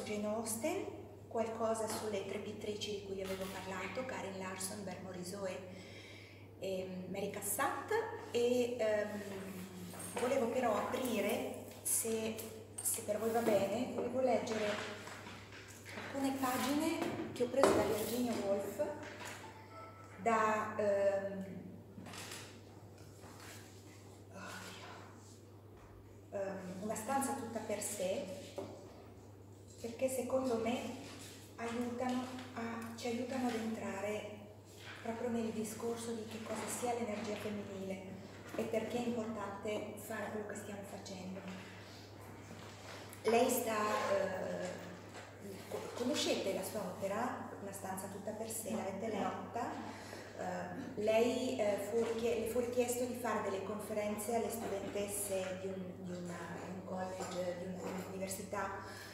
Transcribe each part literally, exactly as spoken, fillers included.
Jane Austen, qualcosa sulle tre pittrici di cui vi avevo parlato, Karin Larsson, Bert Morisot e, e Mary Cassatt, e ehm, volevo però aprire, se, se per voi va bene, volevo leggere alcune pagine che ho preso da Virginia Woolf, da ehm, oh Dio, ehm, Una stanza tutta per sé, perché secondo me aiutano a, ci aiutano ad entrare proprio nel discorso di che cosa sia l'energia femminile e perché è importante fare quello che stiamo facendo. Lei sta, eh, conoscete la sua opera, Una stanza tutta per sé, l'avete letta? Uh, lei uh, fu richie- le fu richiesto di fare delle conferenze alle studentesse di un, di una, un college, di un'università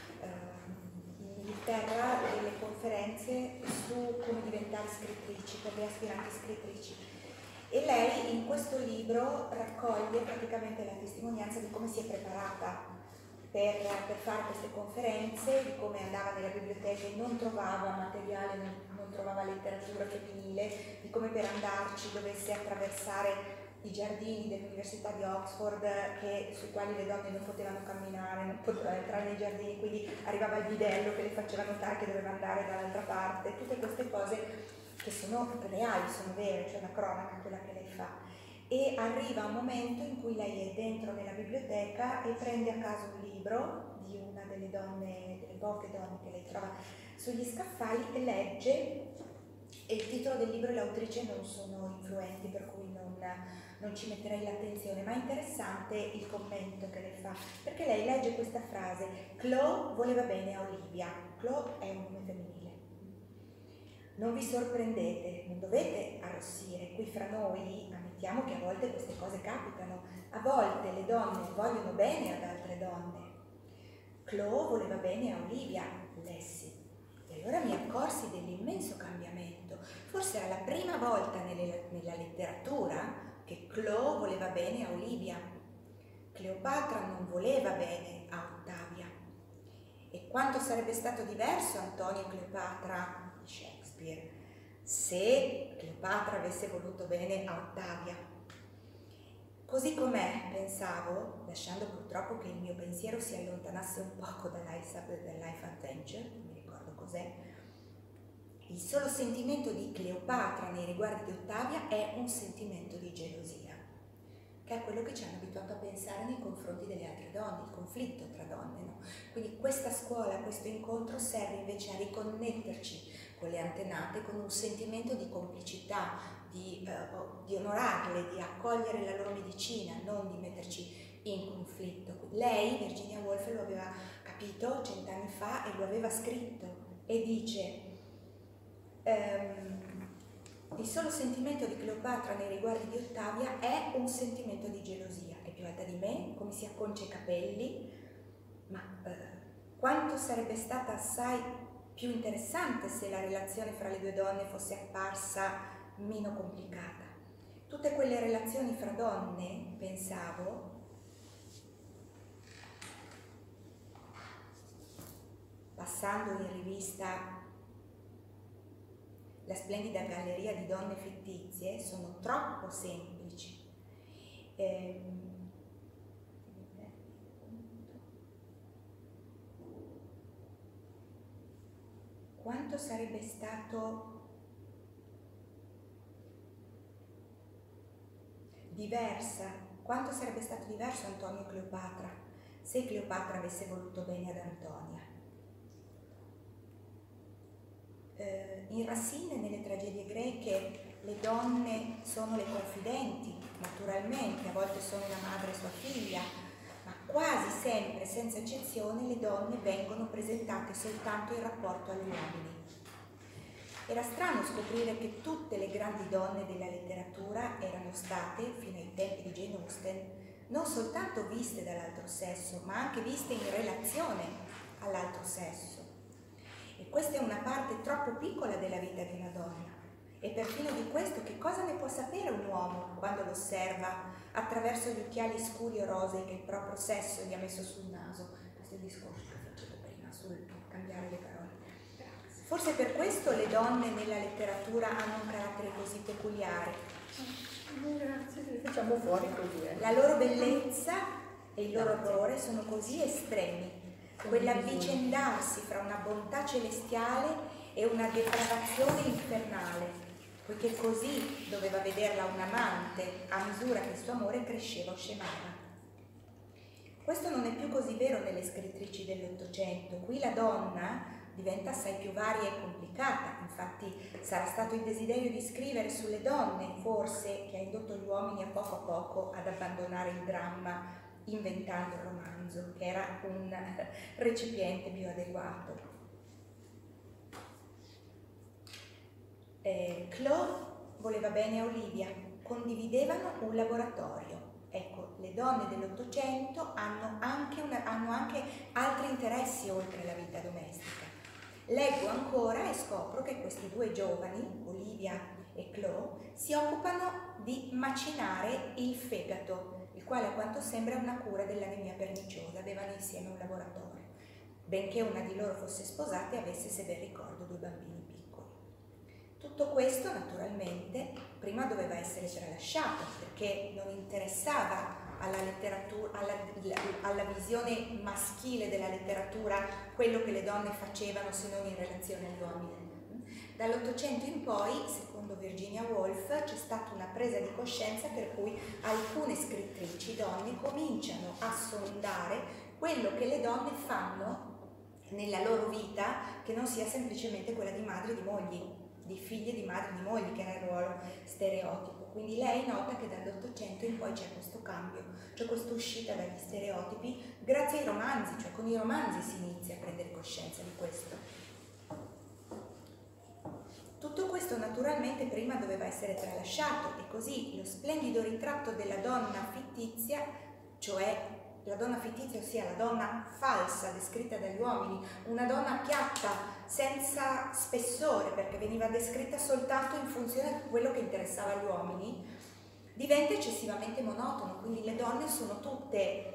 uh, in Inghilterra, delle conferenze su come diventare scrittrici, per le aspiranti scrittrici. E lei in questo libro raccoglie praticamente la testimonianza di come si è preparata per, per fare queste conferenze, di come andava nella biblioteca e non trovava materiale, non, non trovava letteratura femminile, di come per andarci dovesse attraversare i giardini dell'Università di Oxford, che, sui quali le donne non potevano camminare, non potevano entrare nei giardini, quindi arrivava il bidello che le faceva notare che doveva andare dall'altra parte. Tutte queste cose che sono reali, sono vere, cioè una cronaca quella che lei fa. E arriva un momento in cui lei è dentro nella biblioteca e prende a caso un libro di una delle donne, delle poche donne che lei trova sugli scaffali, e legge, e il titolo del libro e l'autrice non sono influenti, per cui non, non ci metterei l'attenzione, ma è interessante il commento che lei fa, perché lei legge questa frase: Chloe voleva bene a Olivia. Chloe è un nome femminile. Non vi sorprendete, non dovete arrossire, qui fra noi ammettiamo che a volte queste cose capitano, a volte le donne vogliono bene ad altre donne. Chloe voleva bene a Olivia, lessi, e allora mi accorsi dell'immenso cambiamento. Forse era la prima volta nelle, nella letteratura che Chloe voleva bene a Olivia. Cleopatra non voleva bene a Ottavia. E quanto sarebbe stato diverso Antonio e Cleopatra di Shakespeare se Cleopatra avesse voluto bene a Ottavia. Così com'è, pensavo, lasciando purtroppo che il mio pensiero si allontanasse un poco da Life Adventure, non mi ricordo cos'è, il solo sentimento di Cleopatra nei riguardi di Ottavia è un sentimento di gelosia, che è quello che ci hanno abituato a pensare nei confronti delle altre donne, il conflitto tra donne, no? Quindi questa scuola, questo incontro serve invece a riconnetterci con le antenate, con un sentimento di complicità, di, eh, di onorarle, di accogliere la loro medicina, non di metterci in conflitto. Lei, Virginia Woolf, lo aveva capito cent'anni fa e lo aveva scritto, e dice ehm, il solo sentimento di Cleopatra nei riguardi di Ottavia è un sentimento di gelosia. È più alta di me, come si acconcia i capelli, ma eh, quanto sarebbe stata assai più interessante se la relazione fra le due donne fosse apparsa meno complicata. Tutte quelle relazioni fra donne, pensavo, passando in rivista la splendida galleria di donne fittizie, sono troppo semplici. Ehm, Quanto sarebbe stato diversa, quanto sarebbe stato diverso Antonio e Cleopatra se Cleopatra avesse voluto bene ad Antonia. Eh, in Racine, nelle tragedie greche, le donne sono le confidenti, naturalmente, a volte sono la madre e sua figlia, ma quasi sempre, senza eccezione, le donne vengono presentate soltanto in rapporto agli uomini. Era strano scoprire che tutte le grandi donne della letteratura erano state, fino ai tempi di Jane Austen, non soltanto viste dall'altro sesso, ma anche viste in relazione all'altro sesso. E questa è una parte troppo piccola della vita di una donna. E perfino di questo, che cosa ne può sapere un uomo quando lo osserva attraverso gli occhiali scuri o rosei che il proprio sesso gli ha messo sul naso? Questo è il discorso che facevo prima sul cambiare le parole. Forse per questo le donne nella letteratura hanno un carattere così peculiare. Grazie, li facciamo fuori così. Eh. La loro bellezza e il loro orrore sono così estremi. Quell'avvicendarsi fra una bontà celestiale e una depravazione infernale, poiché così doveva vederla un amante a misura che il suo amore cresceva o scemava. Questo non è più così vero nelle scrittrici dell'Ottocento. Qui la donna diventa assai più varia e complicata. Infatti sarà stato il desiderio di scrivere sulle donne, forse, che ha indotto gli uomini a poco a poco ad abbandonare il dramma, inventando il romanzo, che era un recipiente più adeguato. Eh, Chloe voleva bene a Olivia, condividevano un laboratorio. Ecco, le donne dell'Ottocento hanno anche, una, hanno anche altri interessi oltre la vita domestica. Leggo ancora e scopro che questi due giovani, Olivia e Chloe, si occupano di macinare il fegato, il quale a quanto sembra è una cura dell'anemia perniciosa. Avevano insieme un laboratorio, benché una di loro fosse sposata e avesse, se ben ricordo, due bambini piccoli. Tutto questo, naturalmente, prima doveva essere tralasciato, perché non interessava alla letteratura, alla, alla visione maschile della letteratura quello che le donne facevano, se non in relazione agli uomini. Dall'Ottocento in poi, secondo Virginia Woolf, c'è stata una presa di coscienza per cui alcune scrittrici donne cominciano a sondare quello che le donne fanno nella loro vita, che non sia semplicemente quella di madri e di mogli, di figlie di madri e di mogli, che era il ruolo stereotipo. Quindi lei nota che dall'Ottocento in poi c'è questo cambio, c'è questa uscita dagli stereotipi grazie ai romanzi, cioè con i romanzi si inizia a prendere coscienza di questo. Tutto questo naturalmente prima doveva essere tralasciato, e così lo splendido ritratto della donna fittizia, cioè la donna fittizia, ossia la donna falsa descritta dagli uomini, una donna piatta, senza spessore, perché veniva descritta soltanto in funzione di quello che interessava agli uomini, diventa eccessivamente monotono. Quindi le donne sono tutte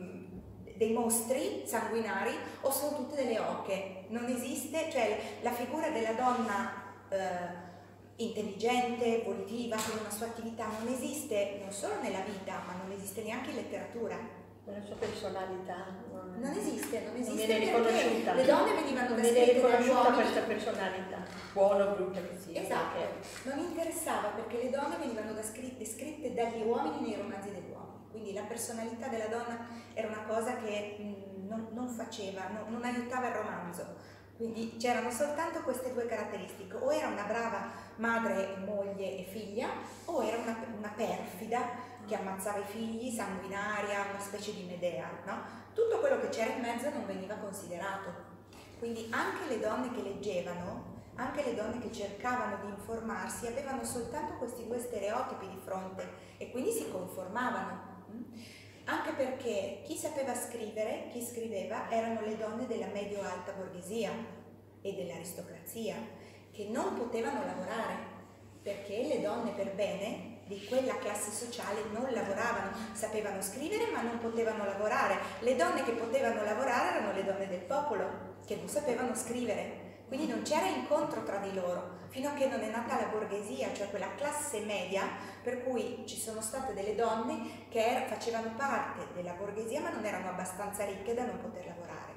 mh, dei mostri sanguinari o sono tutte delle oche. Non esiste, cioè la figura della donna eh, intelligente, volitiva, con una sua attività non esiste non solo nella vita, ma non esiste neanche in letteratura. La sua personalità non, non esiste, non esiste, non viene riconosciuta. Le donne venivano non descritte viene riconosciuta dagli uomini. Questa personalità, buona o brutta che sia. Esatto, perché... non interessava, perché le donne venivano descritte dagli uomini nei romanzi degli uomini, quindi la personalità della donna era una cosa che mh, non, non faceva, no, non aiutava il romanzo. Quindi c'erano soltanto queste due caratteristiche: o era una brava madre, moglie e figlia, o era una, una perfida che ammazzava i figli, sanguinaria, una specie di Medea, no? Tutto quello che c'era in mezzo non veniva considerato. Quindi anche le donne che leggevano, anche le donne che cercavano di informarsi, avevano soltanto questi due stereotipi di fronte e quindi si conformavano. Anche perché chi sapeva scrivere, chi scriveva, erano le donne della medio-alta borghesia e dell'aristocrazia, che non potevano lavorare, perché le donne per bene di quella classe sociale non lavoravano, sapevano scrivere ma non potevano lavorare. Le donne che potevano lavorare erano le donne del popolo, che non sapevano scrivere. Quindi non c'era incontro tra di loro, fino a che non è nata la borghesia, cioè quella classe media, per cui ci sono state delle donne che er- facevano parte della borghesia ma non erano abbastanza ricche da non poter lavorare.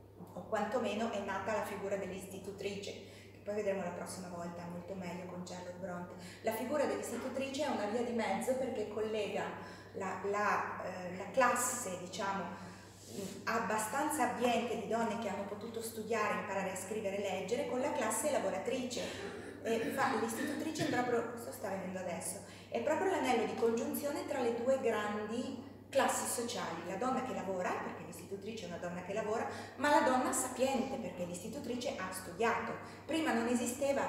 O quantomeno è nata la figura dell'istitutrice, che poi vedremo la prossima volta molto meglio con Charlotte Bronte. La figura dell'istitutrice è una via di mezzo perché collega la, la, eh, la classe, diciamo, abbastanza abbiente di donne che hanno potuto studiare, imparare a scrivere e leggere, con la classe lavoratrice. E l'istitutrice è proprio, questo sta venendo adesso, è proprio l'anello di congiunzione tra le due grandi classi sociali: la donna che lavora, perché l'istitutrice è una donna che lavora, ma la donna sapiente, perché l'istitutrice ha studiato. Prima non esisteva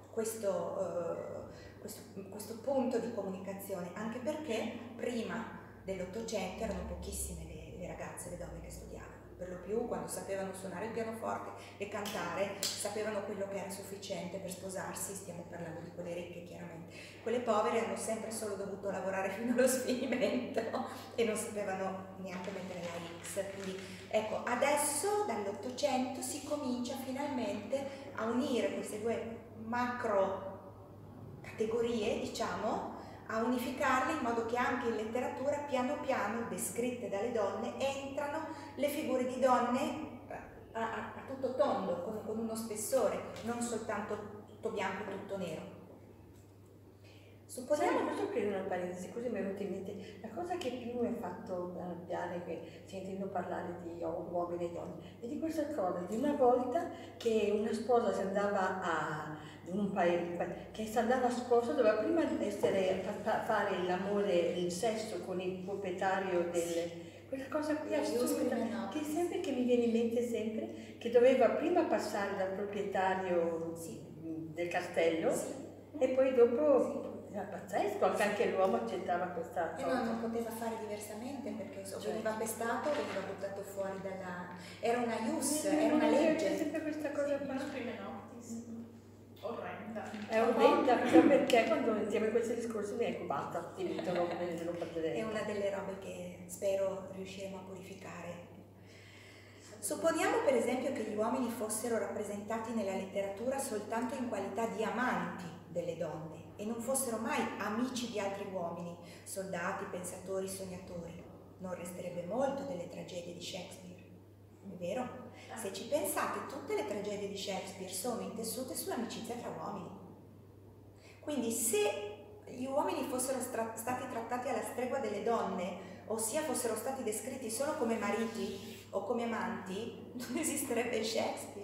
questo, uh, questo, questo punto di comunicazione, anche perché prima dell'Ottocento erano pochissime le le ragazze, le donne che studiavano. per lo più quando sapevano suonare il pianoforte e cantare, sapevano quello che era sufficiente per sposarsi, stiamo parlando di quelle ricche chiaramente. Quelle povere hanno sempre solo dovuto lavorare fino allo sfinimento e non sapevano neanche mettere la X. Quindi ecco, adesso dall'Ottocento si comincia finalmente a unire queste due macro categorie, diciamo, a unificarle in modo che anche in letteratura piano piano, descritte dalle donne, entrano le figure di donne a, a, a tutto tondo, con, con uno spessore, non soltanto tutto bianco e tutto nero. Supponiamo, posso aprire una parentesi, così mi è venuto in mente, la cosa che più mi ha fatto arrabbiare che sentendo parlare di uomini e donne, è di questa cosa, di una volta che una sposa si andava a un paese, che si andava a sposa, doveva prima essere, fa, fare l'amore, il sesso con il proprietario del... Quella cosa qui assurda, che sempre che mi viene in mente sempre, che doveva prima passare dal proprietario sì. del castello sì. e poi dopo... Sì. Era pazzesco, anche l'uomo accettava questa cosa. E no, non poteva fare diversamente perché o cioè, veniva pestato o veniva buttato fuori dalla... Era una ius, eh, era una legge. C'è sempre questa cosa qua. Prime nottis. Orrenda. È orrenda, perché quando insieme a questi discorsi mi ecco basta, finito, non me lo faccio. È una delle robe che spero riusciremo a purificare. Supponiamo per esempio che gli uomini fossero rappresentati nella letteratura soltanto in qualità di amanti delle donne e non fossero mai amici di altri uomini, soldati, pensatori, sognatori. Non resterebbe molto delle tragedie di Shakespeare, è vero? Se ci pensate, tutte le tragedie di Shakespeare sono intessute sull'amicizia tra uomini. Quindi se gli uomini fossero stati trattati alla stregua delle donne, ossia fossero stati descritti solo come mariti o come amanti, non esisterebbe Shakespeare.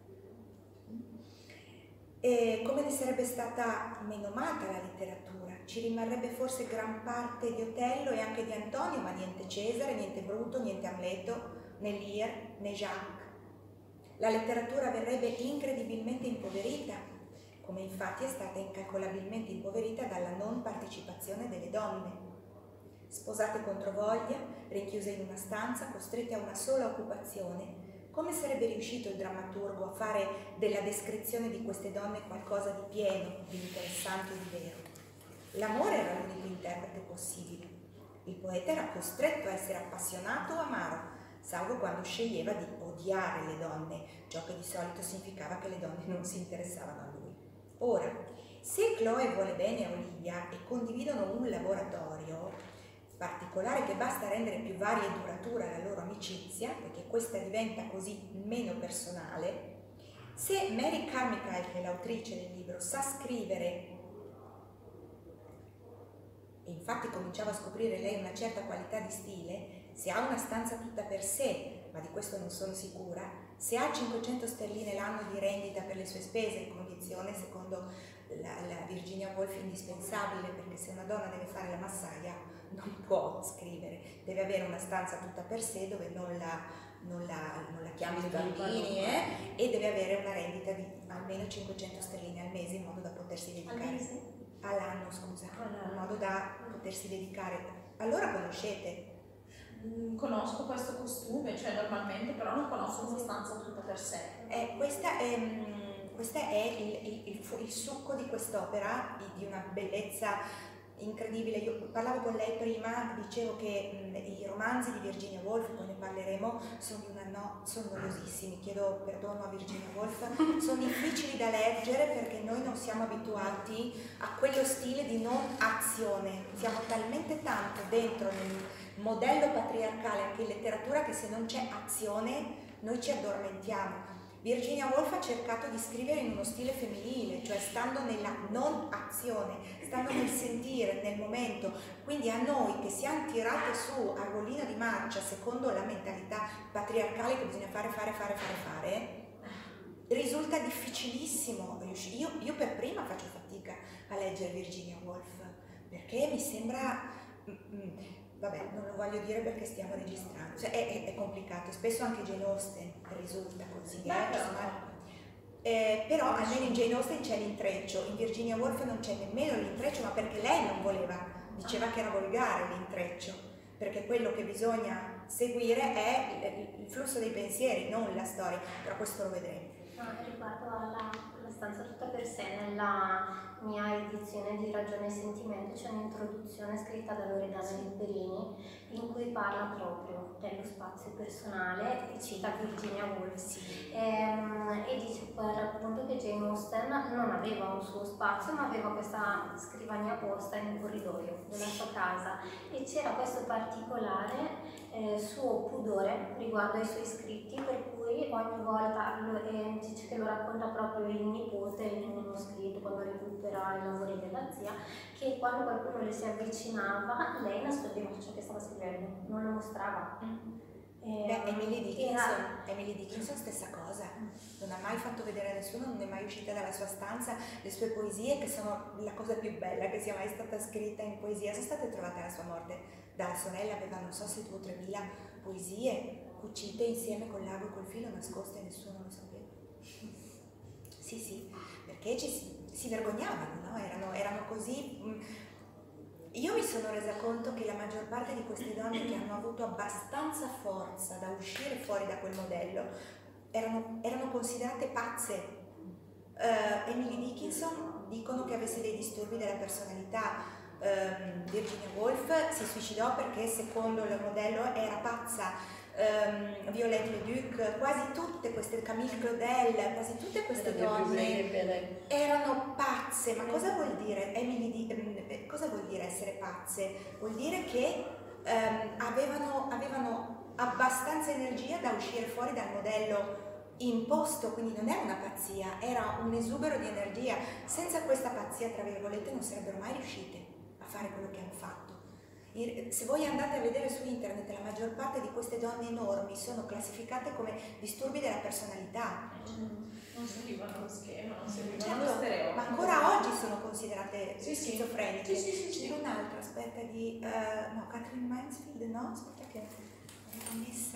E come ne sarebbe stata menomata la letteratura? Ci rimarrebbe forse gran parte di Otello e anche di Antonio, ma niente Cesare, niente Bruto, niente Amleto, né Lear, né Jacques. La letteratura verrebbe incredibilmente impoverita, come infatti è stata incalcolabilmente impoverita dalla non partecipazione delle donne. Sposate contro voglia, rinchiuse in una stanza, costrette a una sola occupazione, come sarebbe riuscito il drammaturgo a fare della descrizione di queste donne qualcosa di pieno, di interessante e di vero? L'amore era l'unico interprete possibile. Il poeta era costretto a essere appassionato o amaro, salvo quando sceglieva di odiare le donne, ciò che di solito significava che le donne non si interessavano a lui. Ora, se Chloe vuole bene a Olivia e condividono un laboratorio particolare che basta rendere più varia e duratura la loro amicizia, perché questa diventa così meno personale, se Mary Carmichael, che è l'autrice del libro, sa scrivere, e infatti cominciava a scoprire lei una certa qualità di stile, se ha una stanza tutta per sé, ma di questo non sono sicura, se ha cinquecento sterline l'anno di rendita per le sue spese, condizione secondo la, la Virginia Woolf indispensabile, perché se una donna deve fare la massaia non può scrivere, deve avere una stanza tutta per sé dove non la, non la, non la chiami i bambini eh, e deve avere una rendita di almeno cinquecento sterline al mese in modo da potersi dedicare all'anno, scusa, in modo da potersi dedicare. Allora conoscete? Mm, conosco questo costume, cioè normalmente, però non conosco una stanza tutta per sé. Eh, questa è, questo è il, il, il, il succo di quest'opera, di una bellezza incredibile. Io parlavo con lei prima, dicevo che mh, i romanzi di Virginia Woolf, poi ne parleremo, sono, una no, sono noiosissimi, chiedo perdono a Virginia Woolf, sono difficili da leggere perché noi non siamo abituati a quello stile di non azione, siamo talmente tanto dentro nel modello patriarcale anche in letteratura che se non c'è azione noi ci addormentiamo. Virginia Woolf ha cercato di scrivere in uno stile femminile, cioè stando nella non azione, stando nel sentire, nel momento. Quindi a noi che siamo tirate su a rollino di marcia secondo la mentalità patriarcale che bisogna fare, fare, fare, fare, fare, risulta difficilissimo riuscire. Io, io per prima faccio fatica a leggere Virginia Woolf, perché mi sembra... Vabbè, non lo voglio dire perché stiamo registrando, cioè è, è, è complicato, spesso anche Jane Austen risulta così, eh, insomma, eh, però almeno in Jane Austen c'è l'intreccio, in Virginia Woolf non c'è nemmeno l'intreccio, ma perché lei non voleva, diceva che era volgare l'intreccio, perché quello che bisogna seguire è il flusso dei pensieri, non la storia, però questo lo vedremo. Ah, riguardo alla, alla stanza tutta per sé, nella mia edizione di Ragione e Sentimento c'è un'introduzione scritta da Loredana Liberini in cui parla proprio dello spazio personale e cita Virginia Woolf Sì. ehm, e dice per appunto che Jane Austen non aveva un suo spazio ma aveva questa scrivania posta in un corridoio della sua casa e c'era questo particolare eh, suo pudore riguardo ai suoi scritti, per cui ogni volta lo, eh, dice che lo racconta proprio il nipote in uno scritto quando recupera i lavori della zia, che quando qualcuno le si avvicinava lei nascondeva ciò che stava scrivendo, non lo mostrava. Mm. Eh, Beh, Emily Dickinson, era... Emily Dickinson stessa cosa, non ha mai fatto vedere a nessuno, non è mai uscita dalla sua stanza le sue poesie, che sono la cosa più bella che sia mai stata scritta in poesia. Sono state trovate alla sua morte dalla sorella, aveva non so se due o tre mila poesie cucite insieme con l'ago e col filo nascoste e nessuno lo sapeva. Sì, sì, perché ci si, si vergognavano, no? Erano, erano così... Io mi sono resa conto che la maggior parte di queste donne che hanno avuto abbastanza forza da uscire fuori da quel modello erano, erano considerate pazze. Uh, Emily Dickinson dicono che avesse dei disturbi della personalità. Um, Virginia Woolf si suicidò perché secondo il modello era pazza. Um, Violette Leduc, quasi tutte queste, Camille Claudel, quasi tutte queste donne erano pazze. Ma cosa vuol dire Emily di, um, cosa vuol dire essere pazze? Vuol dire che um, avevano, avevano abbastanza energia da uscire fuori dal modello imposto, quindi non era una pazzia, era un esubero di energia. Senza questa pazzia, tra virgolette, non sarebbero mai riuscite a fare quello che hanno fatto. Se voi andate a vedere su internet, la maggior parte di queste donne enormi sono classificate come disturbi della personalità. Non seguivano lo schema, non seguivano Certo, lo stereotipo. ma ancora oggi sono considerate sì, schizofreniche. Sì, sì, sì, C'era un'altra, aspetta, di uh, no, Catherine Mansfield, no? Aspetta che l'ho messa.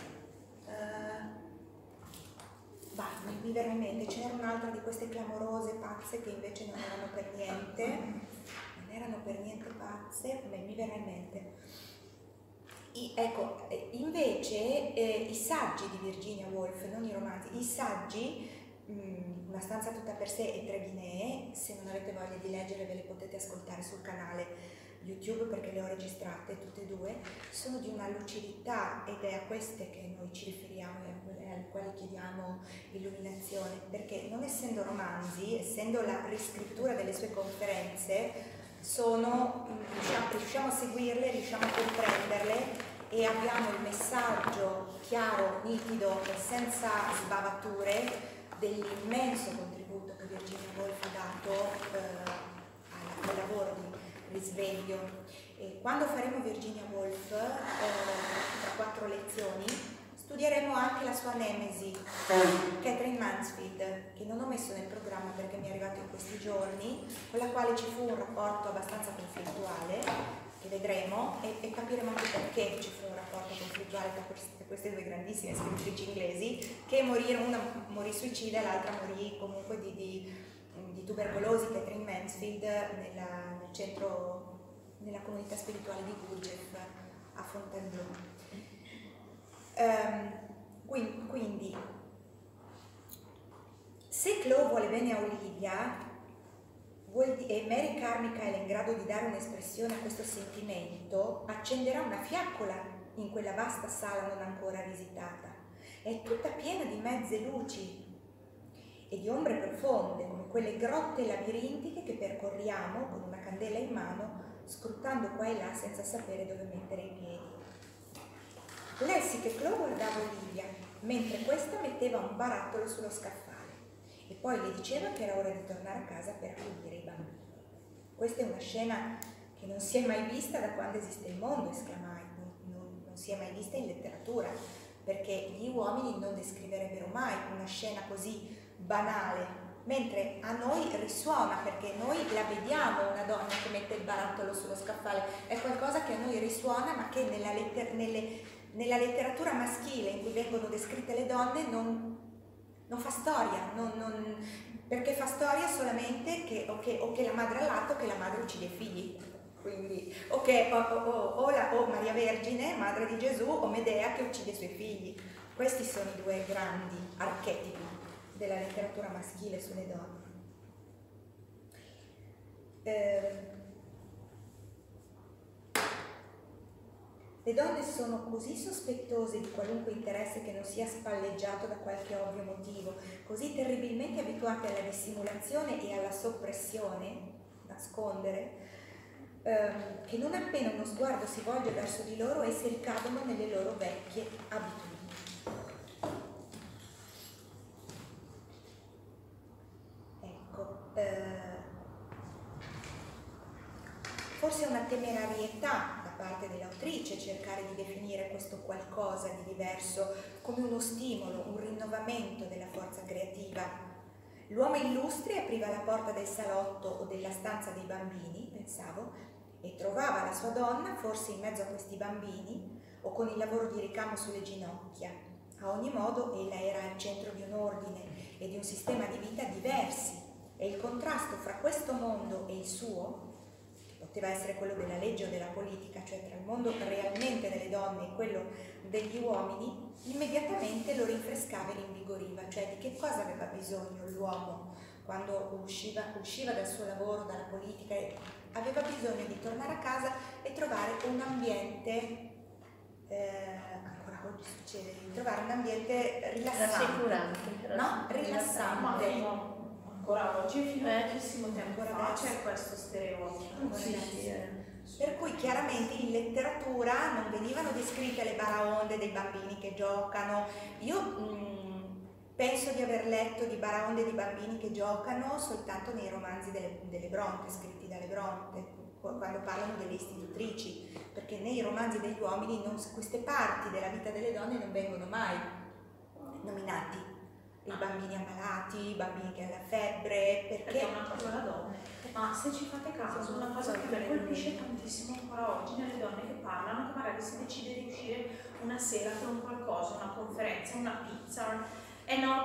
Uh, bah, mi verrà in mente, c'era un'altra di queste clamorose pazze che invece non erano per niente. erano per niente pazze, beh, mi verrà in mente. I, ecco, invece eh, i saggi di Virginia Woolf, non i romanzi, i saggi, mh, Una stanza tutta per sé e Tre Guinee, se non avete voglia di leggere ve le potete ascoltare sul canale YouTube perché le ho registrate tutte e due, sono di una lucidità ed è a queste che noi ci riferiamo e alle quali chiediamo illuminazione, perché non essendo romanzi, essendo la riscrittura delle sue conferenze, sono, riusciamo, riusciamo a seguirle, riusciamo a comprenderle e abbiamo il messaggio chiaro, nitido e senza sbavature dell'immenso contributo che Virginia Woolf ha dato eh, al lavoro di risveglio. E quando faremo Virginia Woolf, eh, tra quattro lezioni, studieremo anche la sua nemesi, Catherine Mansfield, che non ho messo nel programma perché mi è arrivato in questi giorni, con la quale ci fu un rapporto abbastanza conflittuale, che vedremo, e, e capiremo anche perché ci fu un rapporto conflittuale tra queste, queste due grandissime scrittrici inglesi, che morirono, una morì suicida e l'altra morì comunque di, di, di tubercolosi, Catherine Mansfield, nella, nel centro, nella comunità spirituale di Gurdjieff a Fontainebleau. Um, quindi, se Chloe vuole bene a Olivia vuol di- e Mary Carmichael è in grado di dare un'espressione a questo sentimento, accenderà una fiaccola in quella vasta sala non ancora visitata. È tutta piena di mezze luci e di ombre profonde, come quelle grotte labirintiche che percorriamo con una candela in mano, scrutando qua e là senza sapere dove mettere i piedi. Lessi che Chloe guardava Olivia, mentre questa metteva un barattolo sullo scaffale e poi le diceva che era ora di tornare a casa per accudire i bambini. Questa è una scena che non si è mai vista da quando esiste il mondo, esclamai, non, non, non si è mai vista in letteratura, perché gli uomini non descriverebbero mai una scena così banale, mentre a noi risuona, perché noi la vediamo una donna che mette il barattolo sullo scaffale, è qualcosa che a noi risuona, ma che nella letter- nelle Nella letteratura maschile in cui vengono descritte le donne non, non fa storia, non, non, perché fa storia solamente che o, che o che la madre ha lato o che la madre uccide i figli. Quindi, o, che, o, o, o, la, o Maria Vergine, madre di Gesù, o Medea che uccide i suoi figli. Questi sono i due grandi archetipi della letteratura maschile sulle donne. Eh, le donne sono così sospettose di qualunque interesse che non sia spalleggiato da qualche ovvio motivo, così terribilmente abituate alla dissimulazione e alla soppressione, nascondere, ehm, che non appena uno sguardo si volge verso di loro esse ricadono nelle loro vecchie abitudini. Ecco, eh, forse è una temerarietà da parte dell'autrice cercare di definire questo qualcosa di diverso come uno stimolo, un rinnovamento della forza creativa. L'uomo illustre apriva la porta del salotto o della stanza dei bambini, pensavo, e trovava la sua donna forse in mezzo a questi bambini o con il lavoro di ricamo sulle ginocchia. A ogni modo ella era al centro di un ordine e di un sistema di vita diversi e il contrasto fra questo mondo e il suo, poteva essere quello della legge o della politica, cioè tra il mondo realmente delle donne e quello degli uomini, immediatamente lo rinfrescava e rinvigoriva, cioè di che cosa aveva bisogno l'uomo quando usciva, usciva dal suo lavoro, dalla politica, e aveva bisogno di tornare a casa e trovare un ambiente, eh, ancora oggi succede, di trovare un ambiente rilassante, rassicurante, no? Rilassante. Ancora oggi, fino a pochissimo tempo Ancora fa, adesso. c'è questo stereotipo. Sì, sì, eh. Per cui chiaramente in letteratura non venivano descritte le baraonde dei bambini che giocano. Io mh, penso di aver letto di baraonde di bambini che giocano soltanto nei romanzi delle, delle Bronte, scritti dalle Bronte, quando parlano delle istitutrici, perché nei romanzi degli uomini non, queste parti della vita delle donne non vengono mai nominati. I bambini ammalati, i bambini che hanno la febbre, perché... Perché è una cosa da donne. Ma se ci fate caso, una cosa che mi colpisce tantissimo ancora oggi nelle donne che parlano, che magari si decide di uscire una sera per un qualcosa, una conferenza, una pizza, e no,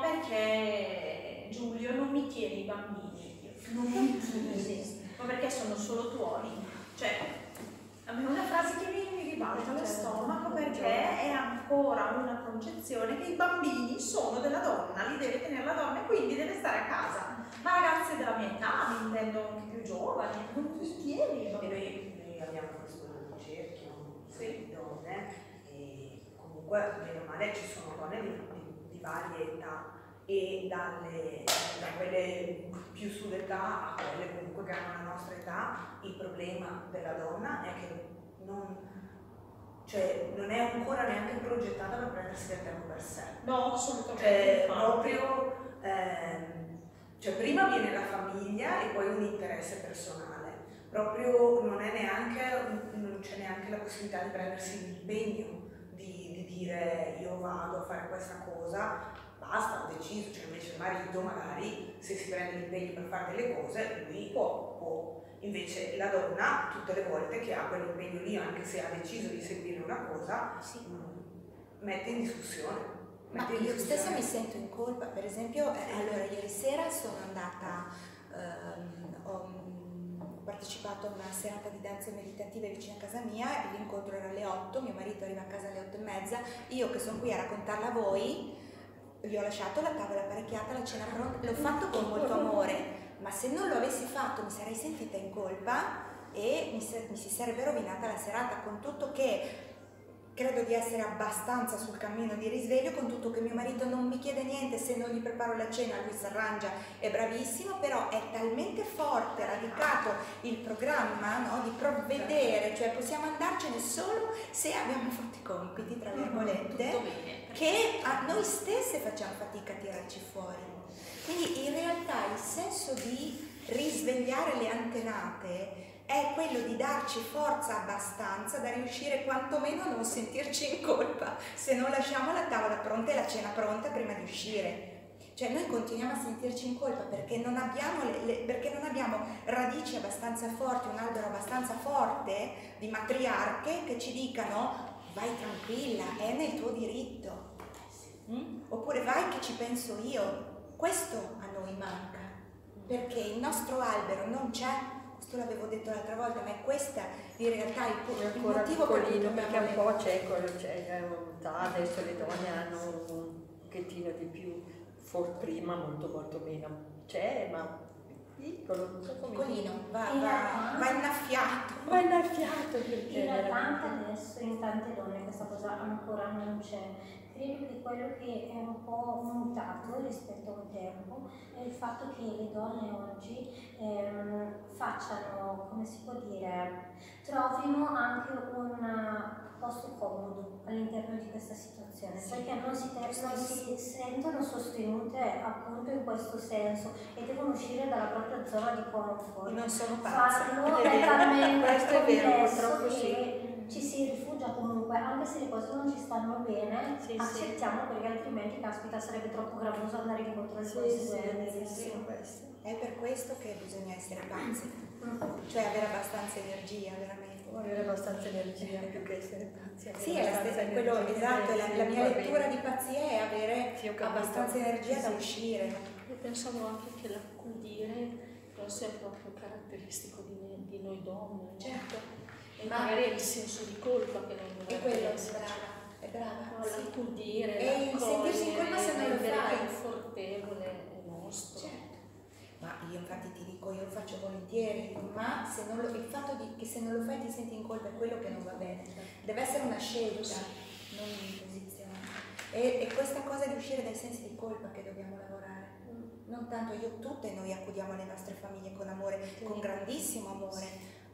perché Giulio non mi tiene i bambini, non mi tiene, ma perché sono solo tuoi. Cioè, a me è una frase che mi, mi ribalta lo stomaco, perché è ancora una concezione che i bambini sono della donna, li deve tenere la donna e quindi deve stare a casa. Ma ragazze della mia età, mi intendo anche più giovani, non ti tieni. E noi, noi abbiamo questo cerchio Sì. di donne e comunque meno male ci sono donne di, di, di varie età e dalle, da quelle più sull'età a quelle comunque che hanno la nostra età. Il problema della donna è che non, cioè, non è ancora neanche progettata per prendersi del tempo per sé. No, assolutamente. Cioè, infatti. proprio, ehm, cioè prima viene la famiglia e poi un interesse personale. Proprio non è neanche, non c'è neanche la possibilità di prendersi l'impegno di, di dire io vado a fare questa cosa, basta, ho deciso. Cioè invece il marito magari, se si prende l'impegno per fare delle cose, lui può, può. Invece la donna, tutte le volte che ha quell'impegno lì, anche se ha deciso di seguire una cosa, Sì. mh, mette in discussione. Ma Mette in io stessa discussione. mi sento in colpa, per esempio, eh, allora ieri sera sono andata, ehm, ho mh, partecipato a una serata di danze meditative vicino a casa mia, l'incontro era alle otto, mio marito arriva a casa alle otto e mezza, io che sono qui a raccontarla a voi, gli ho lasciato la tavola apparecchiata, la cena pronta, l'ho fatto con molto amore, ma se non lo avessi fatto mi sarei sentita in colpa e mi, se, mi si sarebbe rovinata la serata, con tutto che credo di essere abbastanza sul cammino di risveglio, con tutto che mio marito non mi chiede niente, se non gli preparo la cena lui si arrangia, è bravissimo, però è talmente forte, radicato il programma, no, di provvedere, cioè possiamo andarcene solo se abbiamo fatto i compiti, tra virgolette, Tutto bene. che a noi stesse facciamo fatica a tirarci fuori. Quindi in realtà il senso di risvegliare le antenate è quello di darci forza abbastanza da riuscire quantomeno a non sentirci in colpa se non lasciamo la tavola pronta e la cena pronta prima di uscire. Cioè noi continuiamo a sentirci in colpa perché non abbiamo, le, le, perché non abbiamo radici abbastanza forti, un albero abbastanza forte di matriarche che ci dicano vai tranquilla, è nel tuo diritto. Mm? Oppure vai che ci penso io. Questo a noi manca, perché il nostro albero non c'è questo l'avevo detto l'altra volta, ma è questa in realtà il, il ancora motivo per cui piccolino, dobbiamo perché un le- po' c'è quello, c'è volontà, adesso le donne hanno un pochettino di più, for prima molto molto meno, c'è, ma piccolo, non so come piccolino, va, In va, realtà- va innaffiato. ma è innaffiato In perché realtà anche adesso in tante donne questa cosa ancora non c'è. Credo che quello che è un po' mutato rispetto a un tempo è il fatto che le donne oggi ehm, facciano, come si può dire, trovino anche un posto comodo all'interno di questa situazione, Sì. perché non si, te- non si sentono sostenute appunto in questo senso e devono uscire dalla propria zona di comfort. Non sono pazza. Farlo è talmente Questo è vero, complesso purtroppo che sì. ci si rifugia comunque, anche se le cose non ci stanno bene, Sì, sì. accettiamo perché altrimenti, caspita, sarebbe troppo gravoso andare incontro alle Sì, conseguenze. sì, sì, questo. È per questo che bisogna essere pazzi, Mm. cioè avere abbastanza energia, veramente. Avere abbastanza energia più che essere pazzi. avere Sì, è la abbastanza stessa, quello, energia, esatto, sì, la, sì, la mia va lettura bene. di pazzia è avere Sì, ho capito. abbastanza energia da Sì. uscire. Io pensavo anche che l'accudire fosse proprio caratteristico di, noi- di noi donne, no? Certo. E Ma- magari è il senso di colpa che non E dovrebbe quello è essere. brava, è brava. No, Sì. l'accudire, E il sentirsi in colpa se non lo rendere fai. confortevole è nostro. Certo. Ma io infatti ti dico, io lo faccio volentieri, ma se non lo, il fatto di, che se non lo fai ti senti in colpa è quello che non va bene. Deve essere una scelta, non un'imposizione. E, e questa cosa di uscire dai sensi di colpa che dobbiamo lavorare. Non tanto io, tutte noi accudiamo le nostre famiglie con amore, con grandissimo amore,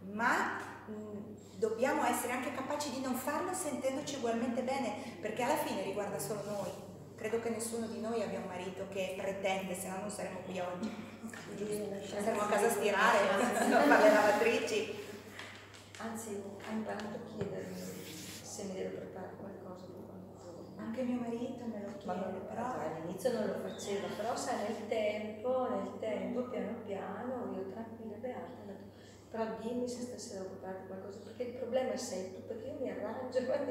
ma mh, dobbiamo essere anche capaci di non farlo sentendoci ugualmente bene, perché alla fine riguarda solo noi. Credo che nessuno di noi abbia un marito che pretende, se no non saremmo qui oggi. Saremo a casa a stirare, non fare le lavatrici. Anzi, andando a chiedermi se mi devo preparare qualcosa per quando vado. Anche mio marito me lo Ma chiede, non, però all'inizio non lo facevo, però sai, nel tempo, nel tempo, piano piano, io tranquilla, beata, ho detto, però dimmi se stasera devo preparare qualcosa, perché il problema è sempre, perché io mi arrangio, ma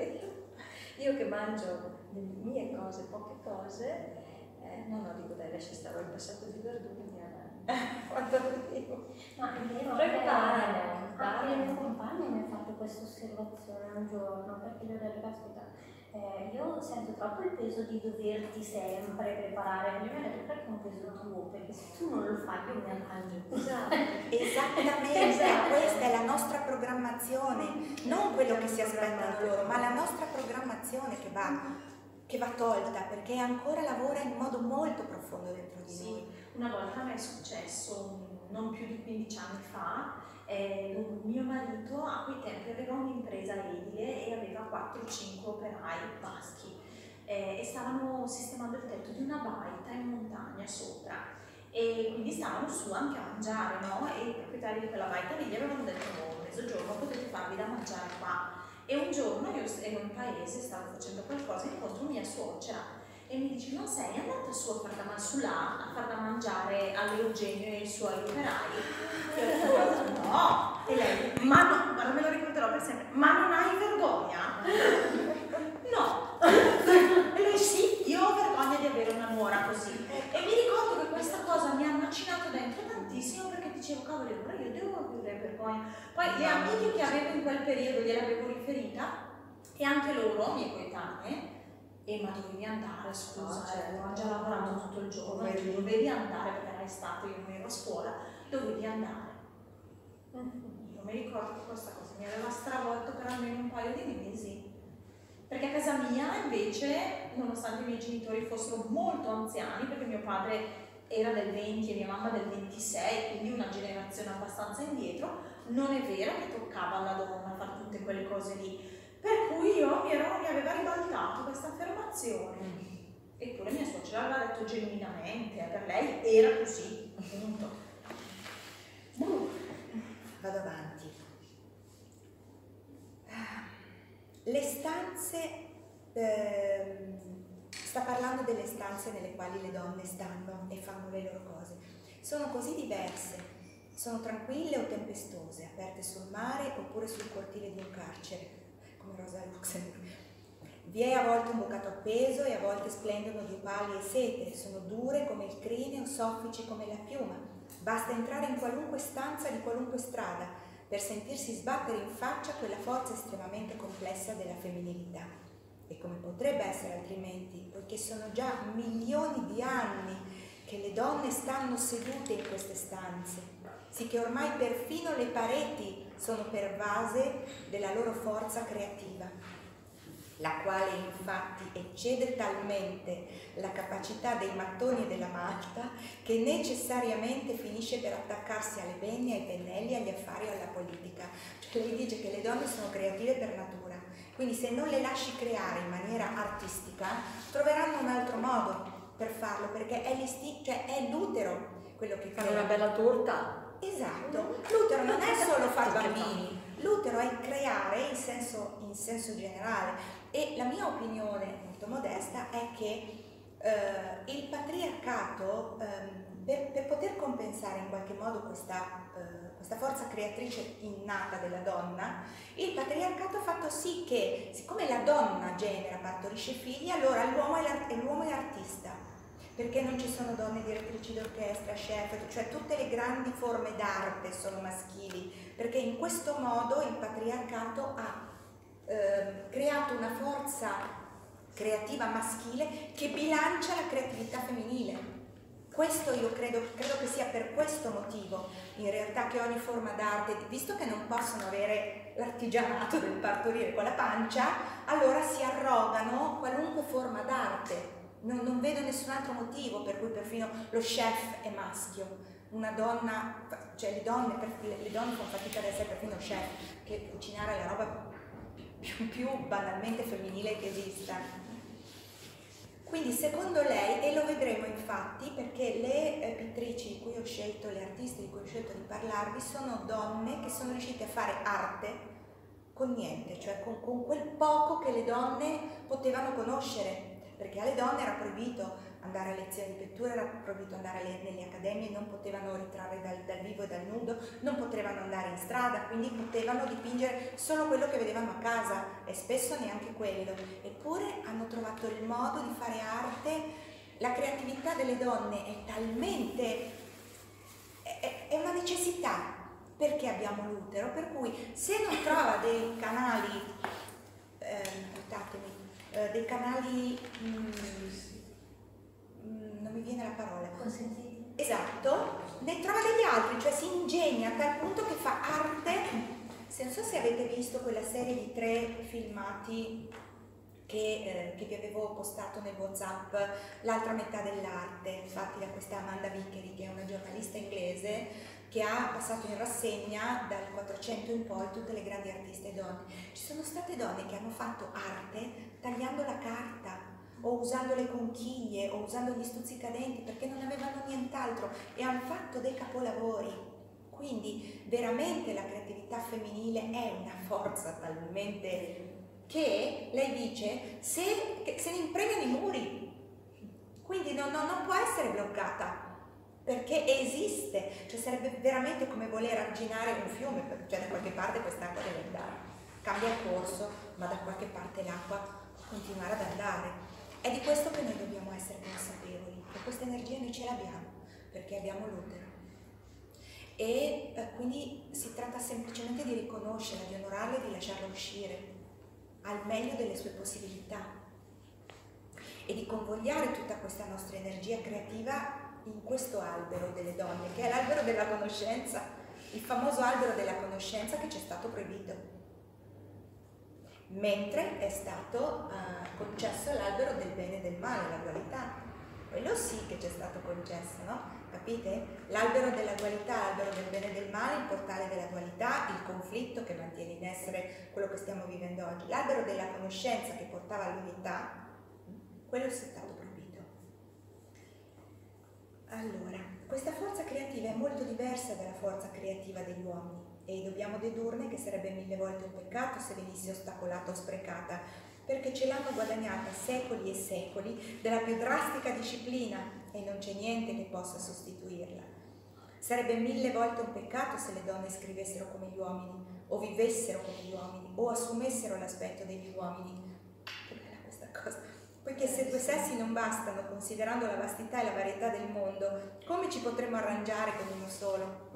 io che mangio le mie cose, poche cose, eh, no, no, dico dai, lascia stare il passato di verdura, mi arrangio. Quanto arrivo. Ma è vero, Preparano, anche, anche le mie preparano. compagne mi hanno fatto questa osservazione un giorno, perché le ho detto, caspita, eh, io sento troppo il peso di doverti sempre preparare, e mi ha detto perché è un peso tuo, perché se tu non lo fai io mi arrangio. Esatto. esattamente, Esatto. questa è la nostra programmazione, non quello che si aspettano loro, ma la nostra programmazione che va, che va tolta, perché ancora lavora in modo molto profondo dentro di Sì, noi. una volta mi è successo, non più di quindici anni fa, eh, un mio marito a quei tempi aveva un'impresa edile e aveva quattro cinque operai maschi eh, e stavano sistemando il tetto di una baita in montagna sopra e quindi stavano su anche a mangiare, no? E i proprietari di quella baita lì gli avevano detto no, mezzogiorno potete farvi da mangiare qua. E un giorno io ero in paese, stavo facendo qualcosa, incontro mia suocera e mi dice non sei andata su a far da, man- su là, a far da mangiare all'Eugenio e ai suoi operai? E io ho detto no! E lei, ma no, guarda me lo ricorderò per sempre, ma non hai vergogna? No! E lui sì, io ho vergogna di avere una nuora così. E mi ricordo che questa cosa mi ha macinato dentro tantissimo perché dicevo cavolo, allora io devo avere vergogna. Poi le amiche che avevo in quel periodo gliel'avevo riferita e anche loro, mie coetanee, e ma dovevi andare, scusa, No, certo. avevo già lavorato tutto il giorno, e tu dovevi andare perché era estate, io non ero a scuola, dovevi andare. Io mi ricordo che questa cosa mi aveva stravolto per almeno un paio di mesi. Perché a casa mia invece, nonostante i miei genitori fossero molto anziani, perché mio padre era del venti e mia mamma del ventisei, quindi una generazione abbastanza indietro, non è vero che toccava alla donna fare tutte quelle cose lì. Per cui io mi, ero, mi aveva ribaltato questa affermazione. Eppure mia suocera l'aveva detto genuinamente, per lei era così, appunto. Uh. Vado avanti. Le stanze, ehm, sta parlando delle stanze nelle quali le donne stanno e fanno le loro cose. Sono così diverse, sono tranquille o tempestose, aperte sul mare oppure sul cortile di un carcere, come Rosa Luxemburg. Vi è a volte un bucato appeso e a volte splendono di opali e sete, sono dure come il crine o soffici come la piuma. Basta entrare in qualunque stanza di qualunque strada per sentirsi sbattere in faccia quella forza estremamente complessa della femminilità. E come potrebbe essere altrimenti, poiché sono già milioni di anni che le donne stanno sedute in queste stanze, sì che ormai perfino le pareti sono pervase della loro forza creativa, la quale infatti eccede talmente la capacità dei mattoni e della malta che necessariamente finisce per attaccarsi alle penne, ai pennelli, agli affari e alla politica. Cioè lei dice che le donne sono creative per natura, quindi se non le lasci creare in maniera artistica troveranno un altro modo per farlo, perché è l'istinto, cioè è l'utero quello che crea. Fare una bella torta. Esatto, l'utero non è solo far bambini, l'utero è creare in senso, in senso generale. E la mia opinione molto modesta è che eh, il patriarcato, ehm, per, per poter compensare in qualche modo questa, eh, questa forza creatrice innata della donna, il patriarcato ha fatto sì che, siccome la donna genera, partorisce figli, allora l'uomo è, l'uomo è artista, perché non ci sono donne direttrici d'orchestra, chef, cioè tutte le grandi forme d'arte sono maschili, perché in questo modo il patriarcato ha eh, creato una forza creativa maschile che bilancia la creatività femminile. Questo io credo, credo che sia per questo motivo, in realtà, che ogni forma d'arte, visto che non possono avere l'artigianato del partorire con la pancia, allora si arrogano qualunque forma d'arte. Non, non vedo nessun altro motivo per cui perfino lo chef è maschio. Una donna, cioè le donne, le, le donne fanno fatica ad essere perfino chef, che cucinare è la roba più, più banalmente femminile che esista. Quindi secondo lei, e lo vedremo infatti, perché le eh, pittrici di cui ho scelto, le artiste di cui ho scelto di parlarvi, sono donne che sono riuscite a fare arte con niente, cioè con, con quel poco che le donne potevano conoscere. Perché alle donne era proibito andare a lezioni di pittura, era proibito andare alle, nelle accademie, non potevano ritrarre dal, dal vivo e dal nudo, non potevano andare in strada, quindi potevano dipingere solo quello che vedevano a casa e spesso neanche quello. Eppure hanno trovato il modo di fare arte. La creatività delle donne è talmente, è, è una necessità, perché abbiamo l'utero, per cui se non trova dei canali, eh, aiutatemi, Uh, dei canali, mm, mm, non mi viene la parola, consentiti. Esatto, ne trova degli altri, cioè si ingegna a tal punto che fa arte. Se non so se avete visto quella serie di tre filmati che, eh, che vi avevo postato nel WhatsApp, L'altra metà dell'arte, fatti da questa Amanda Vickery, che è una giornalista inglese che ha passato in rassegna dal quattrocento in poi tutte le grandi artiste donne. Ci sono state donne che hanno fatto arte tagliando la carta o usando le conchiglie o usando gli stuzzicadenti, perché non avevano nient'altro, e hanno fatto dei capolavori. Quindi veramente la creatività femminile è una forza talmente che lei dice se, che se ne impregnano i muri, quindi non, non, non può essere bloccata, perché esiste. Cioè sarebbe veramente come voler arginare un fiume, cioè da qualche parte quest'acqua deve andare, cambia corso, ma da qualche parte l'acqua può continuare ad andare. È di questo che noi dobbiamo essere consapevoli, che questa energia noi ce l'abbiamo, perché abbiamo l'utero. E eh, quindi si tratta semplicemente di riconoscerla, di onorarla e di lasciarla uscire al meglio delle sue possibilità e di convogliare tutta questa nostra energia creativa in questo albero delle donne, che è l'albero della conoscenza, il famoso albero della conoscenza che ci è stato proibito, mentre è stato uh, concesso l'albero del bene e del male, la dualità. Quello sì che ci è stato concesso, no? Capite? L'albero della dualità, l'albero del bene e del male, il portale della dualità, il conflitto che mantiene in essere quello che stiamo vivendo oggi. L'albero della conoscenza che portava all'unità, quello è stato proibito. Allora, questa forza creativa è molto diversa dalla forza creativa degli uomini e dobbiamo dedurne che sarebbe mille volte un peccato se venisse ostacolata o sprecata, perché ce l'hanno guadagnata secoli e secoli della più drastica disciplina e non c'è niente che possa sostituirla. Sarebbe mille volte un peccato se le donne scrivessero come gli uomini, o vivessero come gli uomini, o assumessero l'aspetto degli uomini. Che bella questa cosa! Poiché se due sessi non bastano, considerando la vastità e la varietà del mondo, come ci potremmo arrangiare con uno solo?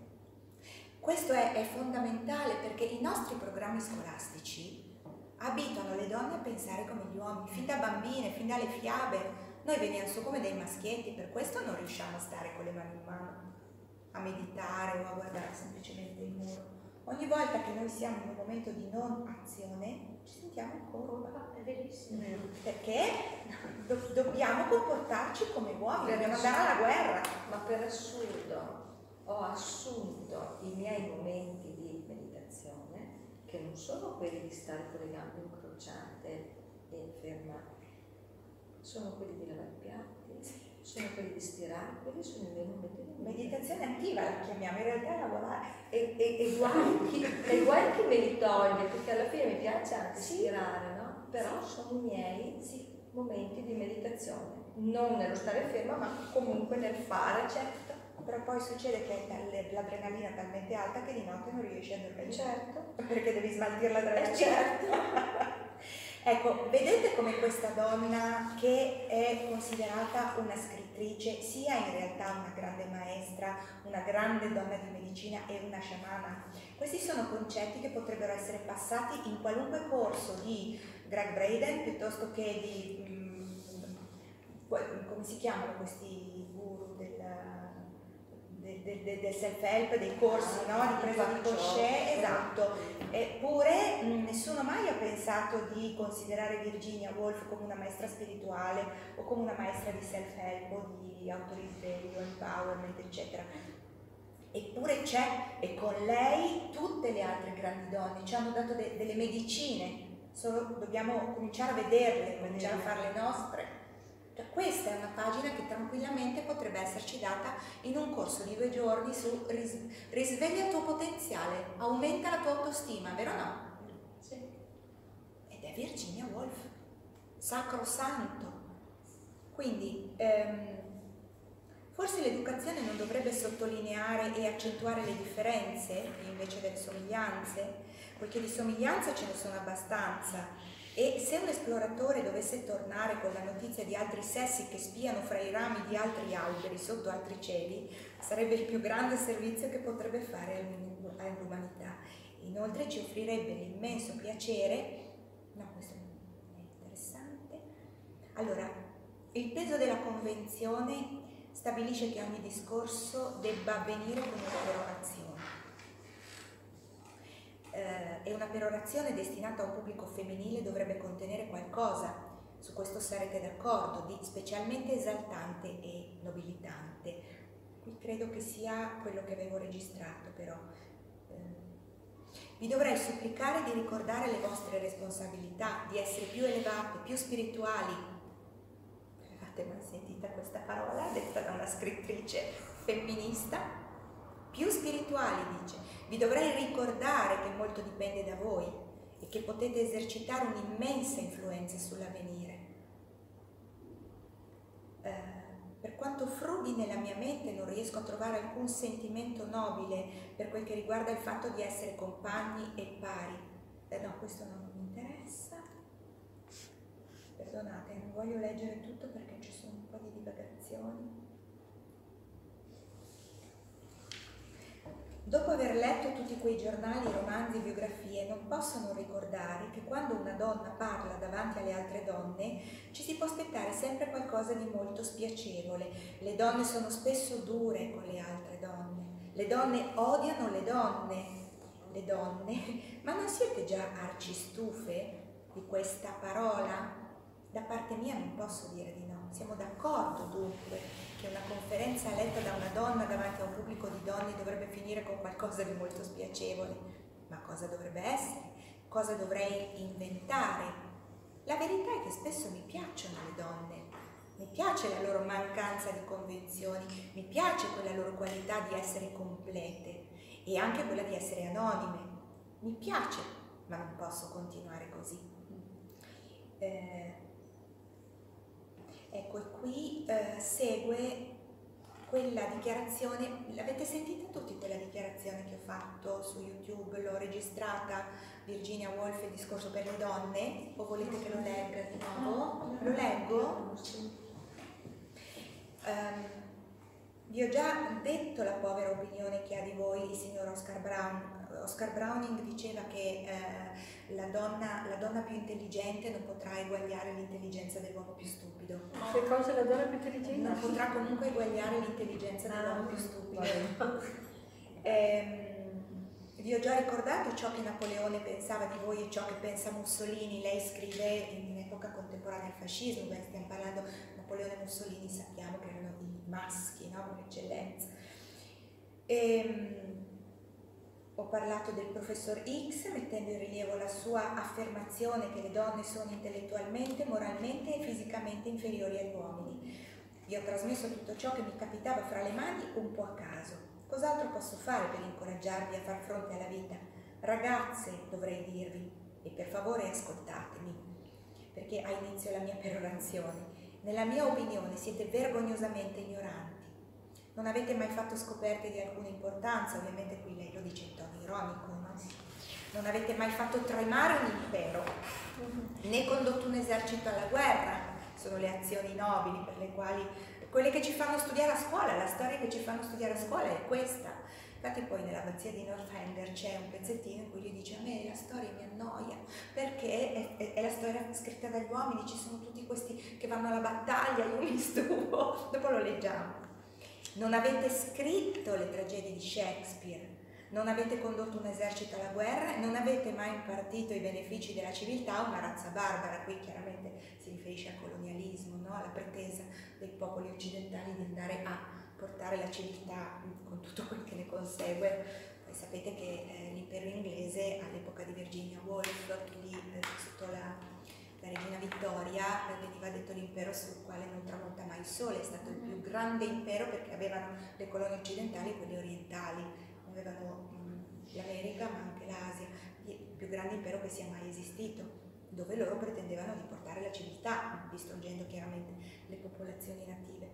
Questo è, è fondamentale perché i nostri programmi scolastici abituano le donne a pensare come gli uomini, fin da bambine, fin dalle fiabe. Noi veniamo su come dei maschietti, per questo non riusciamo a stare con le mani in mano, a meditare o a guardare semplicemente il muro. Ogni volta che noi siamo in un momento di non azione, ci sentiamo in colpa. È verissimo. Perché do- dobbiamo comportarci come uomini, dobbiamo andare alla guerra. Ma per assurdo ho assunto i miei momenti di meditazione, che non sono quelli di stare con le gambe incrociate e fermate, sono quelli di lavare i piatti, sono quelli di stirare, quelli sono i miei momenti di Meditazione attiva la chiamiamo, in realtà è lavorare. E, e, e, guai chi, e guai chi me li toglie, perché alla fine mi piace anche Sì. stirare, no? Però Sì. sono i miei sì, momenti di meditazione, non nello stare ferma, ma comunque nel fare. Certo, però poi succede che l'adrenalina è talmente alta che di notte non riesci a dormire. Certo. Perché devi smaltire l'adrenalina. Eh, certo. Ecco, vedete come questa donna, che è considerata una scrittrice, sia in realtà una grande maestra, una grande donna di medicina e una sciamana. Questi sono concetti che potrebbero essere passati in qualunque corso di Gregg Braden piuttosto che di, mm, come si chiamano questi guru del, del, del, del self-help, dei corsi, no? Di presa di coscienza, esatto. Eppure mh, nessuno mai ha pensato di considerare Virginia Woolf come una maestra spirituale o come una maestra di self-help o di autorisveglio, empowerment, eccetera. Eppure c'è, e con lei tutte le altre grandi donne ci hanno dato de- delle medicine, solo dobbiamo cominciare a vederle, cominciare a farle nostre. Cioè, questa è una pagina che tranquillamente potrebbe esserci data in un corso di due giorni su ris- risveglia il tuo potenziale, aumenta la tua autostima, vero o no? Sì. Ed è Virginia Woolf, sacrosanto. Quindi ehm, forse l'educazione non dovrebbe sottolineare e accentuare le differenze invece delle somiglianze, poiché di somiglianze ce ne sono abbastanza. E se un esploratore dovesse tornare con la notizia di altri sessi che spiano fra i rami di altri alberi sotto altri cieli, sarebbe il più grande servizio che potrebbe fare all'umanità. Inoltre ci offrirebbe l'immenso piacere, no, questo è interessante. Allora, il peso della convenzione stabilisce che ogni discorso debba avvenire con una perorazione. Eh, e una perorazione destinata a un pubblico femminile dovrebbe contenere qualcosa, su questo sarete d'accordo, di specialmente esaltante e nobilitante. Qui credo che sia quello che avevo registrato, però. Eh, vi dovrei supplicare di ricordare le vostre responsabilità, di essere più elevate, più spirituali. Avete mai sentita questa parola detta da una scrittrice femminista? Più spirituali, dice. Vi dovrei ricordare che molto dipende da voi e che potete esercitare un'immensa influenza sull'avvenire. Eh, per quanto frughi nella mia mente, non riesco a trovare alcun sentimento nobile per quel che riguarda il fatto di essere compagni e pari. Eh, no, questo non mi interessa. Perdonate, non voglio leggere tutto perché ci sono un po' di divagazioni. Dopo aver letto tutti quei giornali, romanzi, biografie, non posso non ricordare che quando una donna parla davanti alle altre donne ci si può aspettare sempre qualcosa di molto spiacevole. Le donne sono spesso dure con le altre donne. Le donne odiano le donne. Le donne, ma non siete già arci stufe di questa parola? Da parte mia non posso dire di no. Siamo d'accordo dunque che una conferenza letta da una donna davanti a un pubblico di donne dovrebbe finire con qualcosa di molto spiacevole. Ma cosa dovrebbe essere? Cosa dovrei inventare? La verità è che spesso mi piacciono le donne, mi piace la loro mancanza di convenzioni, mi piace quella loro qualità di essere complete e anche quella di essere anonime. Mi piace, ma non posso continuare così. Eh, Ecco, e qui eh, segue quella dichiarazione, l'avete sentita tutti quella dichiarazione che ho fatto su YouTube, l'ho registrata, Virginia Woolf, il discorso per le donne, o volete che lo legga di nuovo? Lo leggo? Um, vi ho già detto la povera opinione che ha di voi il signor Oscar Brown. Oscar Browning diceva che eh, la, donna, la donna più intelligente non potrà eguagliare l'intelligenza dell'uomo più stupido. Che cosa la donna più intelligente? Non potrà comunque eguagliare l'intelligenza dell'uomo più stupido. ehm, vi ho già ricordato ciò che Napoleone pensava di voi e ciò che pensa Mussolini. Lei scrive in epoca contemporanea al fascismo, beh, stiamo parlando Napoleone e Mussolini, sappiamo che erano i maschi, no? Per eccellenza. Ehm, Ho parlato del professor X mettendo in rilievo la sua affermazione che le donne sono intellettualmente, moralmente e fisicamente inferiori agli uomini. Vi ho trasmesso tutto ciò che mi capitava fra le mani un po' a caso. Cos'altro posso fare per incoraggiarvi a far fronte alla vita? Ragazze, dovrei dirvi, e per favore ascoltatemi, perché ha inizio la mia perorazione. Nella mia opinione siete vergognosamente ignoranti. Non avete mai fatto scoperte di alcuna importanza, ovviamente qui lei lo dice in tono ironico, no? Non avete mai fatto tremare un impero, né condotto un esercito alla guerra, sono le azioni nobili per le quali, quelle che ci fanno studiare a scuola, la storia che ci fanno studiare a scuola è questa. Infatti poi nell'abbazia di Northanger c'è un pezzettino in cui lui dice: a me la storia mi annoia, perché è, è, è la storia scritta dagli uomini, ci sono tutti questi che vanno alla battaglia, io mi stufo, dopo lo leggiamo. Non avete scritto le tragedie di Shakespeare, non avete condotto un esercito alla guerra, non avete mai impartito i benefici della civiltà a una razza barbara. Qui chiaramente si riferisce al colonialismo, no? Alla pretesa dei popoli occidentali di andare a portare la civiltà con tutto quel che ne consegue. Poi sapete che eh, l'impero inglese all'epoca di Virginia Woolf, lì eh, sotto la... la regina Vittoria, veniva detto l'impero sul quale non tramonta mai il sole, è stato il più grande impero perché avevano le colonie occidentali e quelle orientali, avevano mh, l'America ma anche l'Asia, il più grande impero che sia mai esistito, dove loro pretendevano di portare la civiltà, distruggendo chiaramente le popolazioni native.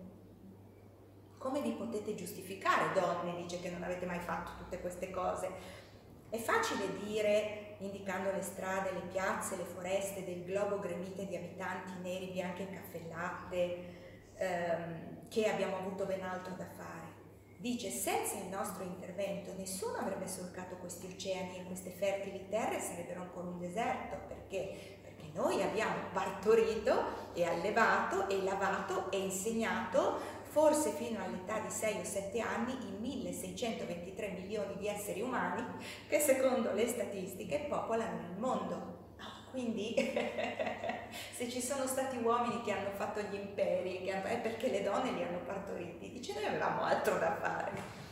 Come vi potete giustificare, donne, dice, che non avete mai fatto tutte queste cose? È facile dire, indicando le strade, le piazze, le foreste del globo gremite di abitanti neri, bianchi e caffè latte, ehm, che abbiamo avuto ben altro da fare. Dice: senza il nostro intervento nessuno avrebbe solcato questi oceani e queste fertili terre sarebbero ancora un deserto. Perché? Perché noi abbiamo partorito e allevato e lavato e insegnato, forse fino all'età di sei o sette anni, i milleseicentoventitré milioni di esseri umani che secondo le statistiche popolano il mondo. Quindi se ci sono stati uomini che hanno fatto gli imperi, che hanno, è perché le donne li hanno partoriti. Dice: noi avevamo altro da fare.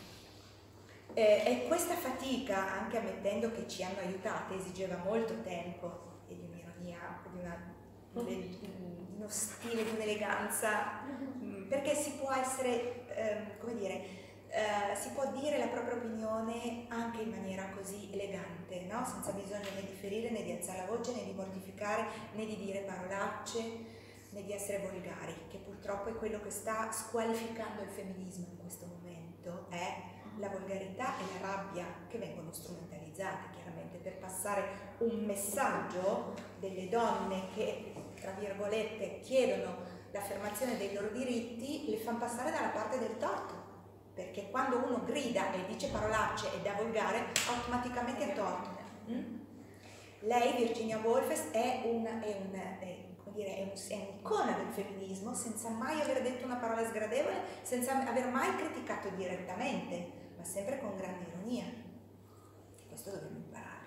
Eh, e questa fatica, anche ammettendo che ci hanno aiutate, esigeva molto tempo e di un'ironia, di una, di uno stile, di un'eleganza, perché si può essere, eh, come dire, eh, si può dire la propria opinione anche in maniera così elegante, no? Senza bisogno né di ferire, né di alzare la voce, né di mortificare, né di dire parolacce, né di essere volgari, che purtroppo è quello che sta squalificando il femminismo in questo momento, è la volgarità e la rabbia che vengono strumentalizzate chiaramente per passare un messaggio delle donne che, tra virgolette, chiedono l'affermazione dei loro diritti, le fanno passare dalla parte del torto, perché quando uno grida e dice parolacce ed è volgare, automaticamente è torto. Mm? Lei, Virginia Woolf, è un, è un, è, come dire, è un, è un'icona del femminismo, senza mai aver detto una parola sgradevole, senza aver mai criticato direttamente, ma sempre con grande ironia. Questo dobbiamo imparare.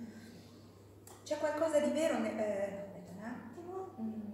C'è qualcosa di vero? Ne, eh, aspetta un attimo. Mm.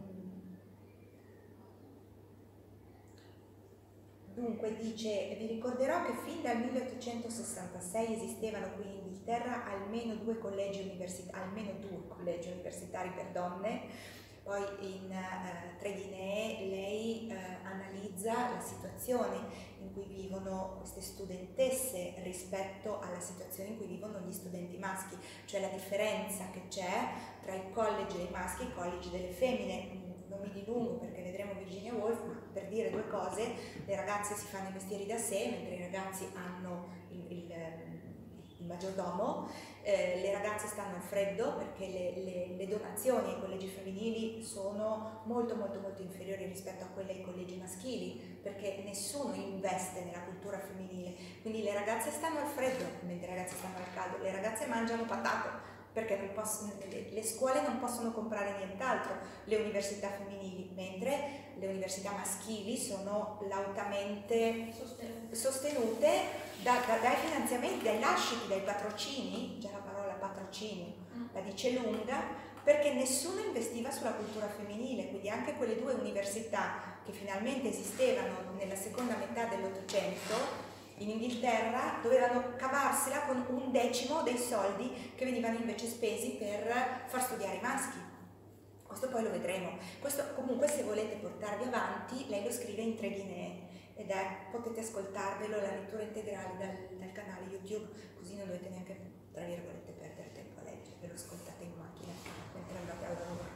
Dunque dice: vi ricorderò che fin dal milleottocentosessantasei esistevano qui in Inghilterra almeno due collegi universitari, almeno due collegi universitari per donne. Poi in uh, Tre Guinee lei uh, analizza la situazione in cui vivono queste studentesse rispetto alla situazione in cui vivono gli studenti maschi, cioè la differenza che c'è tra i college dei maschi e i college delle femmine. non mi dilungo perché vedremo Virginia Woolf, ma per dire due cose, le ragazze si fanno i mestieri da sé, mentre i ragazzi hanno il, il, il maggiordomo, eh, le ragazze stanno al freddo perché le, le, le donazioni ai collegi femminili sono molto molto molto inferiori rispetto a quelle ai collegi maschili, perché nessuno investe nella cultura femminile, quindi le ragazze stanno al freddo mentre le ragazze stanno al caldo, le ragazze mangiano patate perché non possono, le, le scuole non possono comprare nient'altro, le università femminili, mentre le università maschili sono lautamente sostenute da, da, dai finanziamenti, dai lasciti, dai patrocini, già la parola patrocini la dice lunga, perché nessuno investiva sulla cultura femminile, quindi anche quelle due università che finalmente esistevano nella seconda metà dell'Ottocento in Inghilterra dovevano cavarsela con un decimo dei soldi che venivano invece spesi per far studiare i maschi. Questo poi lo vedremo. Questo comunque, se volete portarvi avanti, lei lo scrive in tre linee ed è, potete ascoltarvelo la lettura integrale dal, dal canale YouTube, così non dovete neanche, tra virgolette, perdere tempo a leggere, ve lo ascoltate in macchina mentre andate al lavoro.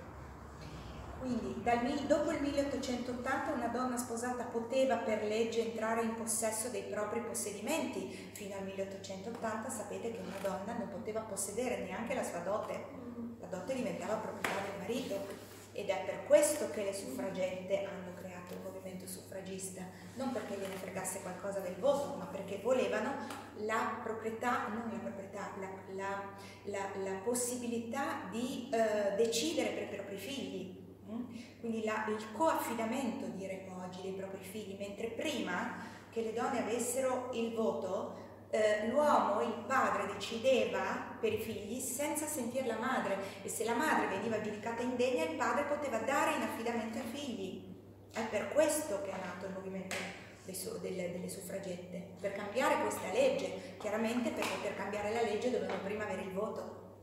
Quindi dal, dopo il milleottocentottanta una donna sposata poteva per legge entrare in possesso dei propri possedimenti. Fino al milleottocentottanta sapete che una donna non poteva possedere neanche la sua dote, la dote diventava proprietà del marito, ed è per questo che le suffragette hanno creato il movimento suffragista, non perché gliene fregasse qualcosa del voto, ma perché volevano la proprietà, non la proprietà, la, la, la, la possibilità di eh, decidere per i propri figli. Quindi la, il coaffidamento, diremmo oggi, dei propri figli, mentre prima che le donne avessero il voto, eh, l'uomo, il padre, decideva per i figli senza sentire la madre, e se la madre veniva giudicata indegna il padre poteva dare in affidamento ai figli. È per questo che è nato il movimento delle, delle suffragette, per cambiare questa legge. Chiaramente per poter cambiare la legge dovevano prima avere il voto.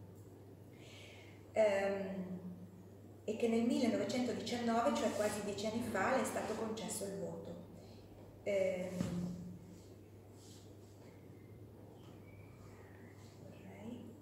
Ehm, e che nel millenovecentodiciannove, cioè quasi dieci anni fa, le è stato concesso il voto. Eh, vorrei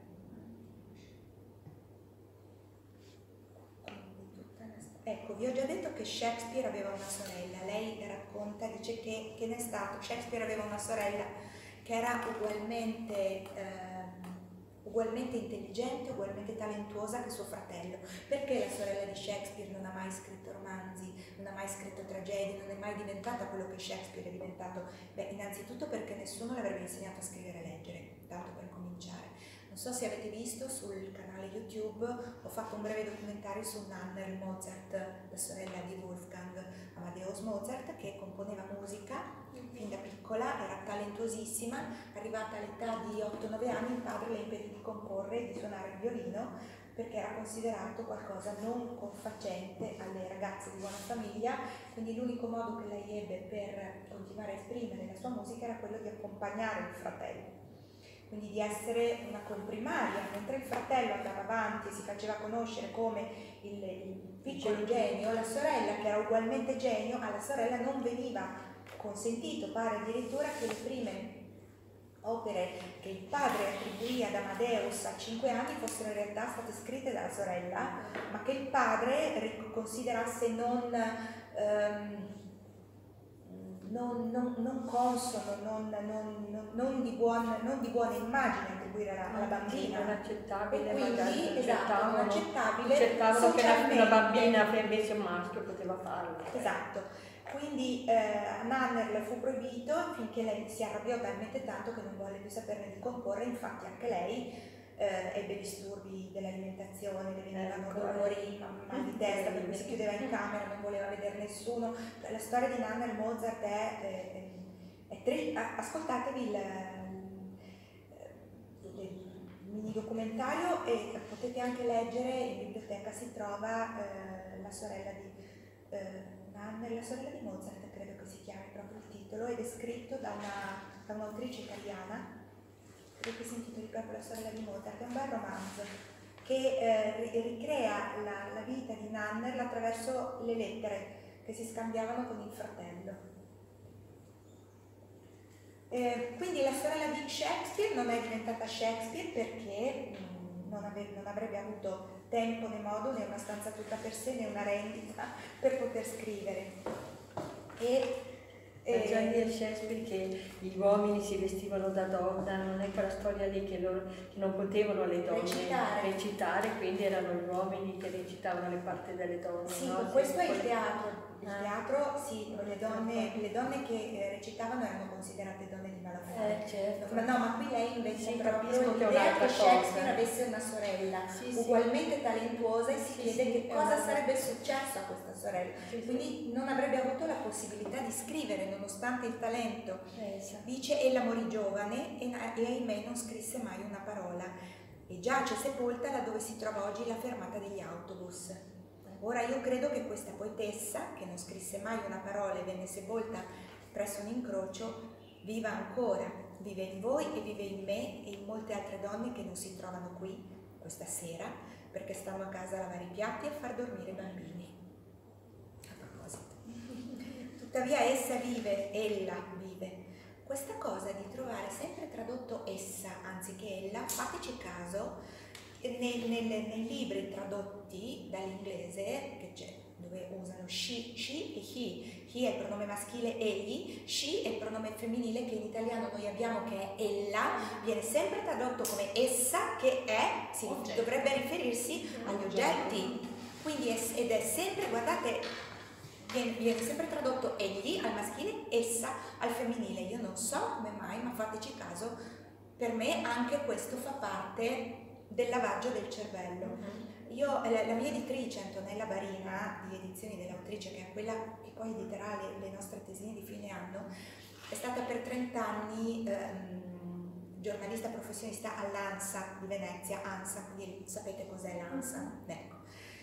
ecco, vi ho già detto che Shakespeare aveva una sorella, lei racconta, dice che, che ne è stato, Shakespeare aveva una sorella che era ugualmente... Eh, ugualmente intelligente, ugualmente talentuosa che suo fratello. Perché la sorella di Shakespeare non ha mai scritto romanzi, non ha mai scritto tragedie, non è mai diventata quello che Shakespeare è diventato? Beh, innanzitutto perché nessuno le avrebbe insegnato a scrivere e leggere, tanto per cominciare. Non so se avete visto sul canale YouTube, ho fatto un breve documentario su Nannerl Mozart, la sorella di Wolfgang Amadeus Mozart, che componeva musica fin da piccola, era talentuosissima, arrivata all'età di otto nove anni il padre le impedì di comporre e di suonare il violino perché era considerato qualcosa non confacente alle ragazze di buona famiglia, quindi l'unico modo che lei ebbe per continuare a esprimere la sua musica era quello di accompagnare il fratello, quindi di essere una comprimaria, mentre il fratello andava avanti e si faceva conoscere come il, il piccolo genio, la sorella, che era ugualmente genio, alla sorella non veniva consentito, pare addirittura che le prime opere che il padre attribuì ad Amadeus a cinque anni fossero in realtà state scritte dalla sorella, ma che il padre considerasse non, ehm, non, non, non consono, non, non, non, non, di buon, non di buona immagine attribuire alla, alla bambina. Non accettabile, e quindi, magari esatto, non accettabile, accettavano che una bambina socialmente. invece un maschio poteva farlo. Esatto. Quindi eh, a Nannerl fu proibito finché lei si arrabbiò talmente tanto che non volle più saperne di comporre, infatti anche lei eh, ebbe disturbi dell'alimentazione, le venivano ecco, dolori, mal di testa, per cui si chiudeva in camera, non voleva vedere nessuno. La storia di Nannerl Mozart è, è, è triste. Ascoltatevi il, il mini documentario e potete anche leggere, in biblioteca si trova eh, la sorella di eh, la sorella di Mozart, credo che si chiami proprio il titolo, ed è scritto da, una, da un'autrice italiana, credo che si intitoli proprio La sorella di Mozart. È un bel romanzo che eh, ricrea la, la vita di Nannerl attraverso le lettere che si scambiavano con il fratello. Eh, quindi la sorella di Shakespeare non è diventata Shakespeare perché mh, non, ave, non avrebbe avuto tempo né modo né una stanza tutta per sé né una rendita per poter scrivere. E Ma già lì a Shakespeare che gli uomini si vestivano da donna, non è quella storia lì che, loro, che non potevano le donne recitare. recitare, quindi erano gli uomini che recitavano le parti delle donne. Sì, no? questo è il Quelle- teatro. Il Ah. teatro, sì, le donne, le donne che eh, recitavano erano considerate donne di malafare. Eh, certo. Ma no, ma qui lei invece Sì, proprio capisco che è l'idea un'altra che Shakespeare cosa. avesse una sorella Sì, sì. ugualmente talentuosa e si Sì, chiede sì, che è cosa una- sarebbe successo a questa sorella. Sì, sì. Quindi non avrebbe avuto la possibilità di scrivere nonostante il talento. Eh, sì. Dice ella morì giovane e, e ahimè non scrisse mai una parola e giace sepolta là dove si trova oggi la fermata degli autobus. Ora io credo che questa poetessa, che non scrisse mai una parola e venne sepolta presso un incrocio, viva ancora, vive in voi e vive in me e in molte altre donne che non si trovano qui questa sera perché stanno a casa a lavare i piatti e a far dormire i bambini. A proposito. Tuttavia essa vive, ella vive. Questa cosa di trovare sempre tradotto essa anziché ella, fateci caso, nei, nei, nei libri tradotti dall'inglese, che c'è, dove usano she, she e he. He è il pronome maschile egli, she è il pronome femminile che in italiano noi abbiamo che è ella, viene sempre tradotto come essa che è, sì, dovrebbe riferirsi agli oggetti. Quindi è, ed è sempre, guardate, viene, viene sempre tradotto egli al maschile, essa al femminile. Io non so come mai, ma fateci caso, per me anche questo fa parte del lavaggio del cervello. Io, la, la mia editrice Antonella Barina, di Edizioni dell'Autrice, che è quella che poi editerà le, le nostre tesine di fine anno, è stata per trenta anni ehm, giornalista professionista all'ANSA di Venezia, ANSA, quindi sapete cos'è l'ANSA? Ecco.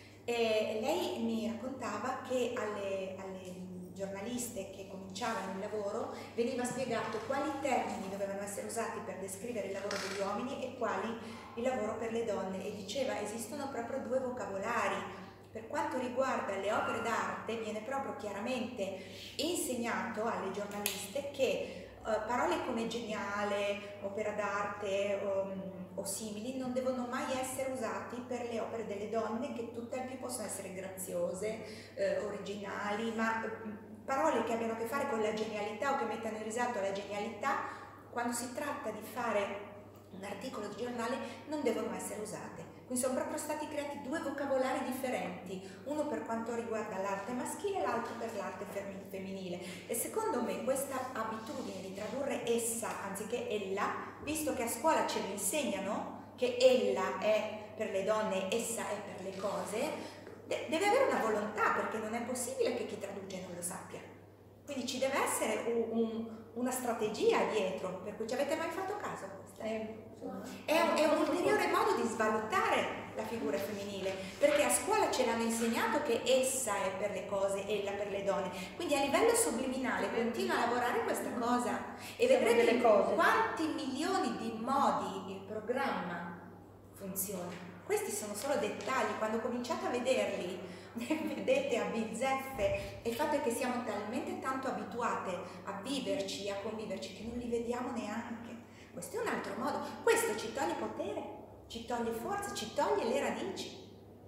E lei mi raccontava che alle, alle giornaliste che cominciavano il lavoro veniva spiegato quali termini dovevano essere usati per descrivere il lavoro degli uomini e quali il lavoro per le donne, e diceva esistono proprio due vocabolari. Per quanto riguarda le opere d'arte viene proprio chiaramente insegnato alle giornaliste che Uh, parole come geniale, opera d'arte um, o simili non devono mai essere usati per le opere delle donne, che tutt'al più possono essere graziose, uh, originali, ma uh, parole che abbiano a che fare con la genialità o che mettano in risalto la genialità, quando si tratta di fare un articolo di giornale non devono essere usate. Quindi sono proprio stati creati due vocabolari differenti, uno per quanto riguarda l'arte maschile e l'altro per l'arte femminile. E secondo me questa abitudine di tradurre essa anziché ella, visto che a scuola ce lo insegnano, che ella è per le donne, essa è per le cose, deve avere una volontà, perché non è possibile che chi traduce non lo sappia. Quindi ci deve essere un, un, una strategia dietro, per cui ci avete mai fatto caso a questa? Eh, È un, è un ulteriore modo di svalutare la figura femminile, perché a scuola ce l'hanno insegnato che essa è per le cose, ella per le donne, quindi a livello subliminale continua a lavorare questa cosa e vedrete in quanti milioni di modi il programma funziona. Questi sono solo dettagli, quando cominciate a vederli vedete a bizzeffe, e il fatto è che siamo talmente tanto abituate a viverci, a conviverci, che non li vediamo neanche. Questo è un altro modo, questo ci toglie potere, ci toglie forza, ci toglie le radici.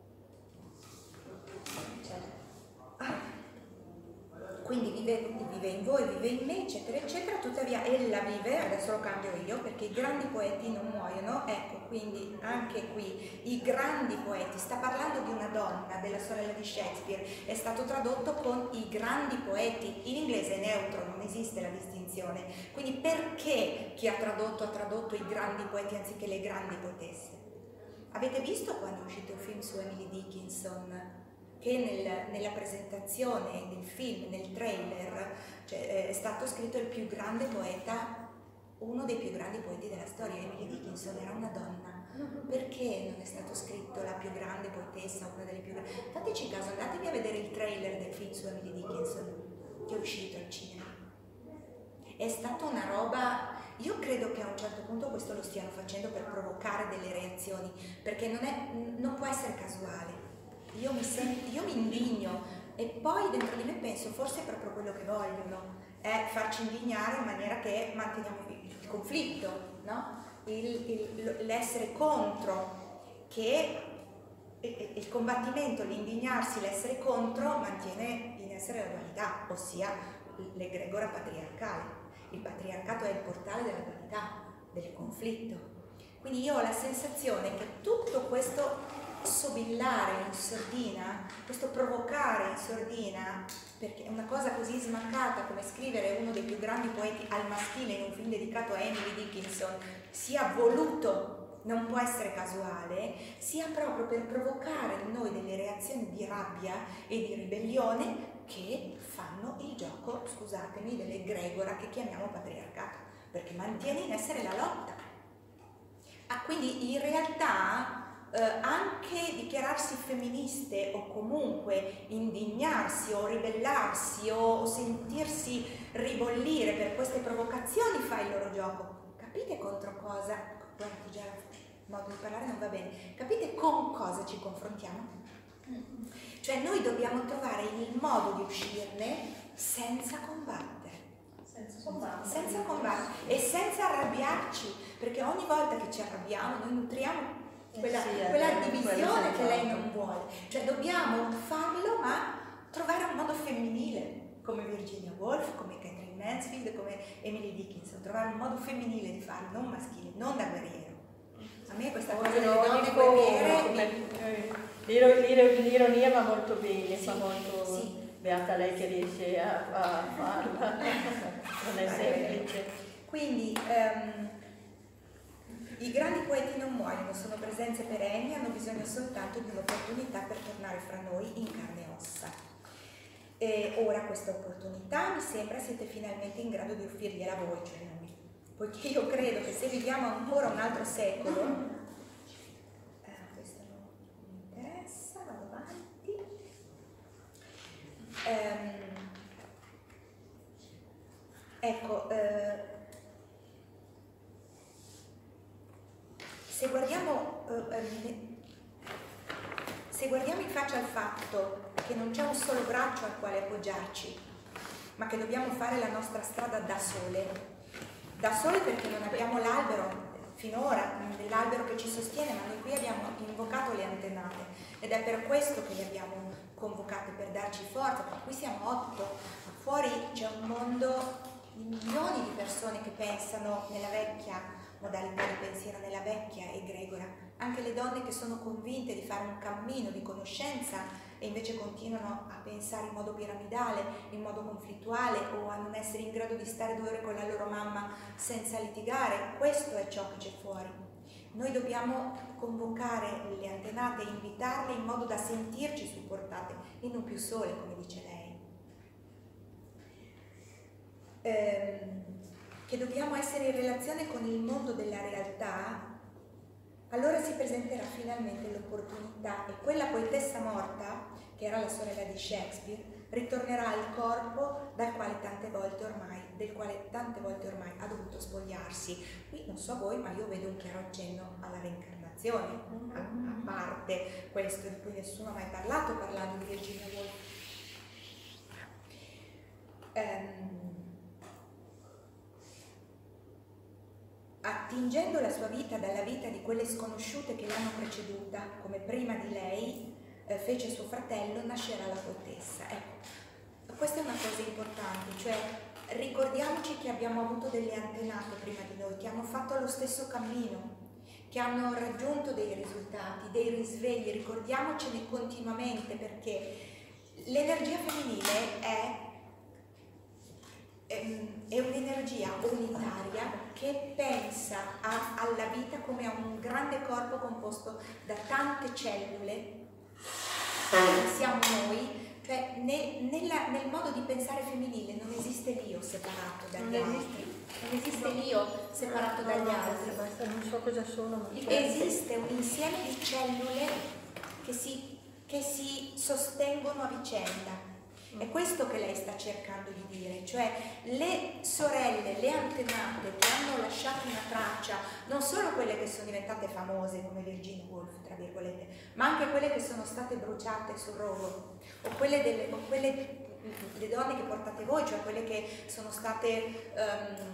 Quindi vive, vive in voi, vive in me, eccetera, eccetera, tuttavia ella vive, adesso lo cambio io, perché i grandi poeti non muoiono, ecco, quindi anche qui, i grandi poeti, sta parlando di una donna, della sorella di Shakespeare, è stato tradotto con i grandi poeti, in inglese è neutro, non esiste la distinzione, quindi perché chi ha tradotto ha tradotto i grandi poeti anziché le grandi poetesse? Avete visto quando è uscito il film su Emily Dickinson? Che nel, nella presentazione del film, nel trailer, cioè, è stato scritto il più grande poeta, uno dei più grandi poeti della storia. Emily Dickinson era una donna. Perché non è stato scritto la più grande poetessa, una delle più grandi? Fateci caso, andatevi a vedere il trailer del film su Emily Dickinson, che è uscito al cinema. È stata una roba, io credo che a un certo punto questo lo stiano facendo per provocare delle reazioni, perché non, è, non può essere casuale. Io mi, sento, io mi indigno e poi dentro di me penso forse è proprio quello che vogliono, è farci indignare in maniera che manteniamo il conflitto, no? il, il, l'essere contro. che il combattimento, l'indignarsi, l'essere contro mantiene in essere la dualità, ossia l'egregora patriarcale. Il patriarcato è il portale della dualità, del conflitto. Quindi io ho la sensazione che tutto questo sobillare in sordina, questo provocare in sordina, perché una cosa così smancata come scrivere uno dei più grandi poeti al maschile in un film dedicato a Emily Dickinson sia voluto, non può essere casuale, sia proprio per provocare in noi delle reazioni di rabbia e di ribellione che fanno il gioco, scusatemi, dell'egregora che chiamiamo patriarcato, perché mantiene in essere la lotta. Ah, quindi in realtà eh, anche dichiararsi femministe o comunque indignarsi o ribellarsi o, o sentirsi ribollire per queste provocazioni fa il loro gioco. Capite contro cosa? Guarda, già il modo di parlare non va bene. Capite con cosa ci confrontiamo? Cioè noi dobbiamo trovare il modo di uscirne senza combattere. Senza combattere. Senza combattere e senza arrabbiarci, perché ogni volta che ci arrabbiamo noi nutriamo quella, eh sì, quella eh, divisione che lei fatto. non vuole. Cioè dobbiamo farlo, ma trovare un modo femminile, come Virginia Woolf, come Catherine Mansfield, come Emily Dickinson, trovare un modo femminile di farlo, non maschile, non da guerriero. A me questa cosa delle donne guerriere... L'ironia va molto bene, Sì, fa molto... sì. Beata lei che riesce a, a farla, non è semplice. Quindi ehm, i grandi poeti non muoiono, sono presenze perenni, hanno bisogno soltanto di un'opportunità per tornare fra noi in carne e ossa. E ora questa opportunità mi sembra siete finalmente in grado di offrirgliela voi, cioè noi, poiché io credo che se viviamo ancora un altro secolo, eh, questo non mi interessa, vado avanti. Um, ecco, eh, se guardiamo eh, se guardiamo in faccia al fatto che non c'è un solo braccio al quale appoggiarci, ma che dobbiamo fare la nostra strada da sole, da sole perché non abbiamo l'albero finora, dell'albero che ci sostiene, ma noi qui abbiamo invocato le antenate ed è per questo che le abbiamo convocate, per darci forza, perché qui siamo otto, ma fuori c'è un mondo di milioni di persone che pensano nella vecchia modalità di pensiero, nella vecchia egregora, anche le donne che sono convinte di fare un cammino di conoscenza e invece continuano a pensare in modo piramidale, in modo conflittuale o a non essere in grado di stare due ore con la loro mamma senza litigare. Questo è ciò che c'è fuori. Noi dobbiamo convocare le antenate e invitarle in modo da sentirci supportate e non più sole, come dice lei. Ehm, che dobbiamo essere in relazione con il mondo della realtà, allora si presenterà finalmente l'opportunità e quella poetessa morta, che era la sorella di Shakespeare, ritornerà al corpo dal quale tante volte ormai, del quale tante volte ormai ha dovuto spogliarsi. Qui non so voi, ma io vedo un chiaro accenno alla reincarnazione, a, a parte questo di cui nessuno ha mai parlato, parlando di Virginia Woolf. Um, attingendo la sua vita dalla vita di quelle sconosciute che l'hanno preceduta, come prima di lei eh, fece suo fratello, nascerà la poetessa. Ecco, questa è una cosa importante, cioè ricordiamoci che abbiamo avuto delle antenate prima di noi, che hanno fatto lo stesso cammino, che hanno raggiunto dei risultati, dei risvegli, ricordiamocene continuamente, perché l'energia femminile è è un'energia unitaria che pensa a, alla vita come a un grande corpo composto da tante cellule, che siamo noi, cioè ne, nella, nel modo di pensare femminile non esiste l'io separato dagli Non altri, non esiste l'io separato dagli altri, Basta, non so cosa sono, ma esiste un insieme di cellule che si, che si sostengono a vicenda. È questo che lei sta cercando di dire, cioè le sorelle, le antenate che hanno lasciato una traccia, non solo quelle che sono diventate famose come Virginia Woolf, tra virgolette, ma anche quelle che sono state bruciate sul rogo, o quelle, delle, o quelle le donne che portate voi, cioè quelle che sono state,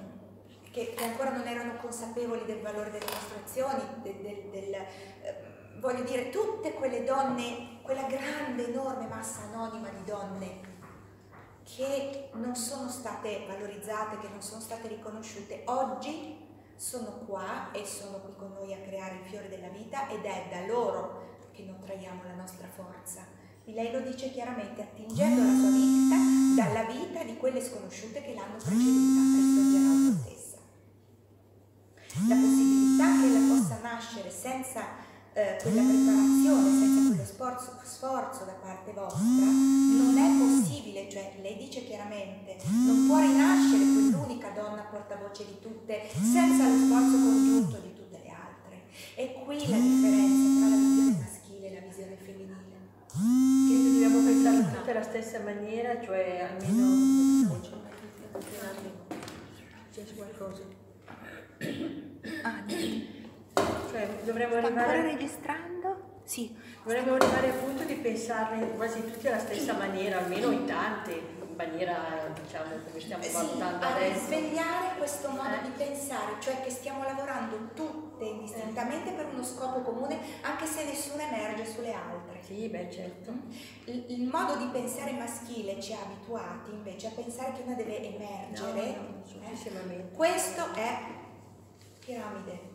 um, che, che ancora non erano consapevoli del valore delle mostrazioni, del, del, del voglio dire, tutte quelle donne, quella grande, enorme massa anonima di donne che non sono state valorizzate, che non sono state riconosciute, oggi sono qua e sono qui con noi a creare il fiore della vita, ed è da loro che noi traiamo la nostra forza. E lei lo dice chiaramente, attingendo la sua vita dalla vita di quelle sconosciute che l'hanno preceduta, risorgerà a se stessa. La possibilità che ella possa nascere senza eh, quella preparazione, senza quello sforzo, sforzo da parte vostra, non è possibile. Cioè, lei dice chiaramente, non può rinascere quell'unica donna portavoce di tutte senza lo sforzo congiunto di tutte le altre. E qui la differenza tra la visione maschile e la visione femminile. Quindi dobbiamo pensare tutte alla stessa maniera, cioè almeno c'è qualcosa. Ah, cioè dovremmo sta arrivare ancora registrando? Sì. Dovremmo arrivare al punto di pensarne quasi tutti alla stessa maniera, almeno in tante, in maniera, diciamo, come stiamo Sì, valutando a adesso. risvegliare questo modo Eh. di pensare, cioè che stiamo lavorando tutte indistintamente per uno scopo comune, anche se nessuno emerge sulle altre. Sì, beh, certo. Il, il modo di pensare maschile ci ha abituati invece a pensare che una deve emergere. No, no, successivamente. Questo è piramide.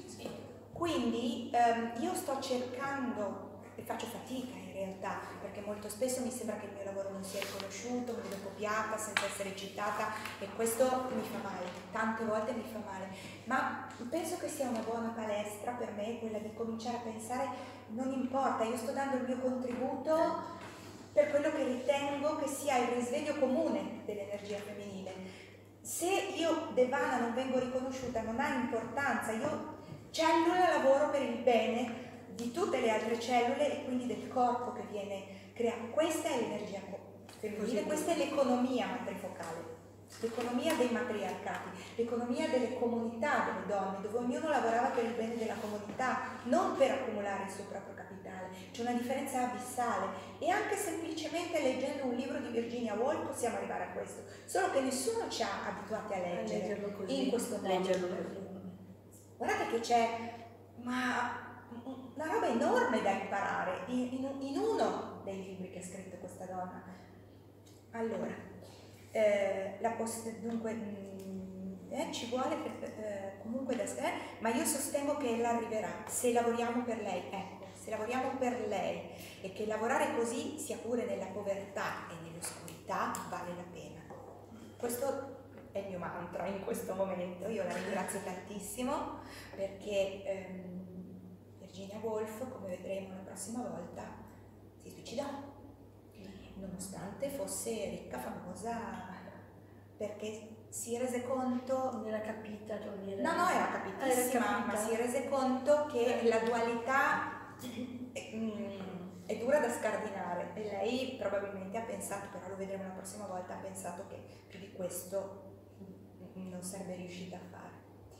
Quindi ehm, io sto cercando, e faccio fatica in realtà, perché molto spesso mi sembra che il mio lavoro non sia riconosciuto, mi vedo copiata senza essere citata, e questo mi fa male, tante volte mi fa male, ma penso che sia una buona palestra per me quella di cominciare a pensare, non importa, io sto dando il mio contributo per quello che ritengo che sia il risveglio comune dell'energia femminile. Se io Devana non vengo riconosciuta non ha importanza, io cellula lavoro per il bene di tutte le altre cellule e quindi del corpo che viene creato. Questa è l'energia femminile, questa è l'economia matrifocale, l'economia dei matriarcati, l'economia delle comunità delle donne, dove ognuno lavorava per il bene della comunità, non per accumulare il suo proprio capitale. C'è una differenza abissale, e anche semplicemente leggendo un libro di Virginia Woolf possiamo arrivare a questo, solo che nessuno ci ha abituati a leggere così, in questo modo. leggerlo così. Guardate che c'è ma una roba enorme da imparare in, in, in uno dei libri che ha scritto questa donna. Allora, eh, la post- dunque mh, eh, ci vuole eh, comunque da sé, ma io sostengo che ella arriverà se lavoriamo per lei. Ecco, se lavoriamo per lei, e che lavorare così, sia pure nella povertà e nell'oscurità, vale la pena. Questo è il mio mantra in questo momento. Io la ringrazio tantissimo perché ehm, Virginia Woolf, come vedremo la prossima volta, si suicidò, nonostante fosse ricca, famosa, perché si rese conto... Non era capita, cioè non era... No, no, era capitissima, Ah, era ma capita. si rese conto che la dualità è, mm, è dura da scardinare, e lei probabilmente ha pensato, però lo vedremo la prossima volta, ha pensato che più di questo non sarebbe riuscita a fare.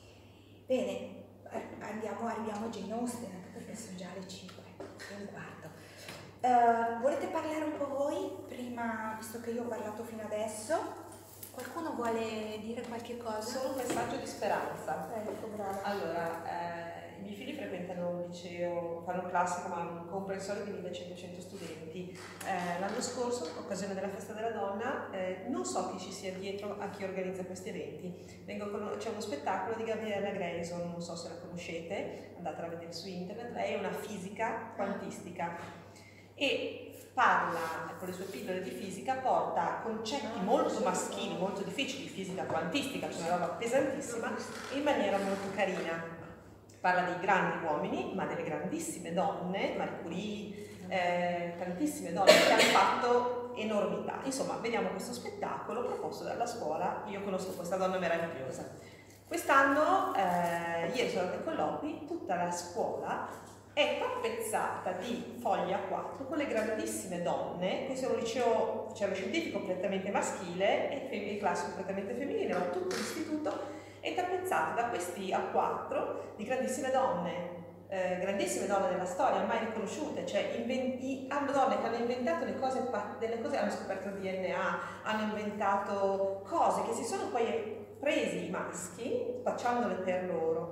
Bene, andiamo, arriviamo a Jane Austen, anche perché sono già le cinque e un quarto. Uh, volete parlare un po' voi prima, visto che io ho parlato fino adesso? Qualcuno vuole dire qualche cosa? Solo un messaggio di speranza. Ecco, brava. Allora, eh, i miei figli frequentano un liceo, fanno un classico, ma un comprensorio di millecinquecento studenti. Eh, l'anno scorso, in occasione della festa della donna, eh, non so chi ci sia dietro a chi organizza questi eventi. Vengo con, c'è uno spettacolo di Gabriella Grayson, non so se la conoscete, andatela a vedere su internet. Lei è una fisica quantistica e parla con le sue pillole di fisica, porta concetti molto maschili, molto difficili, fisica quantistica, cioè una roba pesantissima, in maniera molto carina. Parla dei grandi uomini, ma delle grandissime donne, Marie Curie, eh, tantissime donne che hanno fatto enormità. Insomma, vediamo questo spettacolo proposto dalla scuola. Io conosco questa donna meravigliosa. Quest'anno, eh, ieri sono andata ai colloqui, tutta la scuola è tappezzata di fogli A quattro con le grandissime donne. Questo è un liceo, cioè, scientifico completamente maschile e il classe completamente femminile, ma tutto l'istituto è tappezzato da questi A quattro di grandissime donne, eh, grandissime donne della storia, mai riconosciute, cioè inventi, hanno donne che hanno inventato le cose, delle cose, hanno scoperto il D N A, hanno inventato cose che si sono poi presi i maschi, spacciandole per loro.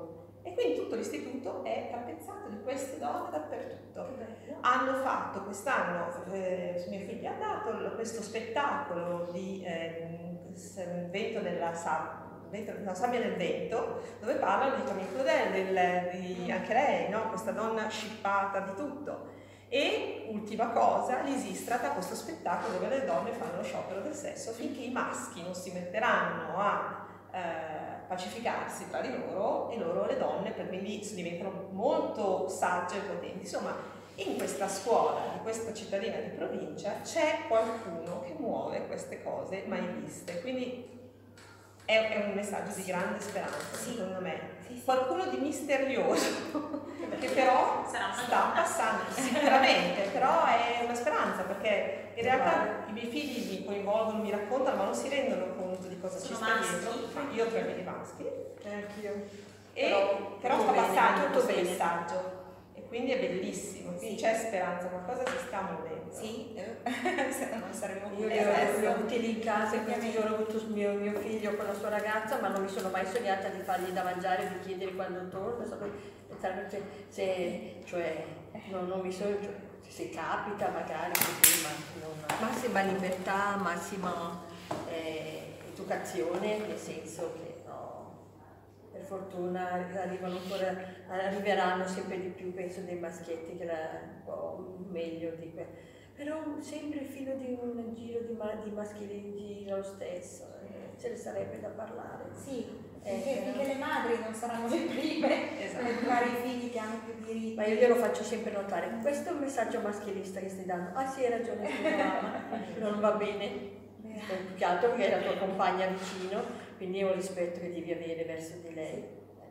E quindi tutto l'istituto è tappezzato di queste donne dappertutto. Hanno fatto quest'anno, eh, mio figlio ha dato questo spettacolo di eh, vento nella sabbia, no, sabbia nel vento, dove parlano di Camille Claudel, del, di anche lei, no? Questa donna scippata di tutto. E ultima cosa, l'Isistrata ha questo spettacolo dove le donne fanno lo sciopero del sesso finché i maschi non si metteranno a eh, pacificarsi tra di loro, e loro, le donne, per quindi diventano molto sagge e potenti. Insomma, in questa scuola di questa cittadina di provincia c'è qualcuno che muove queste cose mai viste, quindi è, è un messaggio di grande speranza, sì, secondo me. Sì, sì. Qualcuno di misterioso che però sta passando, sicuramente, però è una speranza, perché in realtà i miei figli mi coinvolgono, mi raccontano, ma non si rendono conto di cosa ci sta dietro. Io ho tre figli maschi, eh, anch'io. E però, però sta passando tutto questo messaggio, e quindi è bellissimo, quindi c'è speranza, qualcosa si sta muovendo. Sì, eh, se no non saremmo io li ho, li ho avuti lì in casa, questi giorni ho avuto mio, mio figlio con la sua ragazza, ma non mi sono mai sognata di fargli da mangiare, di chiedere quando torna, se, se, cioè non, non mi sono, cioè, se capita magari così, ma non, massima libertà, massima eh, educazione, nel senso che no, per fortuna arrivano ancora, arriveranno sempre di più, penso, dei maschietti che la, un po' meglio di que, però sempre il filo di un giro di, ma, di maschietti lo stesso, eh, ce ne sarebbe da parlare. Sì. Finché, finché le madri non saranno le prime, esatto, per educare i figli che hanno più diritti. Ma io glielo faccio sempre notare, questo è un messaggio maschilista che stai dando. Ah sì, hai ragione, non va bene. Più che altro perché è la tua compagna vicino, quindi è un rispetto che devi avere verso di lei.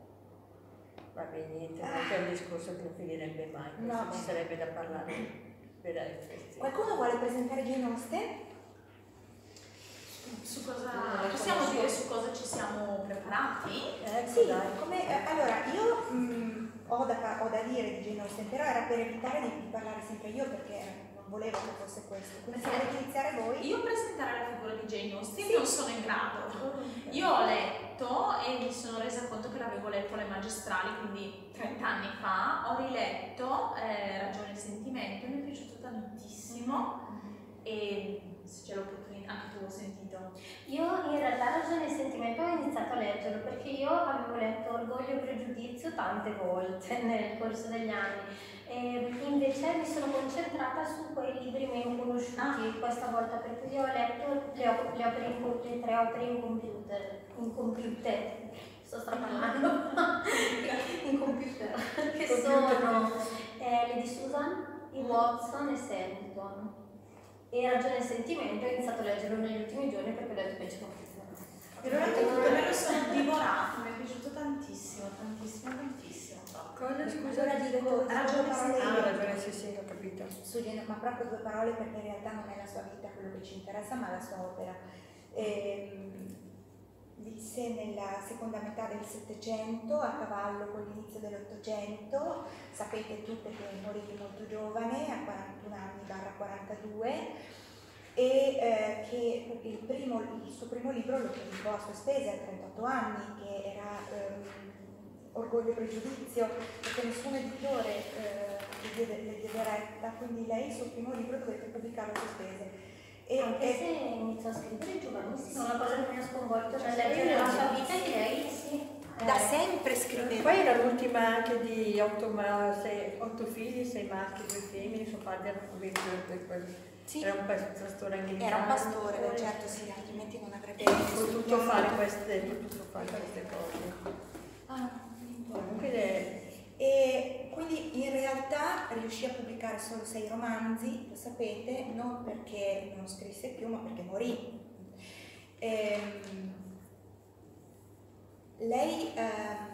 Va bene, niente, è un discorso che non finirebbe mai, no, ci sarebbe da parlare per la riflessione. Qualcuno vuole presentare Jane Austen? Su cosa possiamo dire, su cosa ci siamo preparati? Eh, sì, come, eh, allora io mh, ho, da, ho da dire di Jane Austen, però era per evitare di, di parlare sempre io, perché non volevo che fosse questo. Quindi se volete iniziare voi. Io presentare la figura di Jane Austen, sì, non sono in grado. Io ho letto e mi sono resa conto che l'avevo letto alle magistrali, quindi trenta anni fa. Ho riletto eh, Ragione e Sentimento, mi è piaciuto tantissimo, e se c'è l'opportunità, anche tu ho sentito. Io in realtà Ragione e Sentimento ho iniziato a leggerlo perché io avevo letto Orgoglio e Pregiudizio tante volte nel corso degli anni, e invece mi sono concentrata su quei libri meno conosciuti ah. questa volta, per cui ho letto le, op- le, opere in, le tre opere in computer, in computer, sto straparlando, in computer, che sono eh, le di Susan, i Watson e Selton. E Ragione e Sentimento ho iniziato a leggerlo negli ultimi giorni perché ho detto che c'è Però tutto me lo sono divorato, mi è piaciuto tantissimo, tantissimo, tantissimo. Cosa, scusa, ora dico Ragione e Sentimento. Ah, Ragione, sì, sì, ho capito. Su, ma proprio due parole, perché in realtà non è la sua vita quello che ci interessa, ma la sua opera. Ehm, visse nella seconda metà del Settecento, a cavallo con l'inizio dell'Ottocento. Sapete tutte che morì molto giovane, a quarantuno anni barra quarantadue, e eh, che il, primo, il suo primo libro lo pubblicò a sue spese a trentotto anni, che era ehm, Orgoglio e Pregiudizio, perché nessun editore eh, le, diede, le diede retta, quindi lei il suo primo libro dovette pubblicarlo a sue spese. E anche e, se iniziò a scrivere giovanissimo, una cosa che mi ha sconvolto nel leggere la sua vita, che lei sì, da sempre scriveva. Poi era l'ultima anche di otto, ma, sei, otto figli, sei maschi, due femmine, suo padre era un sì. Era un pastore anglicano. Era un pastore, pastore. Certo, sì, altrimenti non avrebbe potuto fare queste, potuto fare queste cose. Ah, comunque le... E quindi in realtà riuscì a pubblicare solo sei romanzi, lo sapete, non perché non scrisse più, ma perché morì. Ehm, lei eh,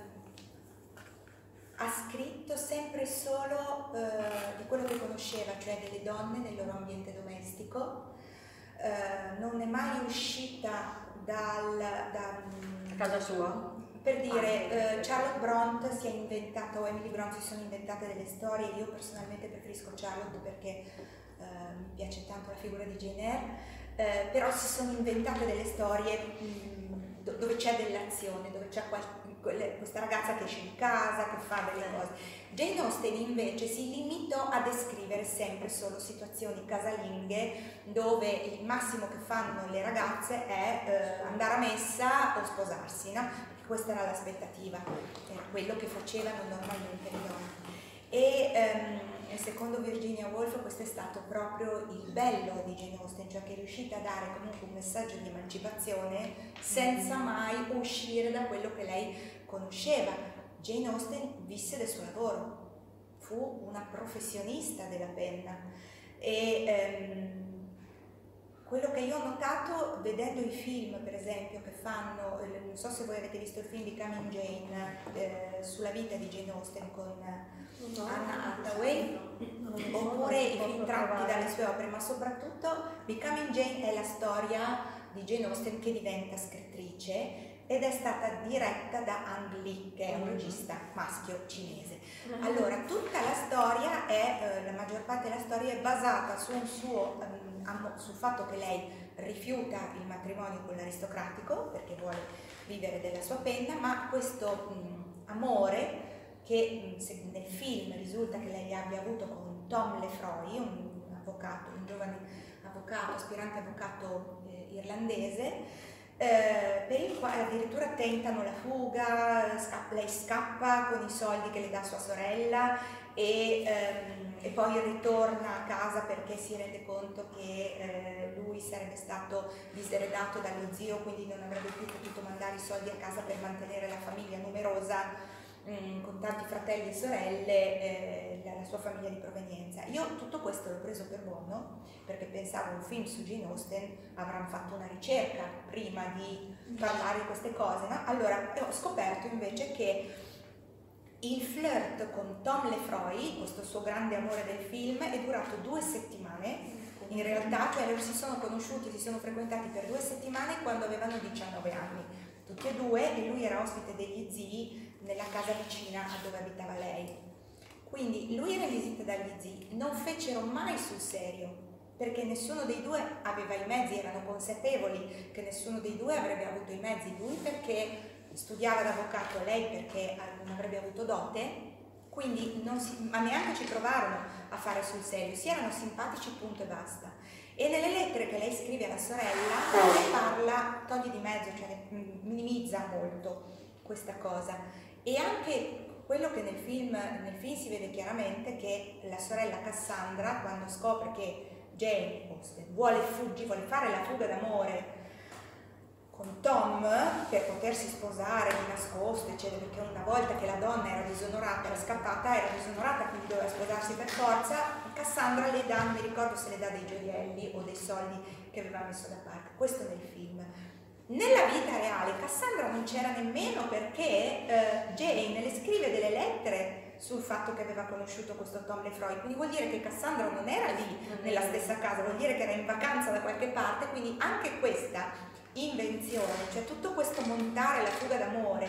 ha scritto sempre solo eh, di quello che conosceva, cioè delle donne nel loro ambiente domestico. Eh, non è mai uscita dal, da casa sua. Per dire, eh, Charlotte Brontë si è inventato, Emily Brontë si sono inventate delle storie. Io personalmente preferisco Charlotte perché eh, mi piace tanto la figura di Jane Eyre. eh, però si sono inventate delle storie mh, dove c'è dell'azione, dove c'è qual- questa ragazza che esce di casa, che fa delle cose. Jane Austen invece si limitò a descrivere sempre solo situazioni casalinghe dove il massimo che fanno le ragazze è eh, andare a messa o sposarsi, no? Perché questa era l'aspettativa, era quello che facevano normalmente le donne. E ehm, secondo Virginia Woolf questo è stato proprio il bello di Jane Austen, cioè che è riuscita a dare comunque un messaggio di emancipazione senza mai uscire da quello che lei conosceva. Jane Austen visse del suo lavoro, fu una professionista della penna e ehm, quello che io ho notato vedendo i film, per esempio, che fanno, non so se voi avete visto il film Becoming Jane, eh, sulla vita di Jane Austen con no, Anna Hathaway, no, oppure i film tratti dalle sue opere, ma soprattutto Becoming Jane è la storia di Jane Austen che diventa scrittrice ed è stata diretta da Ang Lee, che è un regista maschio cinese. Allora, tutta la storia è, eh, la maggior parte della storia è basata su un suo, um, sul fatto che lei rifiuta il matrimonio con l'aristocratico perché vuole vivere della sua penna, ma questo um, amore che se nel film risulta che lei abbia avuto con Tom Lefroy, un, un avvocato, un giovane avvocato, aspirante avvocato eh, irlandese, Eh, per il quale addirittura tentano la fuga, sca- lei scappa con i soldi che le dà sua sorella e, ehm, e poi ritorna a casa perché si rende conto che eh, lui sarebbe stato diseredato dallo zio, quindi non avrebbe più potuto mandare i soldi a casa per mantenere la famiglia numerosa mh, con tanti fratelli e sorelle, eh, la, la sua famiglia di provenienza. Io tutto questo l'ho preso per buono perché pensavo un film su Jane Austen avranno fatto una ricerca prima di parlare di queste cose, no? Allora ho scoperto invece che il flirt con Tom Lefroy, questo suo grande amore del film, è durato due settimane in realtà, cioè loro si sono conosciuti, si sono frequentati per due settimane quando avevano diciannove anni, tutti e due, e lui era ospite degli zii nella casa vicina a dove abitava lei. Quindi lui era in visita dagli zii, non fecero mai sul serio, perché nessuno dei due aveva i mezzi, erano consapevoli che nessuno dei due avrebbe avuto i mezzi, lui perché studiava l'avvocato, lei perché non avrebbe avuto dote, quindi non si, ma neanche ci provarono a fare sul serio, si erano simpatici punto e basta. E nelle lettere che lei scrive alla sorella, lei parla, toglie di mezzo, cioè minimizza molto questa cosa. E anche quello che nel film, nel film si vede chiaramente che la sorella Cassandra, quando scopre che Jane Austen vuole fuggire, vuole fare la fuga d'amore con Tom per potersi sposare di nascosto, eccetera, perché una volta che la donna era disonorata, era scappata, era disonorata, quindi doveva sposarsi per forza, Cassandra le dà, non mi ricordo se le dà dei gioielli o dei soldi che aveva messo da parte. Questo nel film. Nella vita reale Cassandra non c'era nemmeno perché eh, Jane le scrive delle lettere sul fatto che aveva conosciuto questo Tom Lefroy, quindi vuol dire che Cassandra non era lì nella stessa casa, vuol dire che era in vacanza da qualche parte, quindi anche questa invenzione, cioè tutto questo montare la fuga d'amore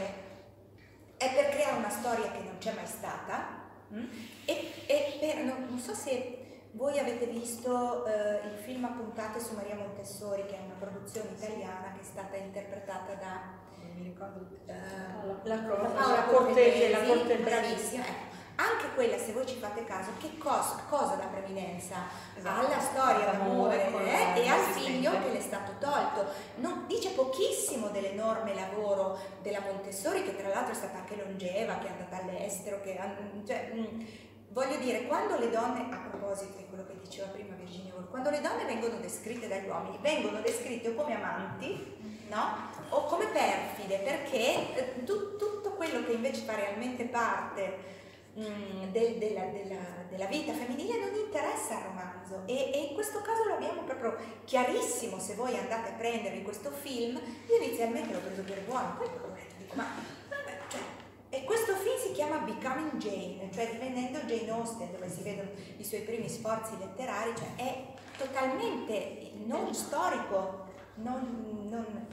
è per creare una storia che non c'è mai stata mh? e, e per, non, non so se voi avete visto eh, il film a puntate su Maria Montessori, che è una produzione italiana che è stata interpretata da non mi ricordo eh, la, la, Paola la Cortese, la Cortesi, Cortese, bravissima. Ecco. Anche quella, se voi ci fate caso, che cosa, cosa dà preminenza esatto. alla storia d'amore eh, e al figlio che le è stato tolto. Non, dice pochissimo dell'enorme lavoro della Montessori, che tra l'altro è stata anche longeva, che è andata all'estero, che cioè, mh, voglio dire, quando le donne, a proposito di quello che diceva prima Virginia Woolf, quando le donne vengono descritte dagli uomini, vengono descritte o come amanti, no? O come perfide, perché eh, tu, tutto quello che invece fa realmente parte Del, della, della, della vita femminile non interessa al romanzo e, e in questo caso lo abbiamo proprio chiarissimo. Se voi andate a prendervi questo film, io inizialmente l'ho preso per buono, poi dico, ma cioè, e questo film si chiama Becoming Jane, cioè divenendo Jane Austen, dove si vedono i suoi primi sforzi letterari, cioè è totalmente non storico, non, non...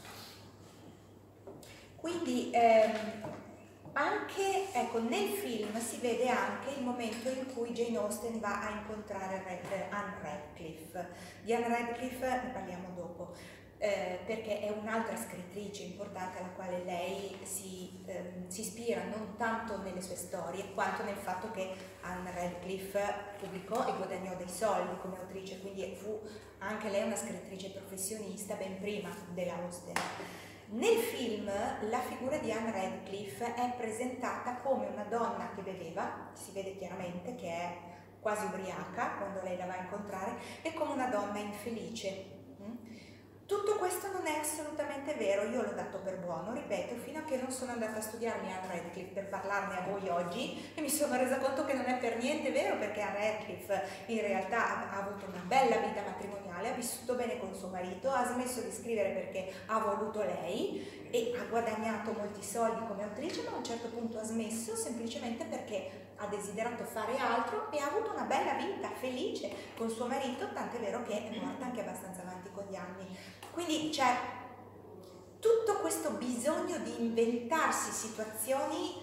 quindi ehm, anche, ecco, nel film si vede anche il momento in cui Jane Austen va a incontrare Anne Radcliffe, Radcliffe. Di Anne Radcliffe ne parliamo dopo, eh, perché è un'altra scrittrice importante alla quale lei si, eh, si ispira non tanto nelle sue storie quanto nel fatto che Anne Radcliffe pubblicò e guadagnò dei soldi come autrice, quindi fu anche lei una scrittrice professionista ben prima della Austen. Nel film la figura di Anne Radcliffe è presentata come una donna che beveva, si vede chiaramente che è quasi ubriaca quando lei la va a incontrare, e come una donna infelice. Tutto questo non è assolutamente vero, io l'ho dato per buono, ripeto, fino a che non sono andata a studiarmi Anne Radcliffe per parlarne a voi oggi e mi sono resa conto che non è per niente vero, perché Anne Radcliffe in realtà ha avuto una bella vita matrimoniale, ha vissuto bene con suo marito, ha smesso di scrivere perché ha voluto lei e ha guadagnato molti soldi come autrice, ma a un certo punto ha smesso semplicemente perché ha desiderato fare altro e ha avuto una bella vita, felice con suo marito, tant'è vero che è morta anche abbastanza avanti con gli anni. Quindi c'è tutto questo bisogno di inventarsi situazioni,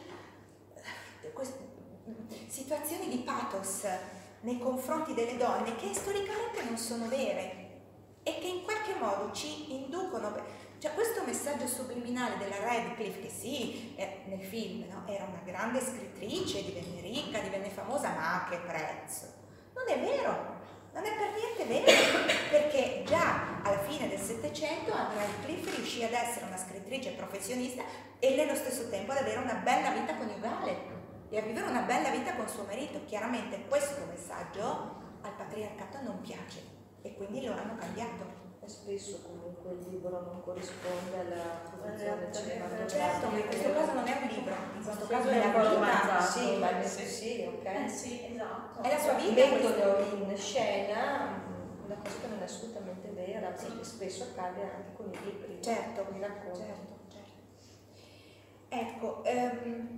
situazioni di pathos nei confronti delle donne che storicamente non sono vere e che in qualche modo ci inducono, cioè questo messaggio subliminale della Radcliffe, che sì, eh, nel film, no, era una grande scrittrice, divenne ricca, divenne famosa, ma a che prezzo? Non è vero, non è per niente vero, perché già alla fine del Settecento Anne Radcliffe riuscì ad essere una scrittrice professionista e nello stesso tempo ad avere una bella vita coniugale e a vivere una bella vita con suo marito. Chiaramente questo messaggio al patriarcato non piace e quindi lo hanno cambiato. E spesso comunque il libro non corrisponde alla produzione cinematografica. Certo, ma in questo caso non è un libro, in questo caso è è la un po' vita. romanzato, Sì, ma sì, sì, ok. Eh sì, esatto. È la sua vita. Mettono in scena una cosa che non è assolutamente vera, perché spesso accade anche con i libri, certo, con i racconti. Certo, certo. Ecco, ehm,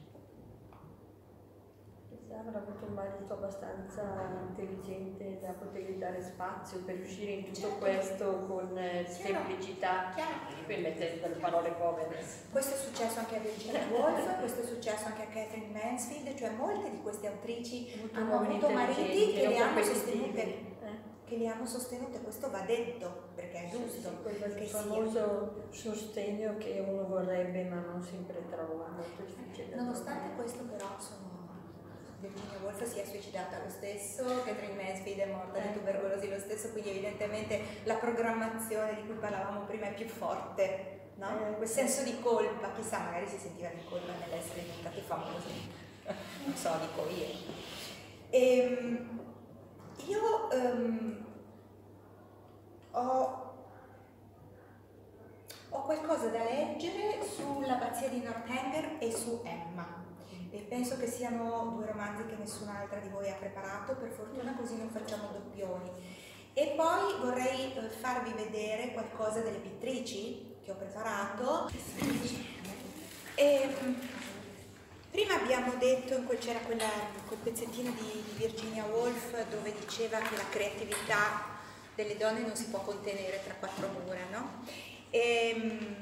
avrà avuto un marito abbastanza intelligente da potergli dare spazio per riuscire in tutto certo. questo con eh, semplicità, per mettere delle parole povere. Questo è successo anche a Virginia Woolf, questo è successo anche a Catherine Mansfield, cioè molte di queste autrici hanno avuto mariti che le hanno sostenute, eh? che le hanno sostenute, questo va detto perché è giusto. Sì, quel che famoso sia. Sostegno che uno vorrebbe ma non sempre trova, molto difficile. Nonostante questo però sono Virginia Woolf si è suicidata lo stesso, Catherine Mansfield è morta di tubercolosi lo stesso, quindi evidentemente la programmazione di cui parlavamo prima è più forte, no? Eh, Quel senso di colpa, chissà, magari si sentiva di colpa nell'essere diventate famose, non so, dico io. E, io um, ho, ho qualcosa da leggere sull'abbazia di Northanger e su Emma. E penso che siano due romanzi che nessun'altra di voi ha preparato, per fortuna, così non facciamo doppioni. E poi vorrei eh, farvi vedere qualcosa delle pittrici che ho preparato. E, prima abbiamo detto, in quel c'era quella, quel pezzettino di, di Virginia Woolf dove diceva che la creatività delle donne non si può contenere tra quattro mura, no? E,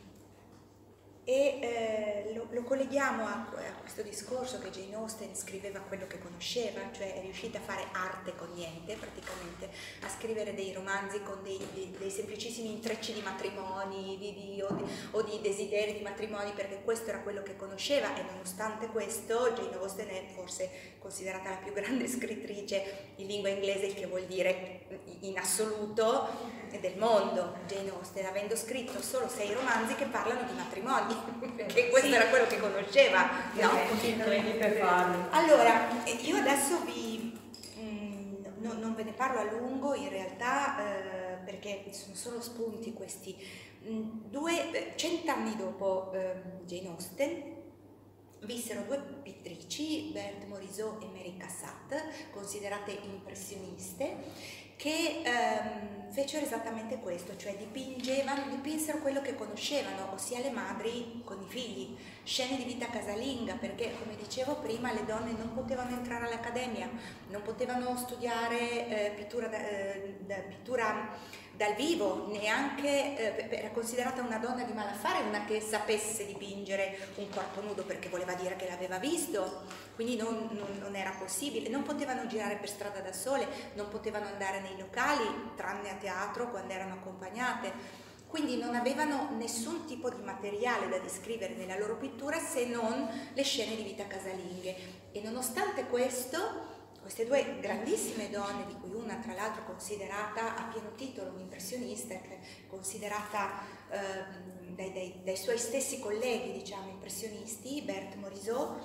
E eh, lo, lo colleghiamo a, a questo discorso che Jane Austen scriveva quello che conosceva, cioè è riuscita a fare arte con niente, praticamente, a scrivere dei romanzi con dei, dei, dei semplicissimi intrecci di matrimoni di, di, o, di, o di desideri di matrimoni, perché questo era quello che conosceva. E nonostante questo Jane Austen è forse considerata la più grande scrittrice in lingua inglese, il che vuol dire in assoluto del mondo. Jane Austen, avendo scritto solo sei romanzi che parlano di matrimoni, perché questo sì. era quello che conosceva, no? Per farli. Allora, io adesso vi mh, no, non ve ne parlo a lungo in realtà, eh, perché sono solo spunti questi. Mh, due, cent'anni dopo eh, Jane Austen vissero due pittrici, Berthe Morisot e Mary Cassatt, considerate impressioniste, che ehm, fecero esattamente questo, cioè dipingevano, dipinsero quello che conoscevano, ossia le madri con i figli, scene di vita casalinga, perché come dicevo prima le donne non potevano entrare all'accademia, non potevano studiare eh, pittura, da, eh, da, pittura dal vivo, neanche eh, era considerata una donna di malaffare una che sapesse dipingere un corpo nudo, perché voleva dire che l'aveva visto, quindi non, non, non era possibile. Non potevano girare per strada da sole, non potevano andare nei locali, tranne a teatro quando erano accompagnate, quindi non avevano nessun tipo di materiale da descrivere nella loro pittura se non le scene di vita casalinghe. E nonostante questo, queste due grandissime donne, di cui una tra l'altro considerata a pieno titolo un'impressionista, considerata eh, dai, dai, dai suoi stessi colleghi, diciamo, impressionisti, Berthe Morisot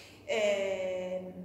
eh,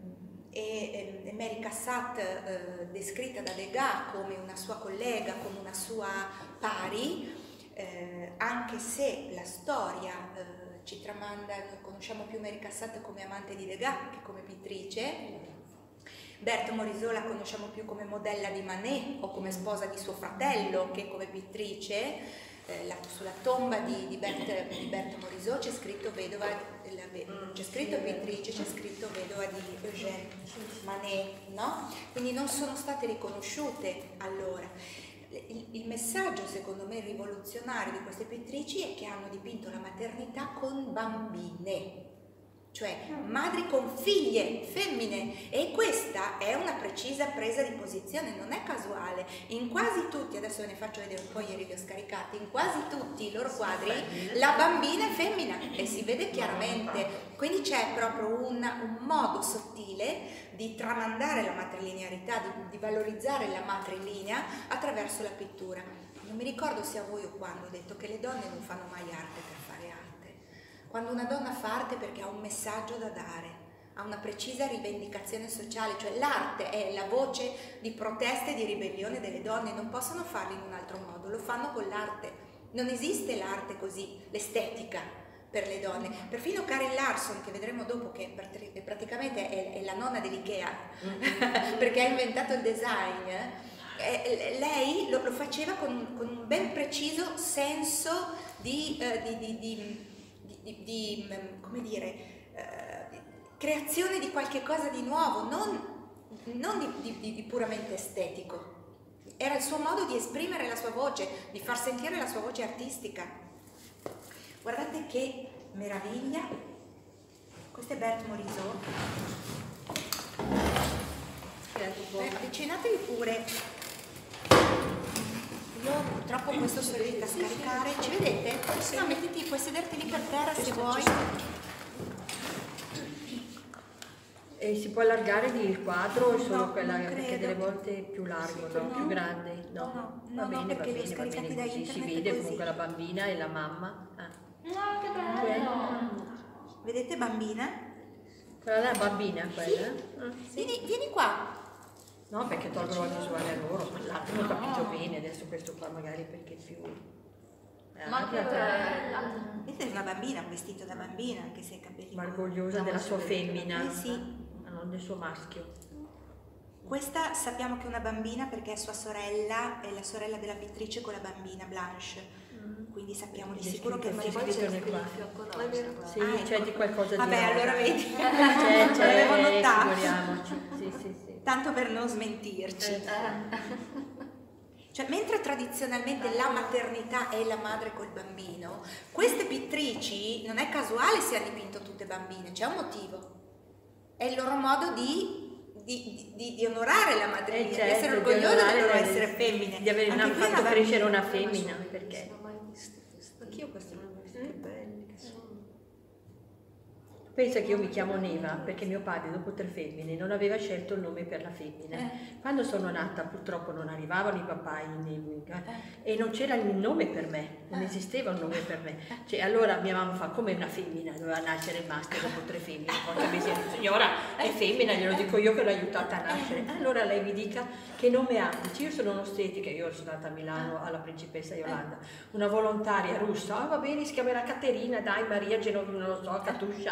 e, e Mary Cassatt, eh, descritta da Degas come una sua collega, come una sua pari, eh, anche se la storia eh, ci tramanda, noi conosciamo più Mary Cassatt come amante di Degas che come pittrice. Berthe Morisot la conosciamo più come modella di Manet o come sposa di suo fratello che come pittrice. Eh, la, sulla tomba di, di, Berthe, di Berthe Morisot c'è scritto vedova, c'è scritto pittrice, c'è scritto vedova di Eugène Manet, no? Quindi non sono state riconosciute allora. Il, il messaggio secondo me rivoluzionario di queste pittrici è che hanno dipinto la maternità con bambine, cioè madri con figlie femmine, e questa è una precisa presa di posizione, non è casuale. In quasi tutti, adesso ve ne faccio vedere un po', ieri li ho scaricati, in quasi tutti i loro quadri la bambina è femmina e si vede chiaramente, quindi c'è proprio un, un modo sottile di tramandare la matrilinearità, di, di valorizzare la matrilinea attraverso la pittura. Non mi ricordo se a voi o quando ho detto che le donne non fanno mai arte per fare arte. Quando una donna fa arte perché ha un messaggio da dare, ha una precisa rivendicazione sociale, cioè l'arte è la voce di protesta e di ribellione delle donne, non possono farlo in un altro modo, lo fanno con l'arte. Non esiste l'arte così, l'estetica per le donne. Perfino Karen Larsson, che vedremo dopo, che praticamente è, è la nonna dell'Ikea, perché ha inventato il design, eh, lei lo, lo faceva con, con un ben preciso senso di... Eh, di, di, di Di, di, come dire, eh, creazione di qualche cosa di nuovo, non, non di, di, di puramente estetico. Era il suo modo di esprimere la sua voce, di far sentire la sua voce artistica. Guardate che meraviglia, questa è Berthe Morisot. Eh, avvicinatevi pure. Io purtroppo questo sono riuscita a scaricare, ci vedete? No, mettiti, puoi sederti lì per terra se vuoi. E si può allargare lì il quadro o solo No, quella, non perché credo. delle volte è più largo, Sì, no? no. Più grande? No, No, no, va no, bene, va perché li ho bene, va scaricati bene da così, si internet vede così. comunque la bambina e la mamma. Ah. No, che bello! Vedete bambina? Quella là è bambina, quella? Ah. Vieni, vieni qua. No, perché tolgono la visuale a loro, ma l'altro non ho capito bene, adesso questo qua magari perché è più... Eh, Ma che anche- bella! Questa è una bambina, un vestito da bambina, anche se i capelli... ma orgogliosa della sua femmina, Eh sì. ma non del suo maschio. Questa sappiamo che è una bambina perché è sua sorella, è la sorella della pittrice con la bambina Blanche. Quindi sappiamo di C'è sicuro che è scritto- una c'è scritto bambina. nel quadro. È vero. Sì, Ah, c'è ecco. di qualcosa di Vabbè, rosa. allora vedi. C'è, Non c'è, l'avevo notato. figuriamoci. Sì, sì, sì. Tanto per non smentirci. Eh. Cioè, mentre tradizionalmente la maternità è la madre col bambino, queste pittrici non è casuale se hanno dipinto tutte bambine, c'è un motivo. È il loro modo di, di, di, di onorare la madrina, Eh, di certo, essere di orgogliose del onorare loro le- essere femmine. Di aver Anche una- qui è fatto una crescere bambina. una femmina, perché... Non ho mai visto questo. Anch'io questi non ho visti, che Mm. belli che sono. Pensa che io mi chiamo Neva perché mio padre, dopo tre femmine, non aveva scelto il nome per la femmina. Eh. Quando sono nata purtroppo non arrivavano i papai né lui, eh, e non c'era il nome per me, non esisteva un nome per me. Cioè, allora mia mamma fa come una femmina, doveva nascere il maschio dopo tre femmine. Poi mi dice, signora è femmina, glielo dico io che l'ho aiutata a nascere. Allora lei mi dica che nome ha. Dice, io sono un'ostetrica, io sono andata a Milano alla principessa Yolanda, una volontaria russa, ah, va bene, si chiamerà Caterina, dai, Maria Genovina, non lo so, Katusha.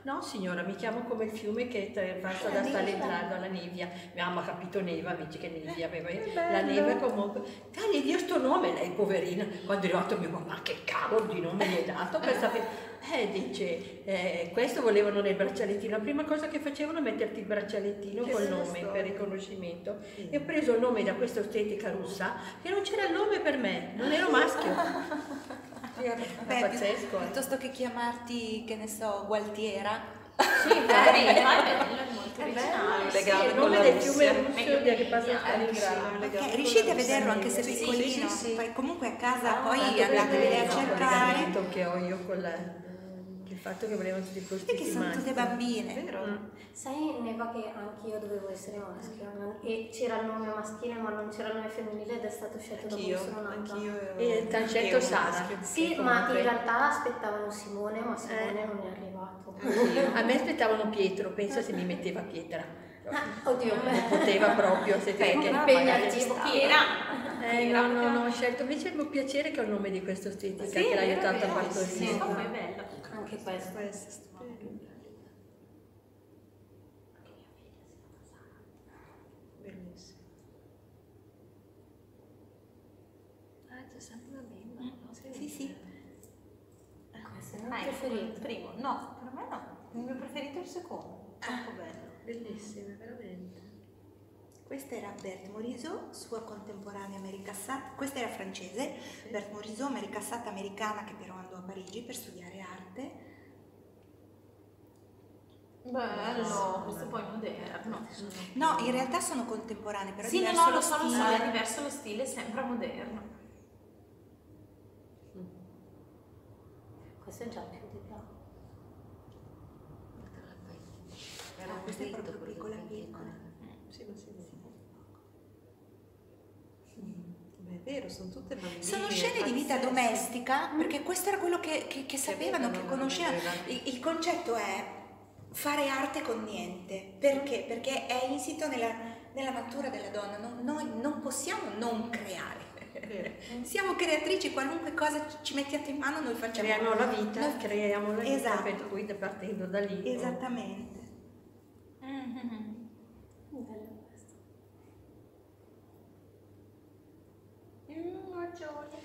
No signora, mi chiamo come il fiume che è passa da Stalingrado alla Nevia. Mia mamma ha capito Neva, amici che Nevia aveva la neve comunque. Dai, Dio sto nome, lei poverina. Quando è arrivato mio papà, che cavolo di nome gli hai dato questa Eh, dice, eh, questo volevano nel braccialettino. La prima cosa che facevano è metterti il braccialettino che col nome per riconoscimento. Mm. E ho preso il nome da questa ostetica russa che non c'era il nome per me, non ero maschio. Beh, pazzesco. Piuttosto che chiamarti, che ne so, Gualtiera. Sì, carino, è bello, è molto originale. Sì, il nome del fiume russo che passa a Stalingrado. Okay, riuscite a vederlo anche se piccolino? Sì, sì, sì. Comunque a casa Ah, poi andatevene a cercare. Che ho io con la... il fatto che volevano tutti i posti Perché sono tutte bambine. Mm. Sai, Neva, che anch'io dovevo essere maschio e c'era il nome maschile ma non c'era il nome femminile ed è stato scelto dopo che sono nata. E t'hanno scelto Sara. Sì, ma in realtà aspettavano Simone, ma Simone eh. non è arrivato. Anch'io. A me aspettavano Pietro, pensa se mi metteva Pietra. Ah, oddio, non poteva proprio, se che impegnativo. Piera. Eh, no, no, no, ho scelto invece il mio piacere che è il nome di questa ostetica sì, che l'ha aiutato a partorire. Sì, è bello. Anche questo. Questo è stupendo. Bellissimo. Ah, c'è sempre una bimba. No? Sì, sì. Questo è il mio Ah, preferito. il primo? No, per me no. Il mio preferito è il secondo. Troppo bello. Bellissimo, veramente. Questa era Berthe Morisot, sua contemporanea Americassat. Questa era francese, sì. Berthe Morisot, Americassat americana che però andò a Parigi per studiare arte. Bello, questo è poi moderno. No, in realtà sono contemporanee, però sì, diverso no, lo lo so, lo stile. so, è diverso lo stile, sembra moderno. Questo è già più di là. Ah, questa è proprio piccola piccola. Sì, ma sì. Beh, è vero, sono tutte bambine. Sono scene di vita domestica, perché questo era quello che, che, che sapevano, che conoscevano. Il, il concetto è fare arte con niente. Perché? Perché è insito nella, nella natura della donna. Non, noi non possiamo non creare. Siamo creatrici, qualunque cosa ci mettiate in mano noi facciamo. Creiamo la vita, noi... creiamo la vita, esatto. per cui partendo da lì. Esattamente. Mm-hmm. Bello questo. Mm, ho gioia.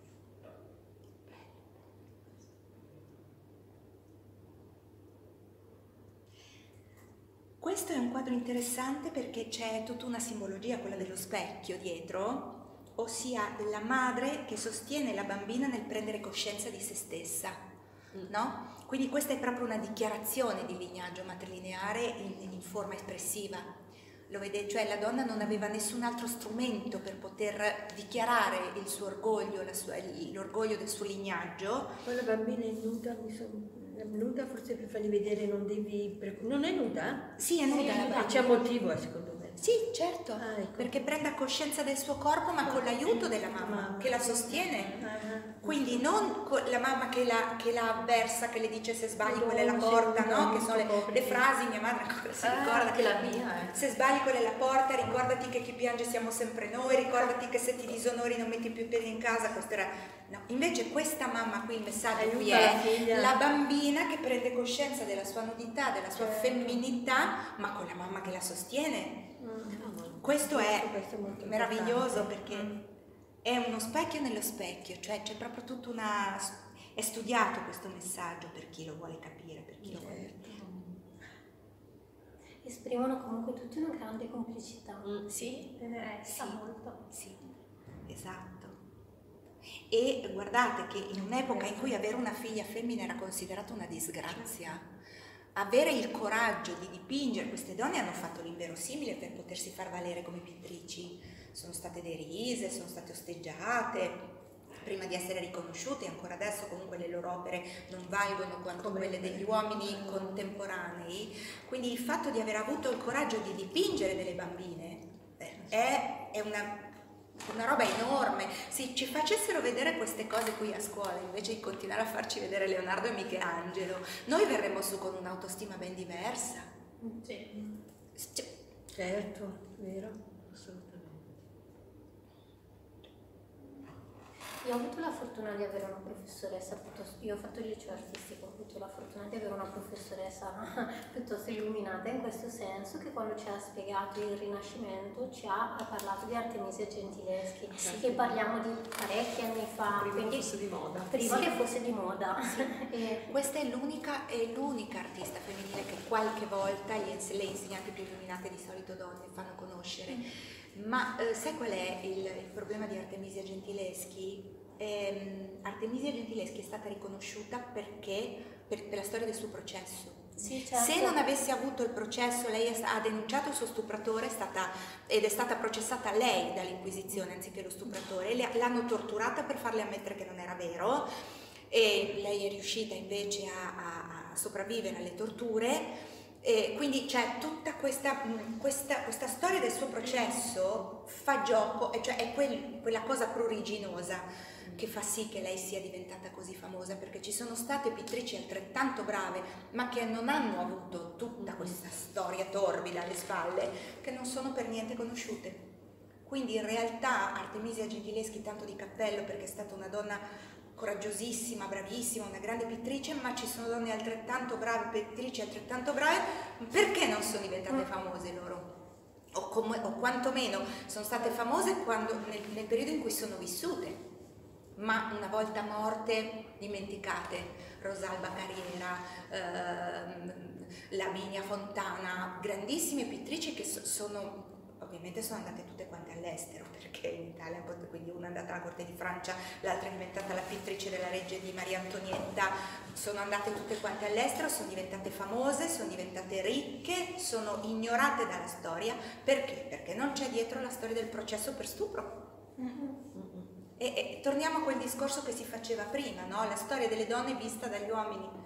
Questo è un quadro interessante perché c'è tutta una simbologia, quella dello specchio dietro, ossia la madre che sostiene la bambina nel prendere coscienza di se stessa, no? Quindi questa è proprio una dichiarazione di lignaggio matrilineare in, in forma espressiva. Lo vede, cioè la donna non aveva nessun altro strumento per poter dichiarare il suo orgoglio, la sua, l'orgoglio del suo lignaggio. Poi la bambina è nuda, mi sono... È nuda forse per fargli vedere non devi... Non è nuda? Sì, è nuda. Sì, la c'è un motivo secondo me. Sì, certo, ah, ecco. Perché prenda coscienza del suo corpo ma con l'aiuto della mamma che la sostiene. Ah, Quindi non con la mamma che la, che la avversa, che le dice se sbagli quella è la porta, no? Che sono le, le frasi, mia madre ancora si ricorda. Che la mia, eh. Se sbagli quella è la porta, ricordati che chi piange siamo sempre noi, ricordati che se ti disonori non metti più piedi in casa, questo era... No, invece questa mamma qui, il messaggio qui è la bambina che prende coscienza della sua nudità, della sua certo. femminilità, ma con la mamma che la sostiene. Mm. Questo è questo è meraviglioso importante. Perché è uno specchio nello specchio, cioè c'è proprio tutta una... è studiato questo messaggio per chi lo vuole capire, per chi certo. lo vuole capire. Esprimono comunque tutti una grande complicità. Mm. Sì, tenerezza sì. molto. Sì, esatto. E guardate che in un'epoca in cui avere una figlia femmina era considerata una disgrazia, avere il coraggio di dipingere, queste donne hanno fatto l'inverosimile per potersi far valere come pittrici, sono state derise, sono state osteggiate prima di essere riconosciute, ancora adesso comunque le loro opere non valgono quanto quelle degli uomini contemporanei, quindi il fatto di aver avuto il coraggio di dipingere delle bambine è, è una... una roba enorme. Se ci facessero vedere queste cose qui a scuola invece di continuare a farci vedere Leonardo e Michelangelo, noi verremmo su con un'autostima ben diversa. Sì. C- certo, vero, assolutamente. Io ho avuto la fortuna di avere una professoressa piuttosto, io ho fatto il liceo artistico, ho avuto la fortuna di avere una professoressa piuttosto illuminata in questo senso, che quando ci ha spiegato il Rinascimento ci ha parlato di Artemisia Gentileschi, sì. Che parliamo di parecchi anni fa, Prima quindi che fosse di moda. Prima sì. che fosse di moda. Sì. E questa è l'unica, è l'unica artista femminile che qualche volta gli, le insegnanti più illuminate, di solito donne, fanno conoscere. Ma eh, sai qual è il, il problema di Artemisia Gentileschi? Eh, Artemisia Gentileschi è stata riconosciuta perché per, per la storia del suo processo. Sì, certo. Se non avesse avuto il processo, lei è, ha denunciato il suo stupratore, è stata, ed è stata processata lei dall'Inquisizione anziché lo stupratore, le, l'hanno torturata per farle ammettere che non era vero, e lei è riuscita invece a, a, a sopravvivere alle torture. E quindi c'è tutta questa, questa, questa storia del suo processo fa gioco, cioè è quel, quella cosa pruriginosa che fa sì che lei sia diventata così famosa, perché ci sono state pittrici altrettanto brave ma che non hanno avuto tutta questa storia torbida alle spalle, che non sono per niente conosciute. Quindi in realtà Artemisia Gentileschi, tanto di cappello, perché è stata una donna coraggiosissima, bravissima, una grande pittrice, ma ci sono donne altrettanto brave, pittrici altrettanto brave, perché non sono diventate famose loro? O, come, o quantomeno sono state famose quando, nel, nel periodo in cui sono vissute, ma una volta morte dimenticate. Rosalba Carriera, ehm, Lavinia Fontana, grandissime pittrici che so, sono... Ovviamente sono andate tutte quante all'estero, perché in Italia, quindi una è andata alla corte di Francia, l'altra è diventata la pittrice della regge di Maria Antonietta, sono andate tutte quante all'estero, sono diventate famose, sono diventate ricche, sono ignorate dalla storia. Perché? Perché non c'è dietro la storia del processo per stupro. Mm-hmm. E, e torniamo a quel discorso che si faceva prima, no? La storia delle donne vista dagli uomini.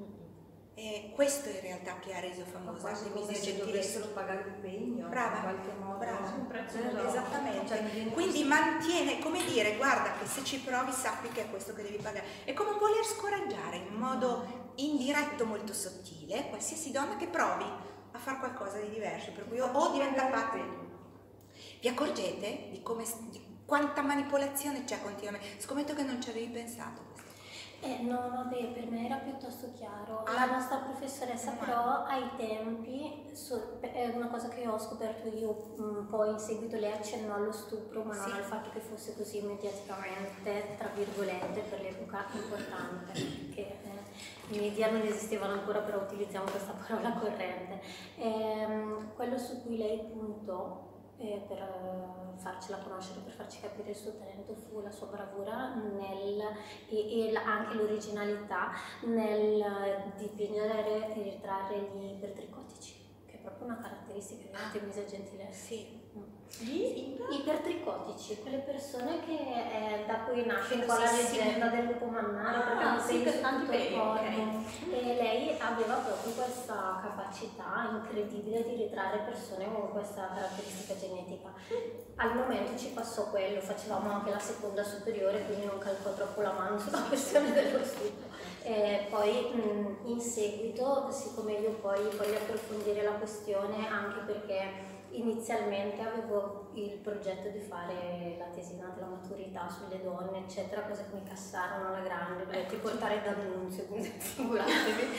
E questo in realtà che ha reso famosa Artemisia Gentileschi. Dovessero pagare il pegno, brava, in qualche modo. Brava. Un prezzo Eh, esattamente. Cioè, quindi mantiene, come dire, guarda che se ci provi sappi che è questo che devi pagare. È come un voler scoraggiare in modo indiretto, molto sottile, qualsiasi donna che provi a fare qualcosa di diverso, per cui o diventa pazza. Vi accorgete di come, di quanta manipolazione c'è continuamente? Scommetto che non ci avevi pensato. Eh, no, vabbè, per me era piuttosto chiaro. Ah. La nostra professoressa Ah. però ai tempi, so, è una cosa che ho scoperto io, un po' in seguito lei accennò allo stupro, ma non Sì. al fatto che fosse così mediaticamente, tra virgolette, per l'epoca importante, che eh, i media non esistevano ancora, però utilizziamo questa parola corrente. Ehm, quello su cui lei puntò eh, per uh, farcela conoscere, per farci capire il suo talento, fu la sua bravura nel, e, e la, anche l'originalità nel dipingere e ritrarre gli ipertricotici, che è proprio una caratteristica di Artemisia Gentileschi. Sì. Gli ipertricotici, quelle persone che eh, da cui nasce un po' la Sì, sì. leggenda del lupo mannaro, Ah, perché hanno sì, peli per su tanti tutto il peli, corpo. ok. E lei aveva proprio questa capacità incredibile di ritrarre persone con questa caratteristica genetica. Al momento ci passò quello, facevamo anche la seconda superiore, quindi non calcò troppo la mano sulla questione dello stupro. E poi mh, in seguito, siccome io poi voglio approfondire la questione, anche perché inizialmente avevo il progetto di fare la tesina della maturità sulle donne, eccetera, cose che mi cassarono alla grande, dovetti portare D'Annunzio, quindi figuratevi.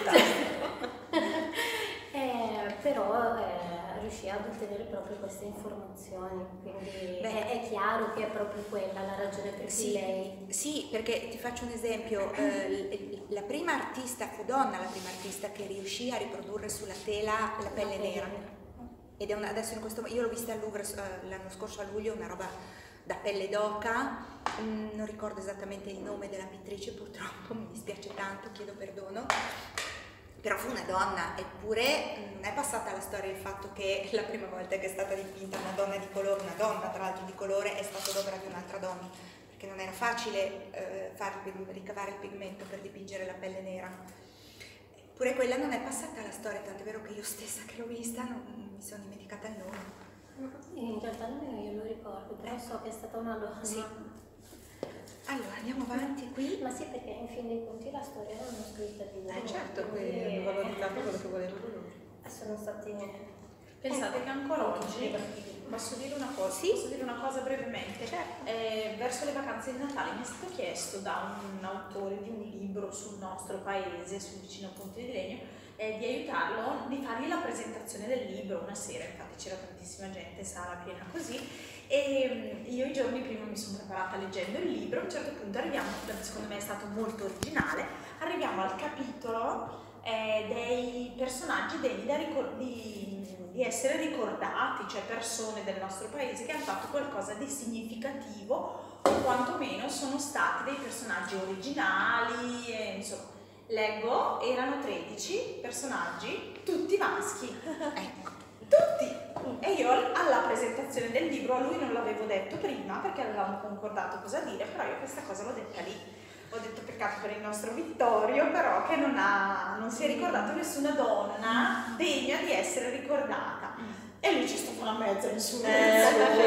eh, però eh, riuscii ad ottenere proprio queste informazioni, quindi Beh, è, è chiaro che è proprio quella la ragione per cui Sì, lei... sì, perché ti faccio un esempio, eh, la prima artista, fu donna la prima artista che riuscì a riprodurre sulla tela la pelle nera. Ed è una, adesso in questo io l'ho vista al Louvre uh, l'anno scorso a luglio, una roba da pelle d'oca, mm, non ricordo esattamente il nome della pittrice purtroppo, mi dispiace tanto, chiedo perdono, però fu una donna, eppure non è passata alla storia il fatto che la prima volta che è stata dipinta una donna di colore, una donna tra l'altro di colore, è stata l'opera di un'altra donna, perché non era facile eh, far, ricavare il pigmento per dipingere la pelle nera. Pure quella non è passata alla storia, tant'è vero che io stessa che l'ho vista non mi sono dimenticata il nome. In realtà nemmeno io lo ricordo, però so che è stata una donna. Sì. Allora andiamo avanti qui. Ma sì, perché in fin dei conti la storia non è scritta di uomo. Eh certo, quindi poi hanno valorizzato quello che volevano loro. sono stati... Pensate che ancora oggi Posso dire una cosa? Sì? Posso dire una cosa brevemente? Certo. Eh, verso le vacanze di Natale mi è stato chiesto da un autore di un libro sul nostro paese, sul vicino Ponte di Legno, eh, di aiutarlo, di fargli la presentazione del libro una sera, infatti c'era tantissima gente, sala piena così, e io i giorni prima mi sono preparata leggendo il libro. A un certo punto arriviamo, secondo me è stato molto originale, arriviamo al capitolo eh, dei personaggi degni da ricor- di, di essere ricordati, cioè persone del nostro paese che hanno fatto qualcosa di significativo o quantomeno sono stati dei personaggi originali, e, insomma, leggo, erano tredici personaggi, tutti maschi, ecco, tutti! E io alla presentazione del libro, a lui non l'avevo detto prima perché avevamo concordato cosa dire, però io questa cosa l'ho detta lì. Ho detto peccato per il nostro Vittorio, però che non, ha, non si è ricordato nessuna donna degna di essere ricordata. E lui ci stava una mezza insulto. Eh,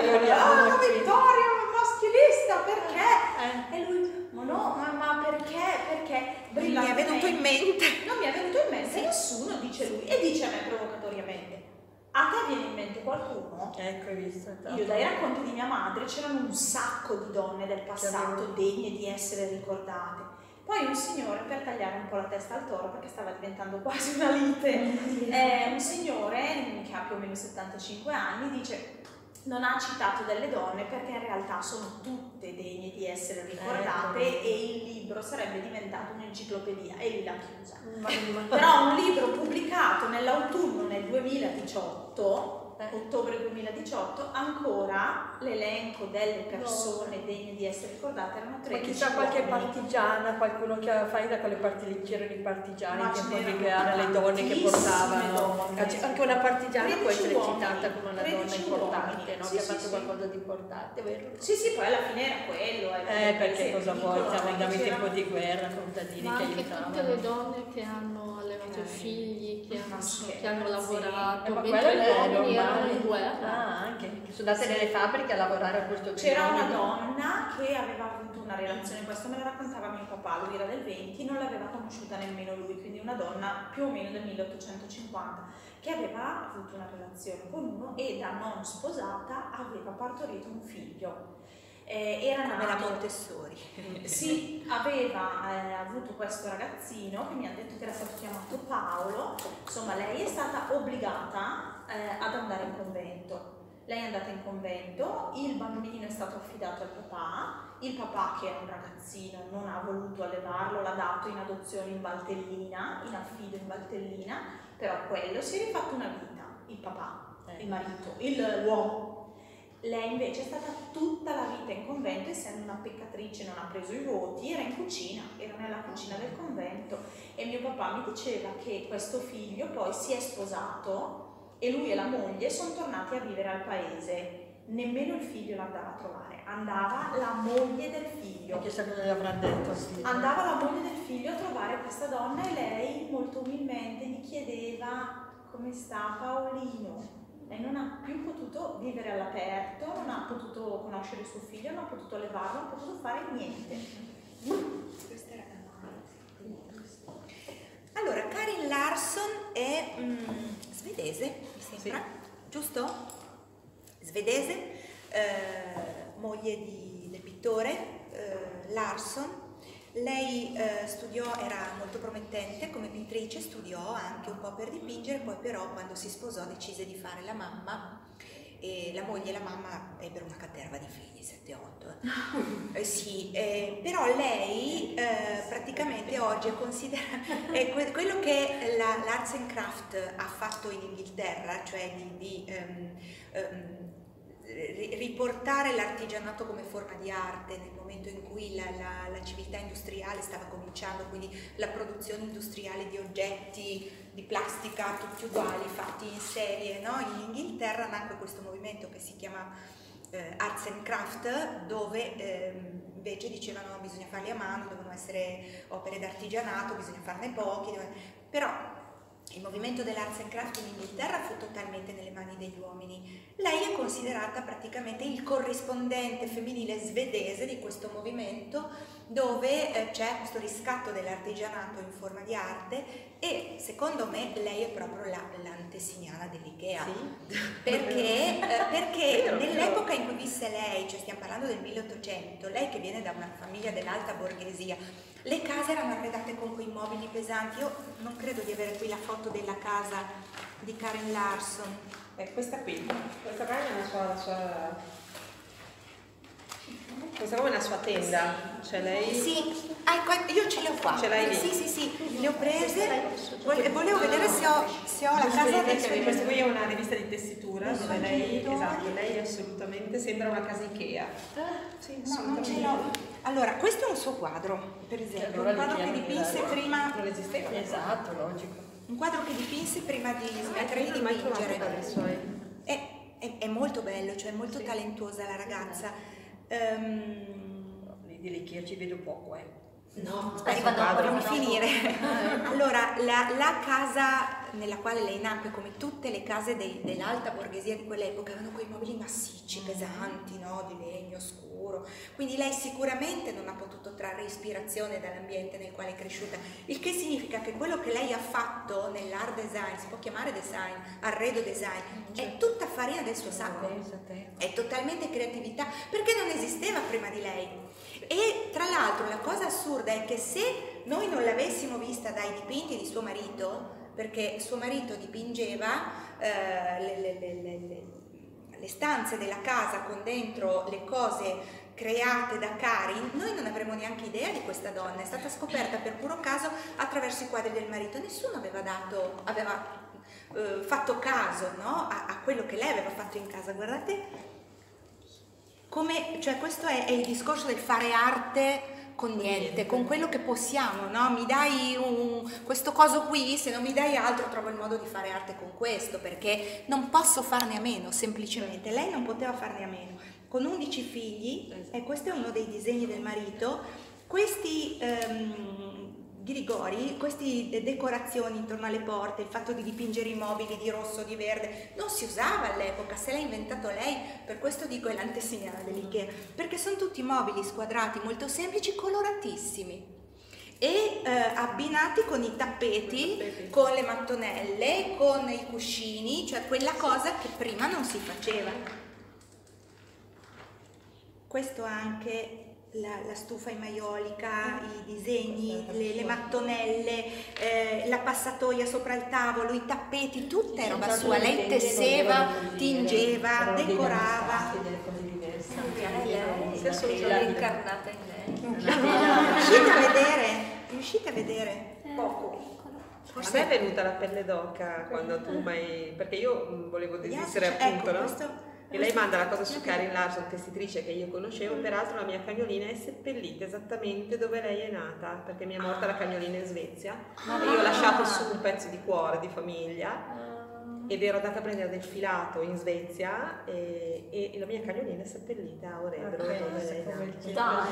ah, Vittorio, maschilista, perché? Eh. E lui, ma no, ma, ma perché? Perché? Mi è venuto in mente. Non mi è venuto in mente nessuno, dice lui, e dice a me provocatoriamente: a te viene in mente qualcuno? Ecco, hai visto? Io dai racconti di mia madre c'erano un sacco di donne del passato degne di essere ricordate. Poi un signore, per tagliare un po' la testa al toro, perché stava diventando quasi una lite, eh, un signore che ha più o meno settantacinque anni dice: non ha citato delle donne perché in realtà sono tutte degne di essere ricordate, eh, e il libro sarebbe diventato un'enciclopedia, e lui l'ha chiusa. Ma, ma... Però un libro pubblicato nell'autunno nel duemiladiciotto, eh. ottobre duemiladiciotto, ancora l'elenco delle persone no. degne di essere ricordate erano tredici. Ma chissà qualche partigiana, qualcuno che fa da quelle parti lì, c'erano i partigiani in tempo di gara, le donne che portavano donne. Anche una partigiana può essere uomini, citata come una donna importante, no? Sì, che sì, ha fatto sì. qualcosa di importante, vero? Sì, sì, poi alla fine era quello. Eh, perché cosa vuoi? Siamo andato in tempo di guerra, contadini ma che anche aiutavano. tutte le donne che hanno allevato eh. figli, che hanno, Sì, che hanno lavorato, sì. Eh, ma mentre quello gli è uomini erano normale. in guerra. Ah, anche. Sono andate nelle fabbriche a lavorare a questo punto. C'era una donna che aveva avuto una relazione, questo me la raccontava mio papà, lui era del venti, non l'aveva conosciuta nemmeno lui, quindi una donna più o meno del milleottocentocinquanta, che aveva avuto una relazione con uno e da non sposata aveva partorito un figlio. Eh, era come nato, la Montessori. sì, aveva eh, avuto questo ragazzino che mi ha detto che era stato chiamato Paolo. Insomma, lei è stata obbligata eh, ad andare in convento. Lei è andata in convento, il bambino è stato affidato al papà, il papà, che era un ragazzino, non ha voluto allevarlo, l'ha dato in adozione in Valtellina, in affido in Valtellina, però quello si è rifatto una vita, il papà, il marito, il, l'uomo. Lei invece è stata tutta la vita in convento, essendo una peccatrice, non ha preso i voti, era in cucina, era nella cucina del convento, e mio papà mi diceva che questo figlio poi si è sposato e lui e la moglie sono tornati a vivere al paese. Nemmeno il figlio l'andava a trovare, andava la moglie del figlio. Chissà cosa gli avrà detto. Sì. Andava la moglie del figlio a trovare questa donna e lei molto umilmente gli chiedeva: come sta Paolino? Lei non ha più potuto vivere all'aperto, non ha potuto conoscere suo figlio, non ha potuto allevarlo, non ha potuto fare niente. Questa era la allora, Karin Larsson è mm, svedese, mi sembra, sì. Giusto? Svedese, eh, moglie di, del pittore eh, Larsson. Lei eh, studiò, era molto promettente come pittrice, studiò anche un po' per dipingere, poi però quando si sposò decise di fare la mamma, e la moglie e la mamma ebbero una caterva di figli, sette otto. Eh, sì, eh, però lei eh, praticamente oggi è considerata, è que- quello che la, l'Arts and Craft ha fatto in Inghilterra, cioè di, di um, um, riportare l'artigianato come forma di arte nel momento in cui la, la, la civiltà industriale stava cominciando, quindi la produzione industriale di oggetti di plastica tutti uguali, fatti in serie, no? In Inghilterra nacque questo movimento che si chiama eh, Arts and Craft, dove eh, invece dicevano no, bisogna farli a mano, devono essere opere d'artigianato, bisogna farne pochi, dove... però il movimento dell'Arts and Craft in Inghilterra fu totalmente nelle mani degli uomini. Lei è considerata praticamente il corrispondente femminile svedese di questo movimento, dove eh, c'è questo riscatto dell'artigianato in forma di arte E secondo me lei è proprio la, l'antesignana dell'Ikea, Sì. perché, eh, perché Vero, nell'epoca in cui visse lei, cioè stiamo parlando del milleottocento, lei che viene da una famiglia dell'alta borghesia, le case erano arredate con quei mobili pesanti. Io non credo di avere qui la foto della casa di Karin Larsson. Eh, questa qui, questa qua è una sua, la sua... Questa qua è una sua tenda, cioè lei... Sì, ecco, io ce le ho qua. Ce l'hai lì? Sì, sì, sì, le ho prese. Vole- Volevo vedere se ho, se ho la casa dei suoi... Questa qui è una rivista di tessitura Dei dove suoi lei, genitori. esatto, lei assolutamente sembra una casa Ikea. Sì, No, non ce l'ho. Allora, questo è un suo quadro, per esempio, un quadro che dipinse prima... Non esisteva. Esatto, logico. Un quadro che dipinse prima di Hai smettere di capito, mai trovato dipingere. dai suoi... È, è- è molto bello, cioè molto Sì. talentuosa la ragazza. Ehm, Di L'Ikea ci vedo poco, eh. no, Arriva dopo, fammi dopo. finire. Allora, la, la casa nella quale lei nacque, come tutte le case dei- dell'alta borghesia di quell'epoca, avevano quei mobili massicci, pesanti, no? Di legno scuro. Quindi lei sicuramente non ha potuto trarre ispirazione dall'ambiente nel quale è cresciuta, il che significa che quello che lei ha fatto nell'art design, si può chiamare design, arredo design, è tutta farina del suo sacco. Pensa te. È totalmente creatività, perché non esisteva prima di lei. E tra l'altro la cosa assurda è che se noi non l'avessimo vista dai dipinti di suo marito, perché suo marito dipingeva eh, le, le- le- le- le- le stanze della casa con dentro le cose create da Karin, noi non avremmo neanche idea di questa donna. È stata scoperta per puro caso attraverso i quadri del marito. Nessuno aveva dato, aveva eh, fatto caso, no? a, a quello che lei aveva fatto in casa. Guardate come, cioè questo è, è il discorso del fare arte con niente, con quello che possiamo, no? Mi dai un, questo coso qui, se non mi dai altro trovo il modo di fare arte con questo, perché non posso farne a meno, semplicemente. Lei non poteva farne a meno. Con undici figli, e questo è uno dei disegni del marito, questi ehm, ghirigori, queste decorazioni intorno alle porte, il fatto di dipingere i mobili di rosso, di verde, non si usava all'epoca, se l'ha inventato lei, per questo dico è l'antesignana dell'Ikea, perché sono tutti mobili squadrati, molto semplici, coloratissimi e eh, abbinati con i tappeti, con le mattonelle, con i cuscini, cioè quella cosa che prima non si faceva. Questo anche... La, la stufa in maiolica, i disegni, le, le mattonelle, eh, la passatoia sopra il tavolo, i tappeti, tutta è roba sua. Lei tesseva, tingeva, decorava. Delle cose diverse. Lei è incarnata in lei. Riuscite a vedere? Riuscite a vedere? Poco. A me è venuta la pelle d'oca quando tu mai... perché io mh, volevo desistere Ecco, appunto, no? questo- E lei manda la cosa su Karin Larsson, tessitrice che io conoscevo, peraltro la mia cagnolina è seppellita esattamente dove lei è nata, perché mi è morta la cagnolina in Svezia e io ho lasciato su un pezzo di cuore di famiglia ed ero andata a prendere del filato in Svezia e, e la mia cagnolina è seppellita a Oredro, dove lei è nata.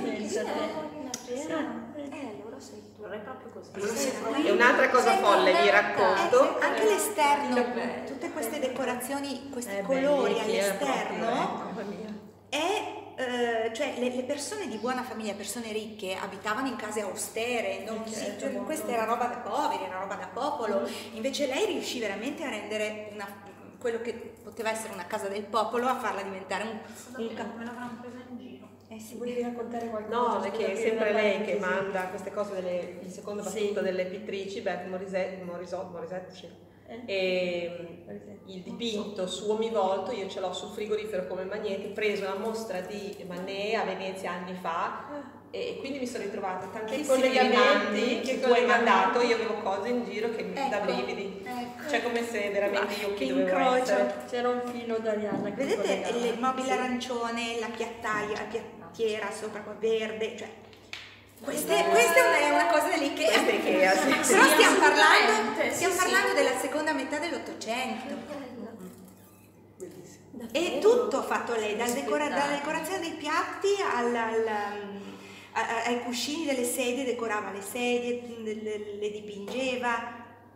Eh, allora sei tu, è proprio così. E un'altra cosa folle vi racconto. Eh, anche l'esterno, tutte queste decorazioni, questi colori all'esterno, è, eh, cioè le, le persone di buona famiglia, persone ricche, abitavano in case austere, non si- cioè, questa era roba da poveri, era roba da popolo, invece lei riuscì veramente a rendere una, quello che poteva essere una casa del popolo, a farla diventare un, un cap- Me l'avranno presa in giro. eh sì. Vuoi raccontare qualcosa? No, perché è sempre lei che manda manda queste cose, delle, il secondo battuto Sì. delle pittrici, Beth Morisette, Morisot, Morisette, sì. Eh? E il dipinto su Ogni Volto io ce l'ho sul frigorifero come magneti, preso una mostra di Manet a Venezia anni fa e quindi mi sono ritrovata tantissimi collegamenti, rimandi che che tu hai collegamenti. mandato, io avevo cose in giro che mi da Ecco, brividi, ecco. cioè come se veramente io Che chi dovevo incrocio. essere. C'era un filo d'Arianna che Vedete collegava. il mobile Sì. arancione, la piattaia, la piattiera sopra qua verde, cioè queste, questa è una, è una cosa dell'Ikea. Questa è Ikea, sì. Però Sì, stiamo parlando, assolutamente, stiamo sì, parlando sì. della seconda metà dell'Ottocento. Bellissimo. E tutto fatto lei, dal decora- dalla decorazione dei piatti al, al, um, a- a- ai cuscini delle sedie, decorava le sedie, le, le- le dipingeva.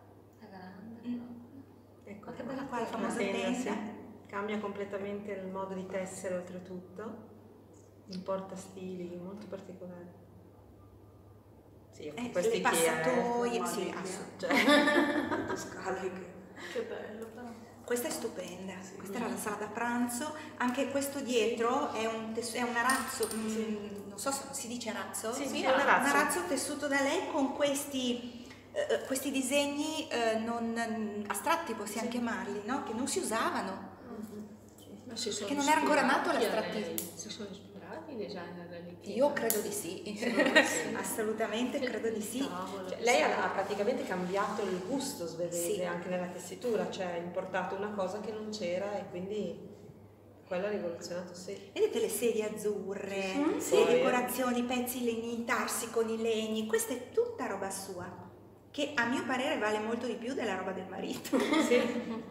Ecco, Ma che bella qua la una famosa tenda, tenda. sì. Cambia completamente il modo di tessere oltretutto, in portastili molto particolari. Sì, Sì, Eh, queste le Ikea, passatoie, eh, sì, mamma mia. assolutamente. Scale che... Che bello però. Questa è stupenda, questa era la sala da pranzo, anche questo dietro è un, tes- è un arazzo, mm, non so se si dice arazzo? Sì, sì, Sì, è un arazzo. un arazzo tessuto da lei con questi, eh, questi disegni eh, non astratti, possiamo chiamarli, no? Che non si usavano. Ma si sono Che non era ancora nato ispirati a l'astrattismo. lei? Si sono ispirati i designer dell'Ikea? Io credo di sì, assolutamente credo di sì. Cioè, lei ha, ha praticamente cambiato il gusto, svedese, Sì. anche nella tessitura, cioè ha importato una cosa che non c'era e quindi quello ha rivoluzionato, sì. Vedete le sedie azzurre, Sì. le decorazioni, i pezzi legni, i tarsi con i legni, questa è tutta roba sua, che a mio parere vale molto di più della roba del marito. Sì.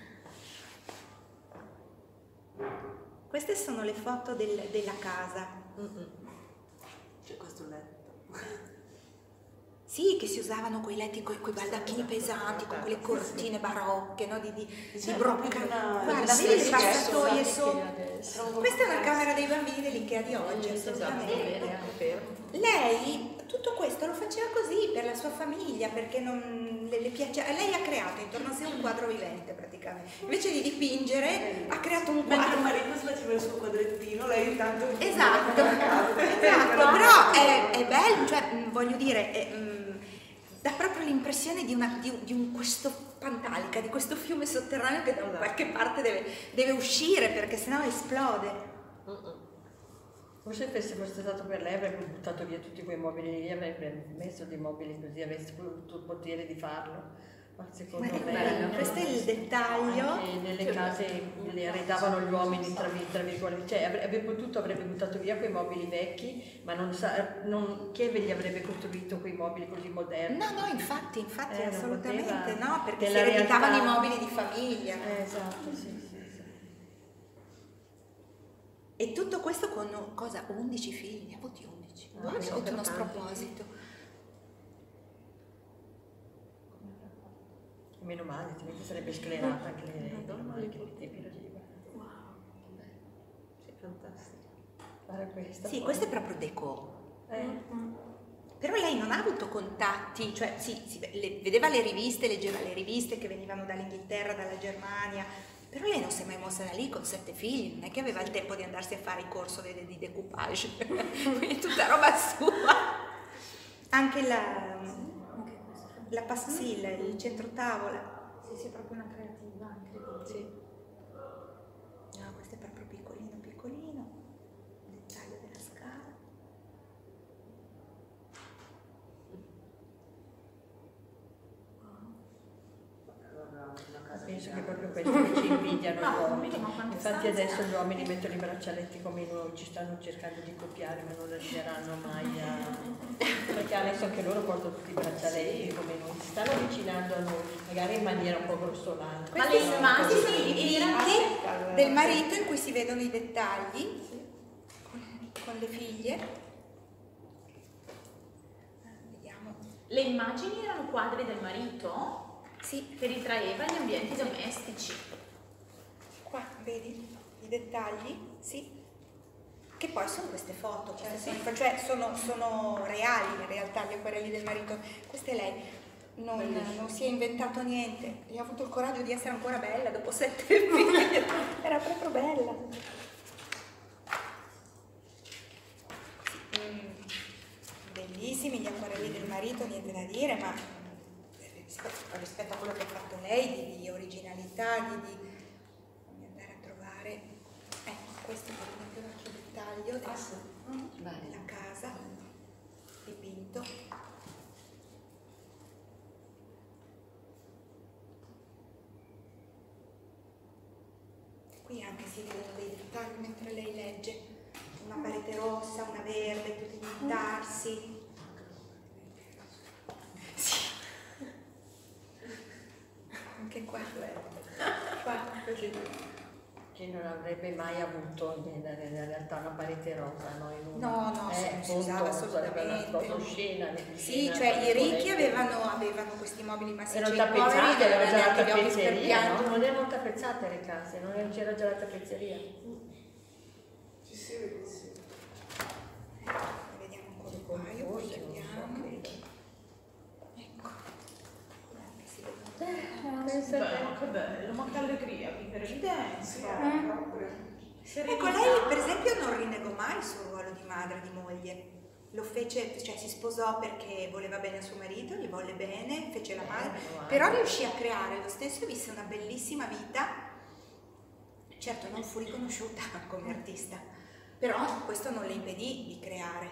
Queste sono le foto del- della casa. C'è questo letto. Sì, che si usavano quei letti con quei baldacchini pesanti, con quelle cortine barocche, no? Di, di, di brocca. Guarda, vedi le passatoie sotto. Questa è una camera dei bambini dell'Ikea di oggi, assolutamente. Lei tutto questo lo faceva così per la sua famiglia, perché non le, le piaceva. Lei ha creato intorno a sé un quadro vivente praticamente. Invece di dipingere ha creato un Mentre quadro. il marito si faceva il suo quadrettino, lei intanto... Esatto, esatto, però è, è bello, cioè mh, voglio dire, è, mh, dà proprio l'impressione di, una, di, di un questo Pantalica, di questo fiume sotterraneo che da qualche parte deve, deve uscire perché sennò esplode. Forse se fosse stato per lei avrebbe buttato via tutti quei mobili lì, avrebbe messo dei mobili così, avesse avuto il potere di farlo. Ma secondo Ma che me bello, questo è il dettaglio. anche nelle case le arredavano gli uomini tra, vir- tra virgolette, cioè avrebbe, avrebbe potuto, avrebbe buttato via quei mobili vecchi, ma non sa, non, chi ve li avrebbe costruito quei mobili così moderni? No, no, infatti, infatti, Eh, non assolutamente poteva- no, perché si della ereditavano realtà. i mobili di famiglia. Eh, esatto, sì, sì, sì. E tutto questo con cosa? undici figli, ne ha avuti undici. Ah, Non ho sì, avuto uno tanti. sproposito. Meno male, altrimenti sarebbe sclerata anche lei, meno male che li tempi faceva. Sì, fantastico. Guarda questa. Sì, poi. questo è proprio déco. Eh. Però lei non ha avuto contatti, cioè sì, si le- vedeva le riviste, leggeva le riviste che venivano dall'Inghilterra, dalla Germania, però lei non si è mai mossa da lì con sette figli, non è che aveva il tempo di andarsi a fare il corso vede, di decoupage, quindi tutta roba sua. Anche la, la pass- sì, il, il centro tavola. Sì, sì, proprio una creativa anche. Sì. No, questo è proprio piccolino, piccolino, dettaglio della scala. Penso che proprio questo che ci invidiano No, gli uomini. appunto, ma quante Infatti stanze adesso hanno? gli uomini mettono i braccialetti come noi, ci stanno cercando di copiare, ma non arriveranno mai a... Perché adesso anche loro portano tutti i braccialetti come noi, si stanno avvicinando a noi, magari in maniera un po' grossolana. Ma Questi le sono- immagini questi sono i erano- dipinti del marito in cui si vedono i dettagli con, con le figlie. Ah, vediamo. Le immagini erano quadri del marito Sì, che ritraeva gli ambienti domestici. qua vedi i dettagli, sì. Che poi sono queste foto, cioè, sono, cioè sono, sono reali in realtà gli acquarelli del marito. Questa è lei. Non, non si è inventato niente, e ha avuto il coraggio di essere ancora bella dopo sette figli. Era proprio bella. Sì, mm, bellissimi gli acquarelli del marito, niente da dire, ma eh, rispetto, rispetto a quello che ha fatto lei, di, di originalità, di, di... Fammi andare a trovare, ecco, questo per esempio è un altro dettaglio della, della casa, dipinto. Qui anche si vedono dei dettagli mentre lei legge, una parete rossa, una verde, tutti gli intarsi. Sì. Anche qua. Qua. Che non avrebbe mai avuto nella, nella realtà una parete rosa, no? In una, No, no, eh, non si appunto, usava sarebbe una assolutamente. cosa oscena. Sì, oscena, cioè i ricchi virgolette. avevano, avevano questi mobili massicci, Erano i poveri tappezzate, dovevano era già la neanche gli occhi per tappezzeria, no? pianto. Non erano tappezzate le case, non c'era già la tappezzeria. Sì, sì, sì. Vediamo ancora un paio, poi chiudiamo. Evidenza. Mm. Serenità. Ecco, lei per esempio non rinnegò mai il suo ruolo di madre, di moglie. Lo fece, cioè si sposò perché voleva bene a suo marito, gli volle bene, fece la madre, però riuscì a creare lo stesso e visse una bellissima vita. Certo, non fu riconosciuta come artista, però questo non le impedì di creare.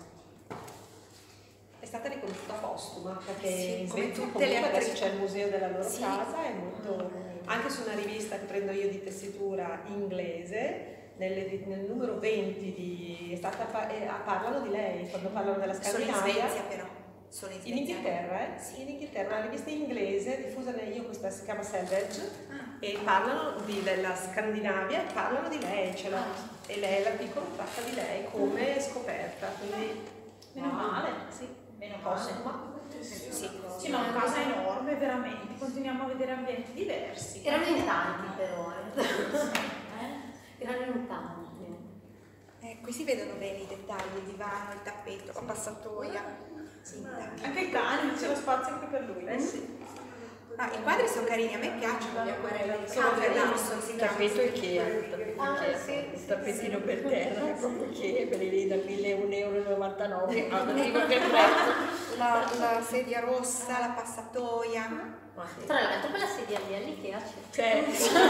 È stata riconosciuta postuma, perché Sì, in come Svezia tutte le comunque adesso attrici. c'è il museo della loro Sì. casa, è molto... Anche su una rivista che prendo io di tessitura inglese, nel, nel numero venti di, è stata, eh, parlano di lei, quando parlano della Solo in Scandinavia. Svezia però. Solo in In Svezia. Inghilterra, eh? Sì, in Inghilterra, una rivista inglese diffusa nel, io questa si chiama Savage, e parlano di, della Scandinavia, parlano di lei, ce l'ho, e lei l'articolo tratta di lei come scoperta, quindi Meno male, sì, meno male. postuma. Sì. Sì, ma una casa enorme, veramente, continuiamo a vedere ambienti diversi. Erano in tanti però, eh. Erano in tanti. Eh, qui si vedono bene i dettagli, il divano, il tappeto, la passatoia. Sì, Anche il cane, c'è lo spazio anche per lui. Eh sì. ah, i quadri sono carini, a me piacciono gli acquarelli. Sono Ah, per sì. Larson, si Il chiama. tappeto Ikea, il tappeto Ah, Ikea, sì, il sì, tappetino sì. per terra, è proprio Ikea, quelli lì da mille euro e novantanove, ah, non dico che prezzo. La, la sedia rossa, la passatoia. Ma sì. Tra l'altro quella sedia lì all'Ikea Cioè, c'è.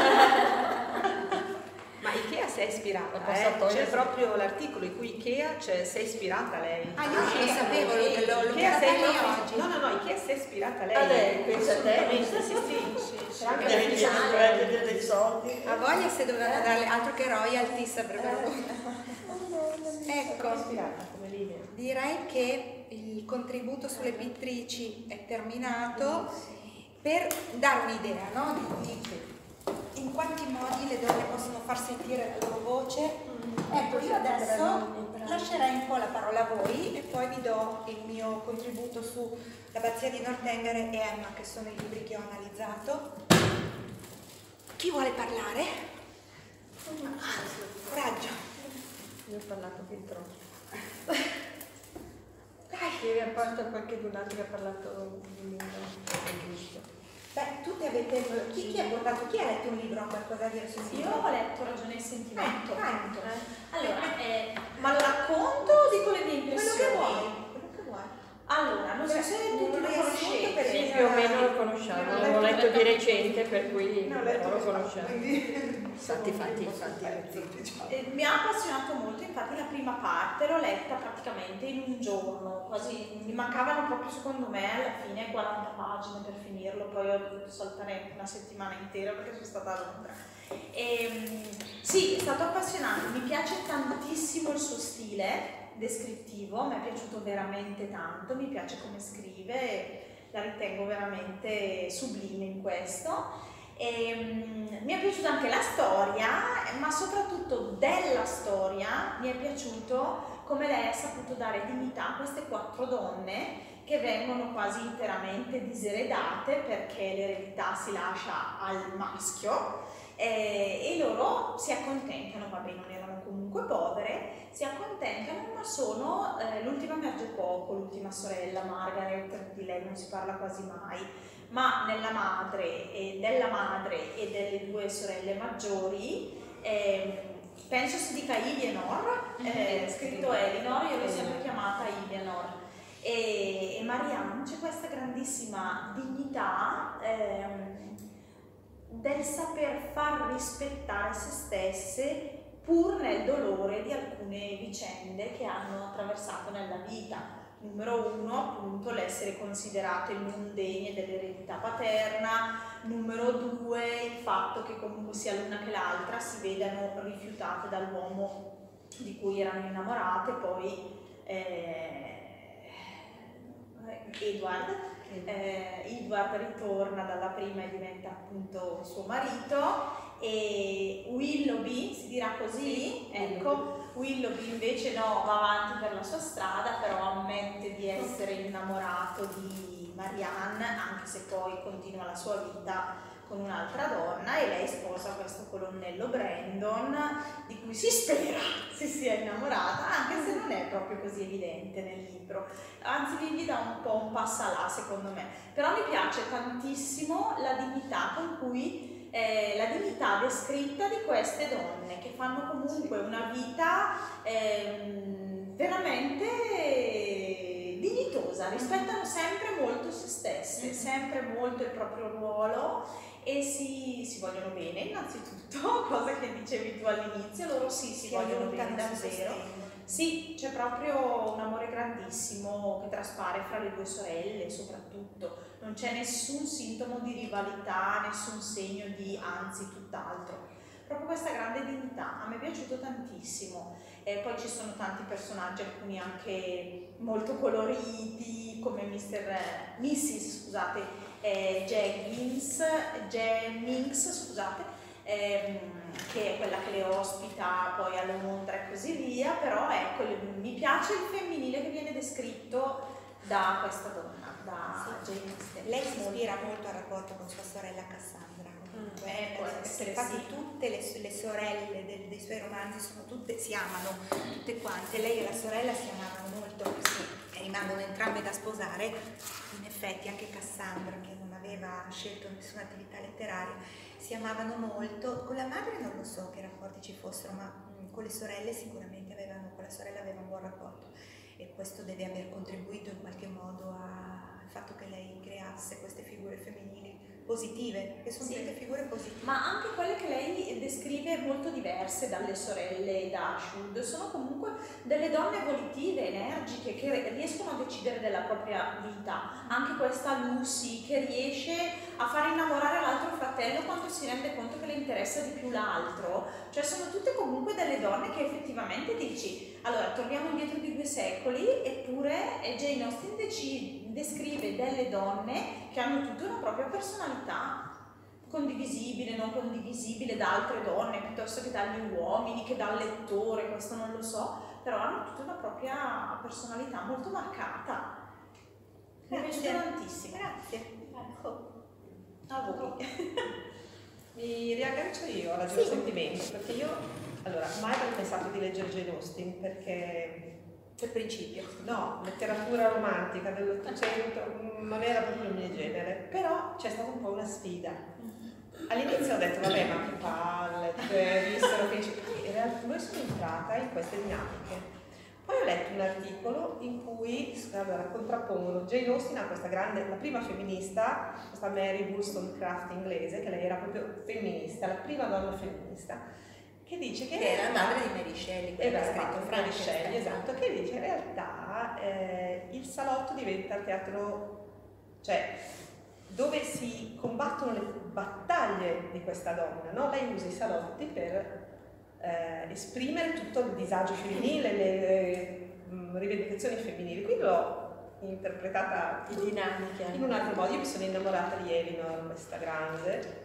Ma Ikea si è ispirata, La eh? passatoia, C'è sì. proprio l'articolo in cui Ikea cioè, si è ispirata a lei. Ah, io non lo sapevo, lo, lo, lo Ikea si è guardavo proprio- oggi. No, no, no, Ikea si è ispirata a lei. a lei, pensa a te, Assolutamente, sì, sì, sì. C'è anche la dei finale. dei- dei soldi. A voglia se dovevano darle altro che royalties avrebbero. È Ecco, ispirata come linea. direi che il contributo sulle pittrici è terminato per dare un'idea, no? Di, di in quanti modi le donne possono far sentire la loro voce. Ecco, io adesso lascerei un po' la parola a voi e poi vi do il mio contributo su L'abbazia di Northanger e Emma, che sono i libri che ho analizzato. Chi vuole parlare? Coraggio. Io ho parlato fin troppo. Dai, a parte qualche d'un altro che ha parlato di lingua, è giusto. Beh, tutti avete. Chi, chi ha portato? Chi ha letto un libro? Ha qualcosa da dire sul Io libro? ho letto Ragione e Sentimento. Eh, tanto. Allora, eh, ma lo racconto o dico le mie Quello impressioni? che vuoi. Quello che vuoi. Allora, non so se tutti lo conoscete. per Sì, più o meno lo conosciamo, l'ho letto di recente, per cui No, ho però letto lo che fa, conosciamo. quindi- Infatti, infatti, infatti. diciamo. Eh, mi ha appassionato molto, infatti la prima parte l'ho letta praticamente in un giorno, quasi mi mancavano proprio secondo me alla fine quaranta pagine per finirlo, poi ho dovuto saltare una settimana intera perché sono stata a Londra. E, sì, è stato appassionante, mi piace tantissimo il suo stile descrittivo, mi è piaciuto veramente tanto, mi piace come scrive, la ritengo veramente sublime in questo. E, um, mi è piaciuta anche la storia, ma soprattutto della storia mi è piaciuto come lei ha saputo dare dignità a queste quattro donne che vengono quasi interamente diseredate perché l'eredità si lascia al maschio e, e loro si accontentano, vabbè non erano comunque povere, si accontentano ma sono, eh, l'ultima emerge poco, l'ultima sorella Margaret, di lei non si parla quasi mai, ma nella madre e della madre e delle due sorelle maggiori, eh, penso si dica Eleanor, eh, scritto Eleanor, io l'ho sempre chiamata Eleanor, e, e Marianne c'è questa grandissima dignità ehm, del saper far rispettare se stesse pur nel dolore di alcune vicende che hanno attraversato nella vita. Numero uno, appunto, l'essere considerate non degne dell'eredità paterna. Numero due, il fatto che comunque sia l'una che l'altra si vedano rifiutate dall'uomo di cui erano innamorate. Poi eh, Edward, eh, Edward ritorna dalla prima e diventa appunto suo marito. E Willoughby, si dirà così, ecco. Willoughby invece no, va avanti per la sua strada, però ammette di essere innamorato di Marianne, anche se poi continua la sua vita con un'altra donna, e lei sposa questo colonnello Brandon, di cui si spera si sia innamorata, anche se non è proprio così evidente nel libro, anzi gli dà un po' un passalà secondo me, però mi piace tantissimo la dignità con cui eh, la dignità descritta di queste donne che fanno comunque una vita ehm, veramente dignitosa, rispettano sempre molto se stesse, sempre molto il proprio ruolo e si, si vogliono bene innanzitutto, cosa che dicevi tu all'inizio, loro sì, si, si vogliono bene davvero. Sì, c'è proprio un amore grandissimo che traspare fra le due sorelle soprattutto, non c'è nessun sintomo di rivalità, nessun segno di anzi tutt'altro. Proprio questa grande dignità, a me è piaciuto tantissimo. E poi ci sono tanti personaggi, alcuni anche molto coloriti, come mister, missus scusate, eh, Jenkins, Jennings, scusate, ehm, che è quella che le ospita poi a Londra e così via, però ecco, mi piace il femminile che viene descritto da questa donna, da sì. Jane Austen. Lei si ispira molto al rapporto con sua sorella Cassandra. Mm, eh, può essere, infatti sì. tutte le, le sorelle dei, dei suoi romanzi sono tutte, si amano tutte quante, lei e la sorella si amavano molto, sì, e rimangono entrambe da sposare. In effetti anche Cassandra, che non aveva scelto nessuna attività letteraria, si amavano molto. Con la madre non lo so che rapporti ci fossero, ma mh, con le sorelle sicuramente avevano, con la sorella aveva un buon rapporto, e questo deve aver contribuito in qualche modo a, al fatto che lei creasse queste figure femminili positive, che sono sì. tutte figure positive. Ma anche quelle che lei descrive molto diverse dalle sorelle Dashwood, sono comunque delle donne volitive, energiche, che riescono a decidere della propria vita. Anche questa Lucy che riesce a far innamorare l'altro fratello quando si rende conto che le interessa di più l'altro. Cioè sono tutte comunque delle donne che effettivamente dici, allora torniamo indietro di due secoli, eppure Jane Austen decide descrive delle donne che hanno tutta una propria personalità, condivisibile, non condivisibile da altre donne, piuttosto che dagli uomini, che dal lettore, questo non lo so, però hanno tutta una propria personalità molto marcata. Mi è piaciuto tantissimo. Grazie. Ecco, a voi. Mi riaggancio io alla Giuro Sentimento, perché io, allora, mai avrei pensato di leggere Jane Austen, perché per principio. No, letteratura romantica dell'Ottocento non era proprio il mio genere, però c'è stata un po' una sfida. All'inizio ho detto, vabbè, ma che palle, cioè, vissero che in realtà poi sono entrata in queste dinamiche. Poi ho letto un articolo in cui allora, contrappongono Jane Austen a questa grande, la prima femminista, questa Mary Wollstonecraft inglese, che lei era proprio femminista, la prima donna femminista, che dice che, che era la madre di Mary Shelley, che era scritto Mary Shelley, esatto, che dice in realtà eh, il salotto diventa il teatro, cioè dove si combattono le battaglie di questa donna, no? Lei usa i salotti per eh, esprimere tutto il disagio femminile, le mh, rivendicazioni femminili. Qui l'ho interpretata in dinamica, in un altro modo. Io mi sono innamorata di Elinor, questa grande,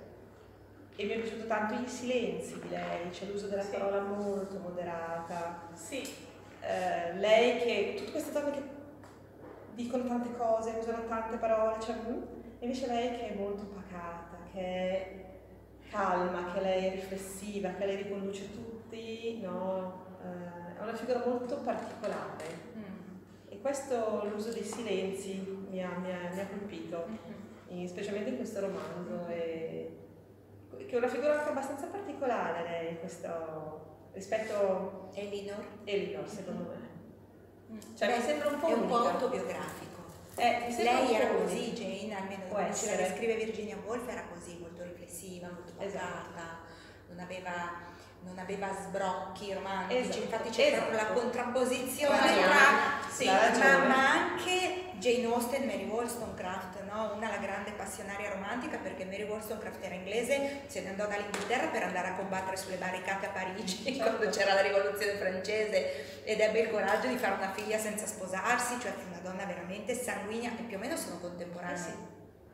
e mi è piaciuto tanto i silenzi di lei, c'è l'uso della sì. parola molto moderata. Sì. Eh, lei che, tutte queste donne che dicono tante cose, usano tante parole, cioè, e invece lei che è molto pacata, che è calma, che lei è riflessiva, che lei riconduce tutti, no? Eh, è una figura molto particolare. Mm. E questo, l'uso dei silenzi, mi ha, mi ha, mi ha colpito, mm-hmm. in, specialmente in questo romanzo. E, che è una figura anche abbastanza particolare lei, questo, rispetto a Elinor, Elinor secondo me. Mm. Cioè, Beh, mi sembra un po' è un po' unica. autobiografico. Eh, mi sembra lei un era po' così, unica. Jane, almeno Può come ce la essere. descrive Virginia Woolf, era così, molto riflessiva, molto pacata, Esatto. non aveva non aveva sbrocchi romantici, Esatto. infatti c'è Esatto. proprio la contrapposizione Ragione. tra sì, La ragione. ma, ma anche Jane Austen e Mary Wollstonecraft, no? Una la grande passionaria romantica, perché Mary Wollstonecraft era inglese, se ne andò dall'Inghilterra per andare a combattere sulle barricate a Parigi, certo. quando c'era la rivoluzione francese, ed ebbe il coraggio di fare una figlia senza sposarsi, cioè fu una donna veramente sanguigna, e più o meno sono contemporanei. Eh sì.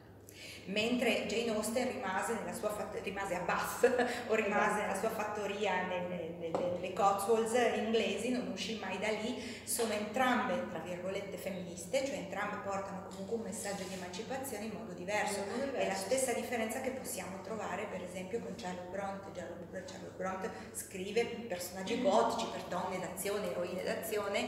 Mentre Jane Austen rimase, nella sua fat- rimase a Bath o rimase nella sua fattoria nelle, nelle, nelle Cotswolds inglesi, non uscì mai da lì. Sono entrambe, tra virgolette, femministe, cioè entrambe portano comunque un messaggio di emancipazione in modo diverso. È la stessa differenza che possiamo trovare per esempio con Charlotte Bronte. Charlotte Bronte scrive personaggi gotici per donne d'azione, eroine d'azione,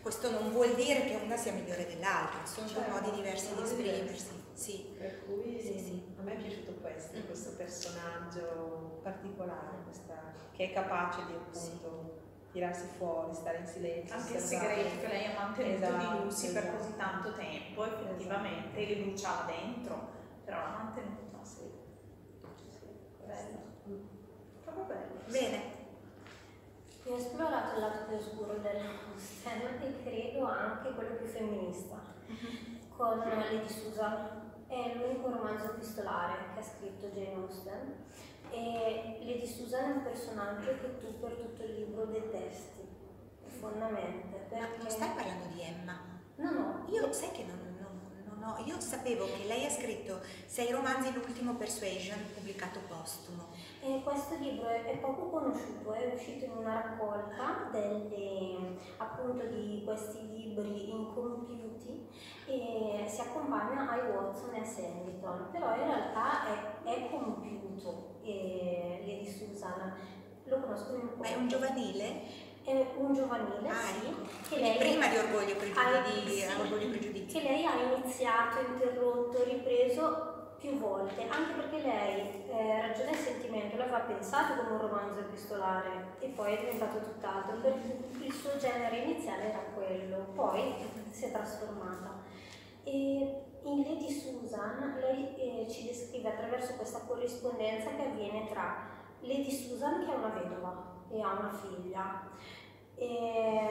Questo non vuol dire che una sia migliore dell'altra, sono certo, due modi diversi sono di modi esprimersi. Sì. Per cui Sì, sì. a me è piaciuto questo, questo personaggio particolare, questa, che è capace di appunto tirarsi fuori, stare in silenzio. Anche il osservare. segreto che lei ha mantenuto Esatto, di Lucy esatto. per così tanto tempo, effettivamente li bruciava dentro, però l'ha mantenuto. Sì. Sì. Bello. Proprio bello. Bene. Io ho esplorato il lato più oscuro della Austen e credo anche quello più femminista, con Lady Susan. È l'unico romanzo epistolare che ha scritto Jane Austen e Lady Susan è un personaggio che tu per tutto il libro detesti profondamente. Ma non stai parlando di Emma? No, no. Io sai che non, non, non ho, io sapevo che lei ha scritto sei romanzi, l'ultimo Persuasion, pubblicato postumo. E questo libro è, è poco conosciuto, è uscito in una raccolta delle, appunto di questi libri incompiuti e si accompagna a Watson e a Sanditon, però in realtà è, è compiuto eh, Lady Susan, lo conoscono un po'. Ma è un giovanile? È un giovanile, Ah, sì, ecco. che Quindi lei prima di Orgoglio e Pregiudizio, ha- di sì, Orgoglio e Pregiudizio. che lei ha iniziato, interrotto, ripreso più volte, anche perché lei eh, Ragione e Sentimento l'aveva pensato come un romanzo epistolare e poi è diventato tutt'altro, perché il suo genere iniziale era quello, poi si è trasformata. E in Lady Susan lei eh, ci descrive attraverso questa corrispondenza che avviene tra Lady Susan, che è una vedova e ha una figlia, e,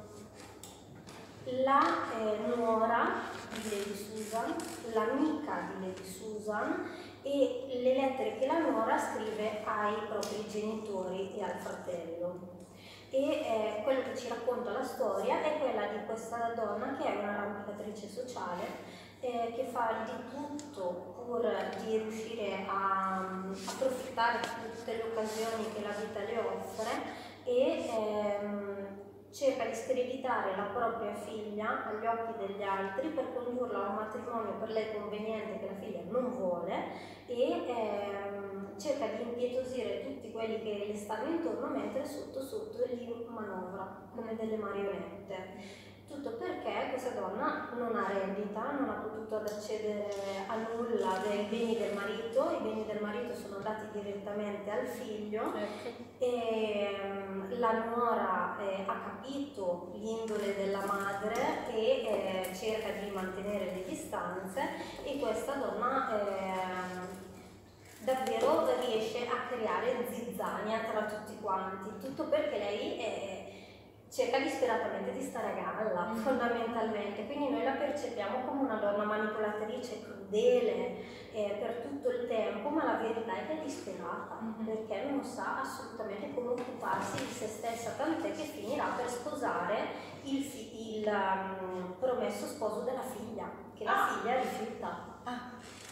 la eh, nuora di Lady Susan, l'amica di Lady Susan e le lettere che la nuora scrive ai propri genitori e al fratello. E eh, quello che ci racconta la storia è quella di questa donna che è un'arrampicatrice sociale eh, che fa di tutto pur di riuscire a um, approfittare di tutte le occasioni che la vita le offre e ehm, cerca di screditare la propria figlia agli occhi degli altri per condurla a un matrimonio per lei conveniente che la figlia non vuole e ehm, cerca di impietosire tutti quelli che le stanno intorno mentre sotto sotto li manovra come delle marionette. Tutto perché questa donna non ha rendita, non ha potuto accedere a nulla dei beni del marito, i beni del marito sono dati direttamente al figlio e um, la nuora eh, ha capito l'indole della madre e eh, cerca di mantenere le distanze e questa donna eh, davvero riesce a creare zizzania tra tutti quanti, tutto perché lei è cerca disperatamente di stare a galla, mm. fondamentalmente, quindi noi la percepiamo come una donna manipolatrice, crudele eh, per tutto il tempo, ma la verità è che è disperata, mm. perché non sa assolutamente come occuparsi di se stessa, tant'è che finirà per sposare il, fi- il um, promesso sposo della figlia, che ah. la figlia rifiuta. Ah.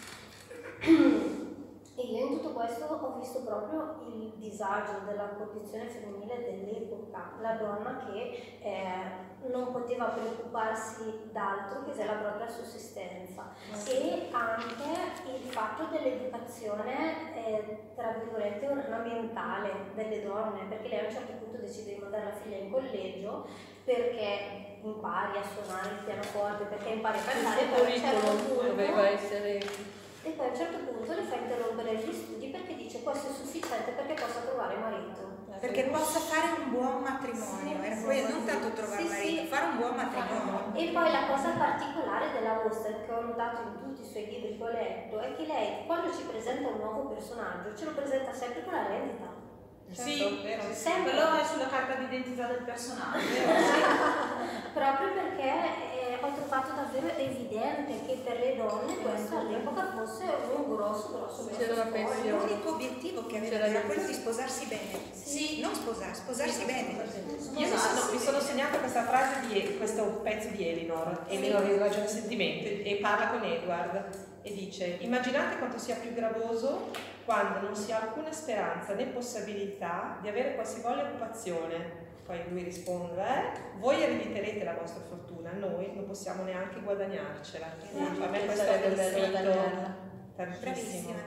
E io in tutto questo ho visto proprio il disagio della condizione femminile dell'epoca, la donna che eh, non poteva preoccuparsi d'altro che della propria sussistenza e anche il fatto dell'educazione eh, tra virgolette ornamentale delle donne, perché lei a un certo punto decide di mandare la figlia in collegio perché impari a suonare il pianoforte, perché impari a cantare, poi a un certo punto doveva essere... E poi a un certo punto le fa interrompere gli studi perché dice questo è sufficiente perché possa trovare marito. Perché possa fare un buon matrimonio, sì, era sì, poi sì, non tanto trovare sì, marito, sì. fare un buon matrimonio. E poi la cosa particolare della Austen che ho notato in tutti i suoi libri che ho letto è che lei quando ci presenta un nuovo personaggio ce lo presenta sempre con la rendita. Sì, vero, sì. sempre quello è sulla carta d'identità del personaggio. Proprio perché eh, ho trovato davvero evidente che per le donne questo all'epoca fosse un grosso, grosso, C'era la grosso pensione. L'unico obiettivo che aveva era quello di sposarsi bene. Sì. Non sposarsi, sposarsi bene. Io mi sono, mi sono segnata questa frase di questo pezzo di Elinor, Elinor in Ragione e Sentimento, e parla con Edward e dice: immaginate quanto sia più gravoso quando non si ha alcuna speranza né possibilità di avere qualsivoglia occupazione. Poi lui risponde: eh, voi erediterete la vostra fortuna, noi non possiamo neanche guadagnarcela. Eh, A me che questo sarebbe è bello convinto guadagnarla. tantissimo. Bravissima.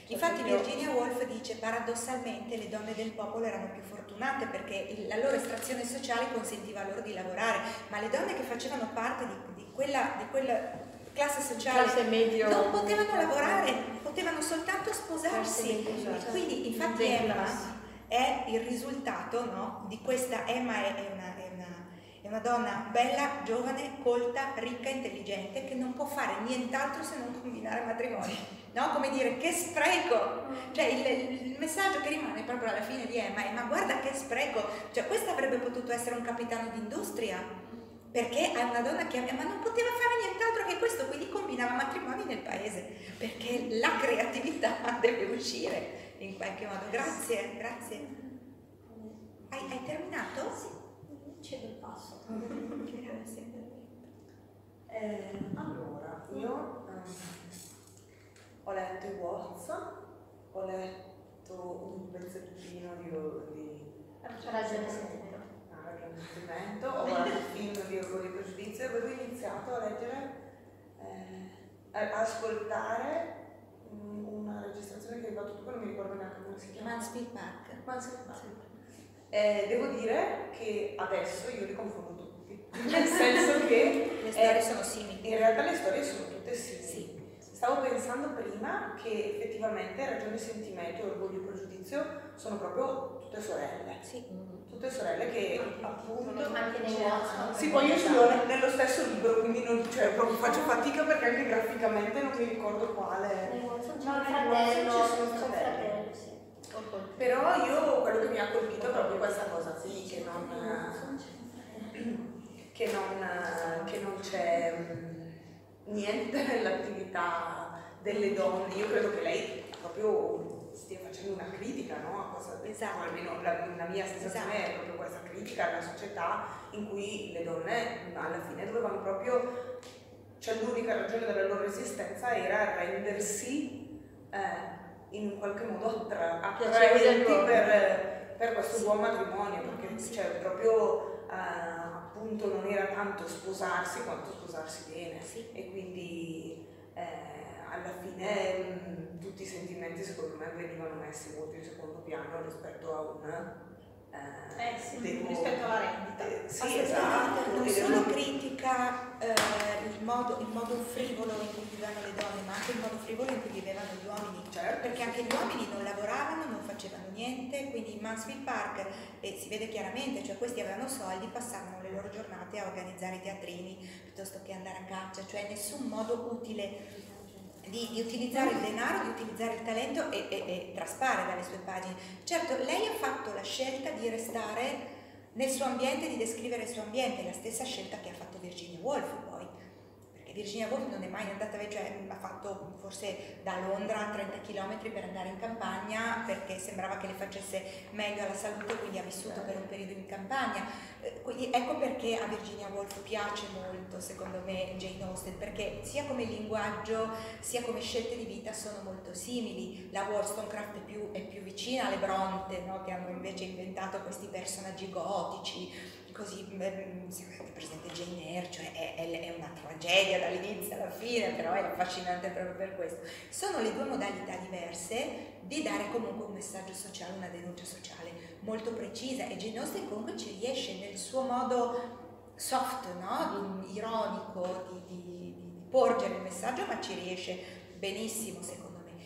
Infatti Virginia Woolf dice paradossalmente le donne del popolo erano più fortunate perché il, la loro estrazione sociale consentiva loro di lavorare, ma le donne che facevano parte di, di, quella, di quella classe sociale classe medio, non potevano lavorare, potevano soltanto sposarsi. Quindi infatti Emma è il risultato, no, di questa. Emma è una, è, una, è una donna bella, giovane, colta, ricca, intelligente, che non può fare nient'altro se non combinare matrimoni, no? Come dire, che spreco! Cioè il, il messaggio che rimane proprio alla fine di Emma è: ma guarda che spreco! Cioè questa avrebbe potuto essere un capitano d'industria, perché è una donna che ma non poteva fare nient'altro che questo, quindi combinava matrimoni nel paese, perché la creatività deve uscire in qualche modo. Grazie, grazie. Hai, hai terminato? Sì, cedo il passo. Grazie. Eh, allora, io eh, ho letto i Watts, ho letto un pezzettino di... di Ragione sentimento. Ah, ragione sentimento, ho guardato il film di Orgoglio e Pregiudizio e avevo iniziato a leggere, eh, a ascoltare una registrazione che hai fatto tu, che non mi ricordo neanche come si chiama. Mansfield Park. Mansfield Park. Eh, devo dire che adesso io li confondo tutti, nel senso che le storie eh, sono simili. In realtà le storie sono tutte simili. Sì. Stavo pensando prima che effettivamente Ragione e Sentimento e Orgoglio e Pregiudizio sono proprio tutte sorelle. Sì. Tutte sorelle che appunto Anche nei Watson. sì, poi io sono nello stesso libro, quindi non, cioè, proprio faccio fatica perché anche graficamente non mi ricordo quale. Nei Watson c'è No, un nei fratello, Watson ci sono c'è un fratelli. fratello, sì. Però io quello che mi ha colpito è proprio questa cosa qui, che non, che non, che non c'è niente nell'attività delle donne. Io credo che lei proprio stia facendo una critica, no? A cosa, esatto. Almeno la, la mia sensazione esatto. È proprio questa critica alla società in cui le donne alla fine dovevano proprio, cioè l'unica ragione della loro esistenza era rendersi eh, in un qualche modo attra- attraenti per, per questo sì. Buon matrimonio, perché sì. Cioè, proprio eh, appunto non era tanto sposarsi quanto sposarsi bene sì. E quindi eh, alla fine mh, tutti i sentimenti secondo me venivano messi molto in secondo piano rispetto a un eh, eh sì, devo, rispetto alla rendita eh, sì, esatto. Non solo critica eh, il, modo, il modo frivolo in cui vivevano le donne, ma anche il modo frivolo in cui vivevano gli uomini, certo, perché anche gli uomini non lavoravano, non facevano niente, quindi in Mansfield Park eh, si vede chiaramente, cioè questi avevano soldi, passavano le loro giornate a organizzare i teatrini piuttosto che andare a caccia, cioè nessun modo utile Di, di utilizzare il denaro, di utilizzare il talento e, e, e traspare dalle sue pagine. Certo, lei ha fatto la scelta di restare nel suo ambiente, di descrivere il suo ambiente, la stessa scelta che ha fatto Virginia Woolf poi, perché Virginia Woolf non è mai andata, cioè ha fatto forse da Londra trenta chilometri per andare in campagna perché sembrava che le facesse meglio alla salute, quindi ha vissuto per un periodo in campagna. Quindi ecco perché a Virginia Woolf piace molto, secondo me, Jane Austen, perché sia come linguaggio sia come scelte di vita sono molto simili. La Wollstonecraft è più, è più vicina alle Bronte, no? Che hanno invece inventato questi personaggi gotici, così, avete presente Jane Eyre, cioè è, è una tragedia dall'inizio alla fine, però è affascinante proprio per questo. Sono le due modalità diverse di dare comunque un messaggio sociale, una denuncia sociale molto precisa, e Jane Austen comunque ci riesce nel suo modo soft, no? ironico di, di, di, di porgere il messaggio, ma ci riesce benissimo secondo me.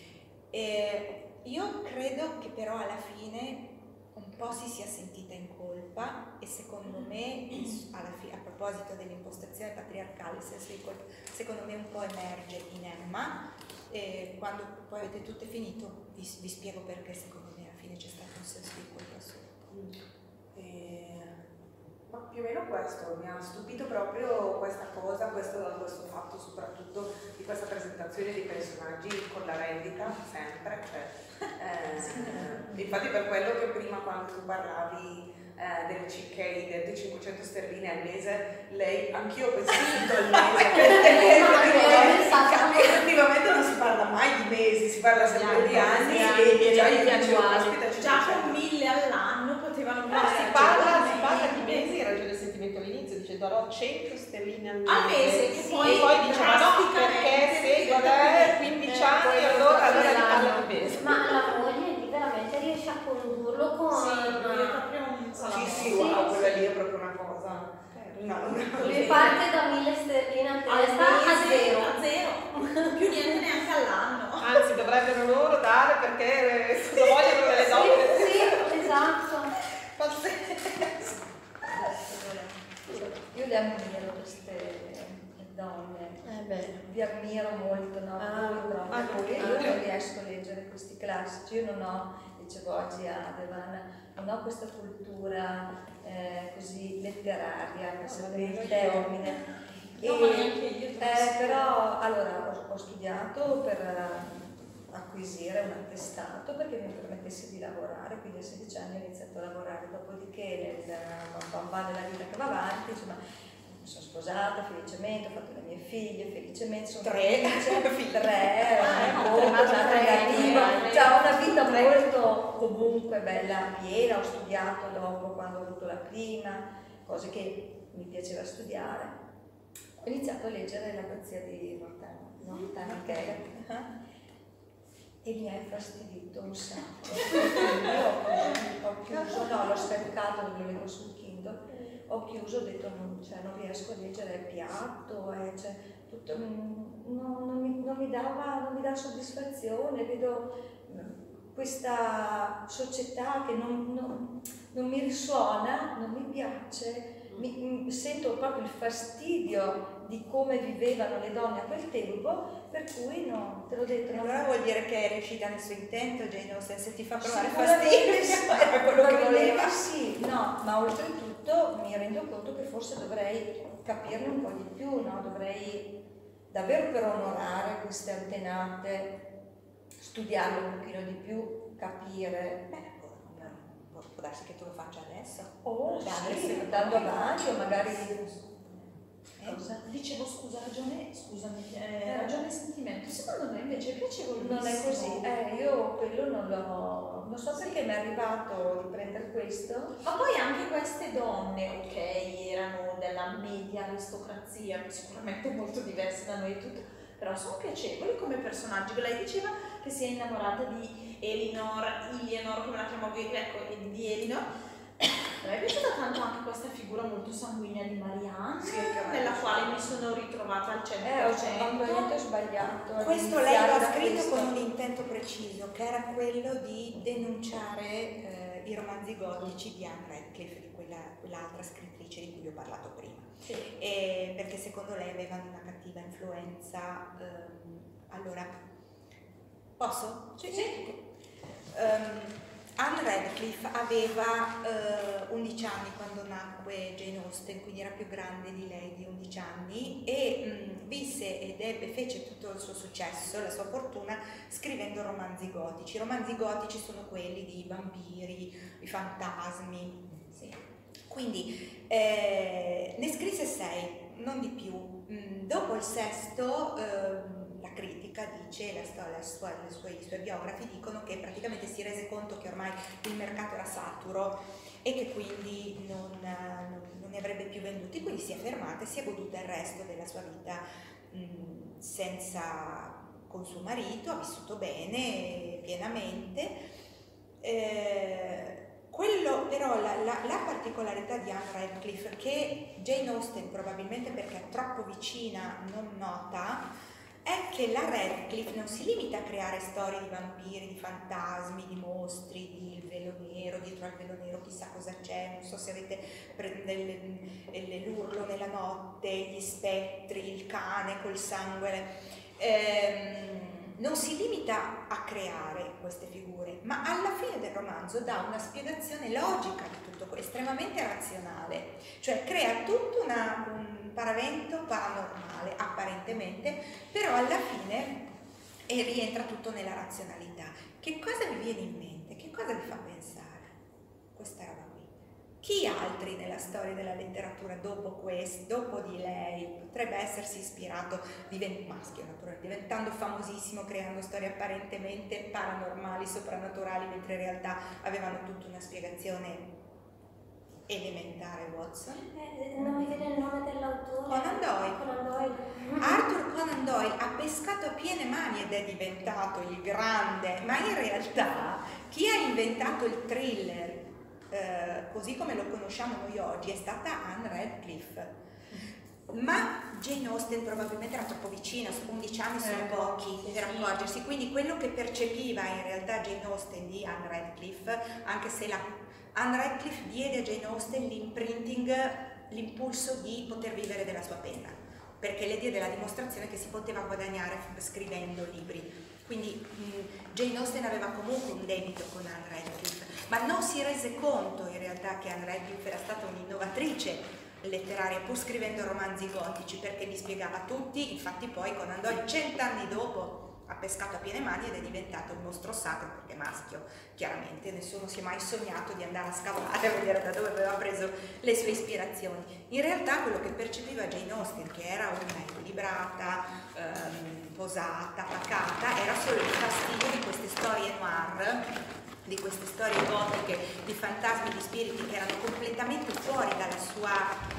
E io credo che però alla fine un po' si sia sentita in colpa, e secondo me alla fine, a proposito dell'impostazione patriarcale, il senso di colpa secondo me un po' emerge in Emma, e quando poi avete tutte finito vi, vi spiego perché secondo me alla fine c'è stato un senso di colpa solo. E, ma più o meno questo, mi ha stupito proprio questa cosa, questo, questo fatto soprattutto di questa presentazione dei personaggi con la rendita sempre, cioè, eh, infatti per quello che prima quando tu parlavi eh, del C K, dei cinquecento sterline al mese, lei, anch'io ho pensato al mese, perché effettivamente non si parla mai di mesi, si parla sempre di anni, e, e già io dicevo, ospita, già con mille all'anno potevano no, si parla, si parla di mesi, in Ragione e Sentimento all'inizio, dice darò cento sterline al Al mese, che Sì, poi e poi dice ma no, perché se guarda quindici Eh, anni poi allora, lo allora faccio ne parla l'anno. di peso. Ma la moglie lì veramente riesce a condurlo con... Sì, lui è proprio un Sì, salamone. sì, wow, quella lì è proprio una cosa. No, no. Lui parte da mille sterline a Al testa a mese, zero. a zero, più niente neanche all'anno. Anzi, dovrebbero loro dare perché eh, cosa vogliono delle donne? Sì, sì, esatto. Pazzesco. Io le ammiro queste donne, Eh beh. vi ammiro molto, no? Ah, Voi proprio, ah, perché ah, io ah. non riesco a leggere questi classici, io non ho, dicevo oggi a Devana, non ho questa cultura eh, così letteraria, per sapere il termine. No, E, ma neanche io. eh, però allora ho, ho studiato per eh, acquisire un attestato perché mi permettesse di lavorare, quindi a sedici anni ho iniziato a lavorare, dopodiché nel man mano della vita che va avanti, insomma, mi sono sposata felicemente, ho fatto le mie figlie felicemente, sono Tre. felice, tre, Ah, molto tre, una tre, negativa, tre, cioè una vita molto comunque bella, piena, ho studiato dopo quando ho avuto la prima, cose che mi piaceva studiare. Ho iniziato a leggere l'Abbazia di Northanger e mi ha infastidito un sacco. Io ho chiuso, no, l'ho scaricato, lo leggo sul Kindle, ho chiuso, ho detto non, cioè, non riesco a leggere, è piatto, è, cioè, tutto, non, non, mi, non, mi dava, non mi dà soddisfazione, vedo questa società che non, non, non mi risuona, non mi piace. Mi, sento proprio il fastidio di come vivevano le donne a quel tempo, per cui no, te l'ho detto. Allora vuol dire che è riuscita nel suo intento, Jane Austen, se ti fa provare Sicuramente fastidio, era quello che voleva. Sì, no, ma oltretutto mi rendo conto che forse dovrei capirne un po' di più, no? Dovrei davvero per onorare queste antenate, studiarle un pochino di più, capire. Beh, può darsi che tu lo faccia adesso. Oh, Dai, sì, sì, andando avanti o magari... Cosa? Dicevo scusa, ragione, scusami, eh, ragione e sentimento. Secondo me invece è piacevolissimo. Non è così, eh, io quello non l'ho... non so perché mi è arrivato di prendere questo. Ma poi anche queste donne, ok, erano della media aristocrazia, sicuramente molto diverse da noi tutte, però sono piacevoli come personaggi. Lei diceva che si è innamorata di Elinor, Eleanor, come la chiamavo io, ecco, di Elinor. A me è piaciuta tanto anche questa figura molto sanguigna di Marianne, Sì, nella quale mi sono ritrovata al cento Eh, per ho cento. probabilmente sbagliato. Questo ad lei lo iniziare ha da scritto questo. con un intento preciso, che era quello di denunciare eh, i romanzi gotici di Anne Radcliffe, di quella, quell'altra scrittrice di cui vi ho parlato prima. Sì. E perché secondo lei avevano una cattiva influenza. ehm, allora, posso? Sì, sì. Um, Anne Radcliffe aveva uh, undici anni quando nacque Jane Austen, quindi era più grande di lei di undici anni, e um, visse ed ebbe, fece tutto il suo successo, la sua fortuna, scrivendo romanzi gotici. I romanzi gotici sono quelli di vampiri, di fantasmi, sì. Quindi eh, ne scrisse sei, non di più. Mm, dopo il sesto eh, la critica dice, la storia, la sua, le sue, i suoi biografi dicono che praticamente si rese conto che ormai il mercato era saturo e che quindi non, non, non ne avrebbe più venduti, quindi si è fermata e si è goduta il resto della sua vita mh, senza, con suo marito, ha vissuto bene, pienamente. Eh, quello però, la, la, la particolarità di Anne Radcliffe, che Jane Austen probabilmente perché è troppo vicina non nota, è che la Radcliffe non si limita a creare storie di vampiri, di fantasmi, di mostri, di il velo nero, dietro al velo nero chissà cosa c'è, non so se avete l'urlo nella notte, gli spettri, il cane col sangue. Ehm, non si limita a creare queste figure, ma alla fine del romanzo dà una spiegazione logica di tutto questo, estremamente razionale, cioè crea tutto una, un paravento paranormale apparentemente, però alla fine e rientra tutto nella razionalità. Che cosa vi viene in mente? Che cosa vi fa pensare questa roba qui? Chi altri nella storia della letteratura dopo questo, dopo di lei, potrebbe essersi ispirato, divent- maschio naturalmente, diventando famosissimo, creando storie apparentemente paranormali, soprannaturali, mentre in realtà avevano tutta una spiegazione elementare, Watson? Eh, non mi viene il nome pescato a piene mani ed è diventato il grande, ma in realtà chi ha inventato il thriller eh, così come lo conosciamo noi oggi è stata Anne Radcliffe. Ma Jane Austen probabilmente era troppo vicina, undici anni sono eh, pochi sì, per accorgersi, quindi quello che percepiva in realtà Jane Austen di Anne Radcliffe, anche se la Anne Radcliffe diede a Jane Austen l'imprinting, l'impulso di poter vivere della sua penna, perché le diede la dimostrazione che si poteva guadagnare scrivendo libri. Quindi mh, Jane Austen aveva comunque un debito con Anne Radcliffe, ma non si rese conto in realtà che Anne Radcliffe era stata un'innovatrice letteraria, pur scrivendo romanzi gotici, perché li spiegava tutti. Infatti poi Conan Doyle cent'anni dopo ha pescato a piene mani ed è diventato il mostro sacro, perché maschio, chiaramente nessuno si è mai sognato di andare a scavare a vedere da dove aveva preso le sue ispirazioni. In realtà quello che percepiva Jane Austen, che era una equilibrata, ehm, posata, pacata, era solo il fastidio di queste storie noir, di queste storie gotiche, di fantasmi, di spiriti che erano completamente fuori dalla sua,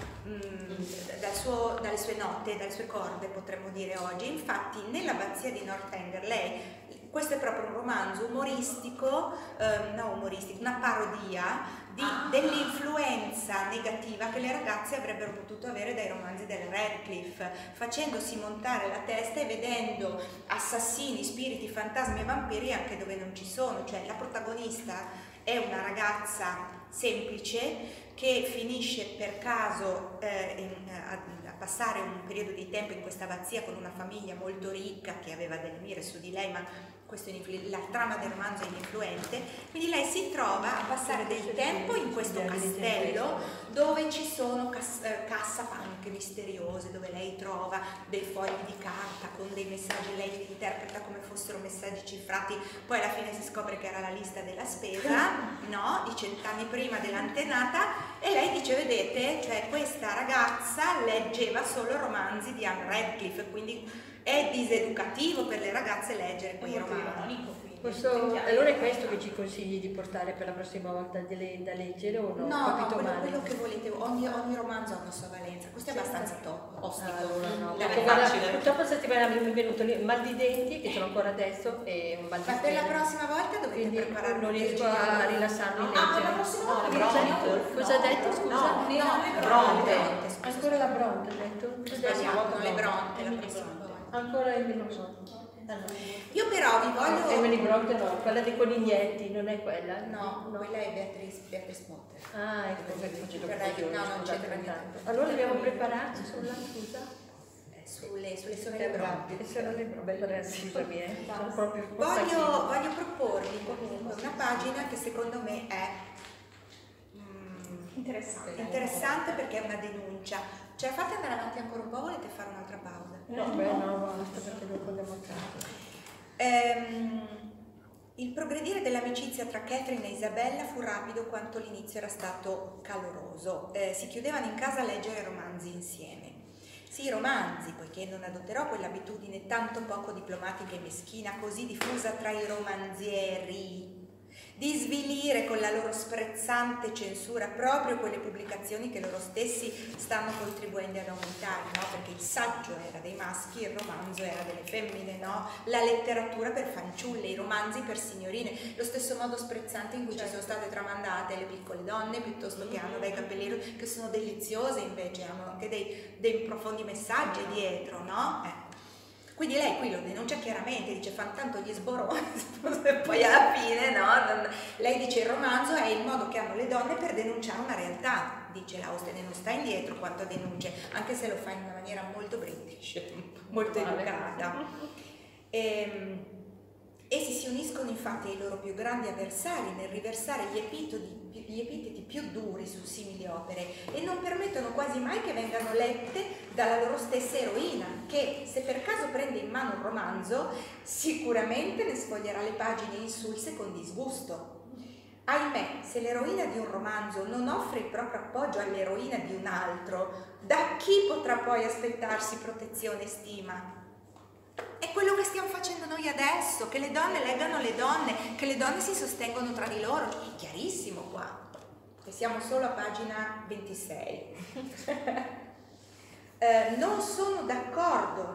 mh, dal suo, dalle sue note, dalle sue corde, potremmo dire oggi. Infatti nell'abbazia di Northanger, lei, questo è proprio un romanzo umoristico, eh, no umoristico, una parodia di, ah. dell'influenza negativa che le ragazze avrebbero potuto avere dai romanzi del Radcliffe, facendosi montare la testa e vedendo assassini, spiriti, fantasmi e vampiri anche dove non ci sono. Cioè la protagonista è una ragazza semplice che finisce per caso eh, in, a, a passare un periodo di tempo in questa abbazia con una famiglia molto ricca che aveva delle mire su di lei, ma questo è la trama del romanzo è ininfluente. Quindi lei si trova a passare del tempo in questo castello dove ci sono cas cassapanche misteriose, dove lei trova dei fogli di carta con dei messaggi, lei li interpreta come fossero messaggi cifrati, poi alla fine si scopre che era la lista della spesa, no, di cent'anni prima dell'antenata, e lei dice: vedete, cioè questa ragazza leggeva solo romanzi di Anne Radcliffe, quindi è diseducativo per le ragazze leggere quei romanzi. Questo, allora è questo che ci consigli di portare per la prossima volta da leggere o no? No, no, quello, quello che volete, ogni, ogni romanzo ha una sua valenza, questo è abbastanza top, ostico. Allora, no, no, guarda, purtroppo settimana mi è venuto lì mal di denti, che ce l'ho ancora adesso, e un mal di ma per la prossima volta dovete quindi preparare, non riesco a rilassarmi. Ah, per la prossima volta cosa ha detto, scusa? No, no, le bronte. Ancora la bronte ha detto? Sbagliato, le bronte la prossima volta. Ancora il microfono. Allora. Io però vi voglio... Emily Bronte no, quella dei conignetti, non è quella? No, no. Quella è Beatrice, Beatrice Potter. Ah, ecco, perché faccio confusione. No, non c'entra niente. Allora dobbiamo prepararci sulla scusa? Eh, sulle, sulle sorelle Bronte. Le sorelle Bronte, scusami, eh. Sono proprio voglio, voglio proporvi comunque una pagina che secondo me è mm, interessante. interessante perché è una denuncia. Cioè, fate andare avanti ancora un po', volete fare un'altra pausa? No, beh, no, basta, perché dopo andiamo a casa. Ehm, il progredire dell'amicizia tra Catherine e Isabella fu rapido quanto l'inizio era stato caloroso. Eh, si chiudevano in casa a leggere romanzi insieme. Sì, romanzi, poiché non adotterò quell'abitudine tanto poco diplomatica e meschina, così diffusa tra i romanzieri, di svilire con la loro sprezzante censura proprio quelle pubblicazioni che loro stessi stanno contribuendo ad aumentare, no? Perché il saggio era dei maschi, il romanzo era delle femmine, no? La letteratura per fanciulle, i romanzi per signorine, lo stesso modo sprezzante in cui certo. ci sono state tramandate le piccole donne piuttosto che hanno dei capelli che sono deliziose, invece hanno anche dei, dei profondi messaggi dietro, no? Eh. Quindi lei qui lo denuncia chiaramente, dice fanno tanto gli sboroni, e poi alla fine no, non, lei dice il romanzo è il modo che hanno le donne per denunciare una realtà, dice Austen, e non sta indietro quanto a denunce, anche se lo fa in una maniera molto british, molto educata. E, essi si uniscono infatti ai loro più grandi avversari nel riversare gli epitodi gli epiteti più duri su simili opere e non permettono quasi mai che vengano lette dalla loro stessa eroina, che se per caso prende in mano un romanzo sicuramente ne sfoglierà le pagine insulse con disgusto. Ahimè, se l'eroina di un romanzo non offre il proprio appoggio all'eroina di un altro, da chi potrà poi aspettarsi protezione e stima? È quello che stiamo facendo noi adesso, che le donne leggano le donne, che le donne si sostengono tra di loro, è chiarissimo qua, e siamo solo a pagina ventisei. eh, non sono d'accordo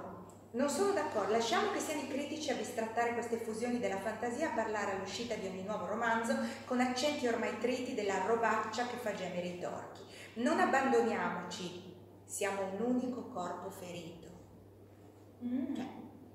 Non sono d'accordo, lasciamo che siano i critici a bistrattare queste fusioni della fantasia, a parlare all'uscita di ogni nuovo romanzo con accenti ormai triti della robaccia che fa gemere i torchi. Non abbandoniamoci, siamo un unico corpo ferito. Mm. Cioè,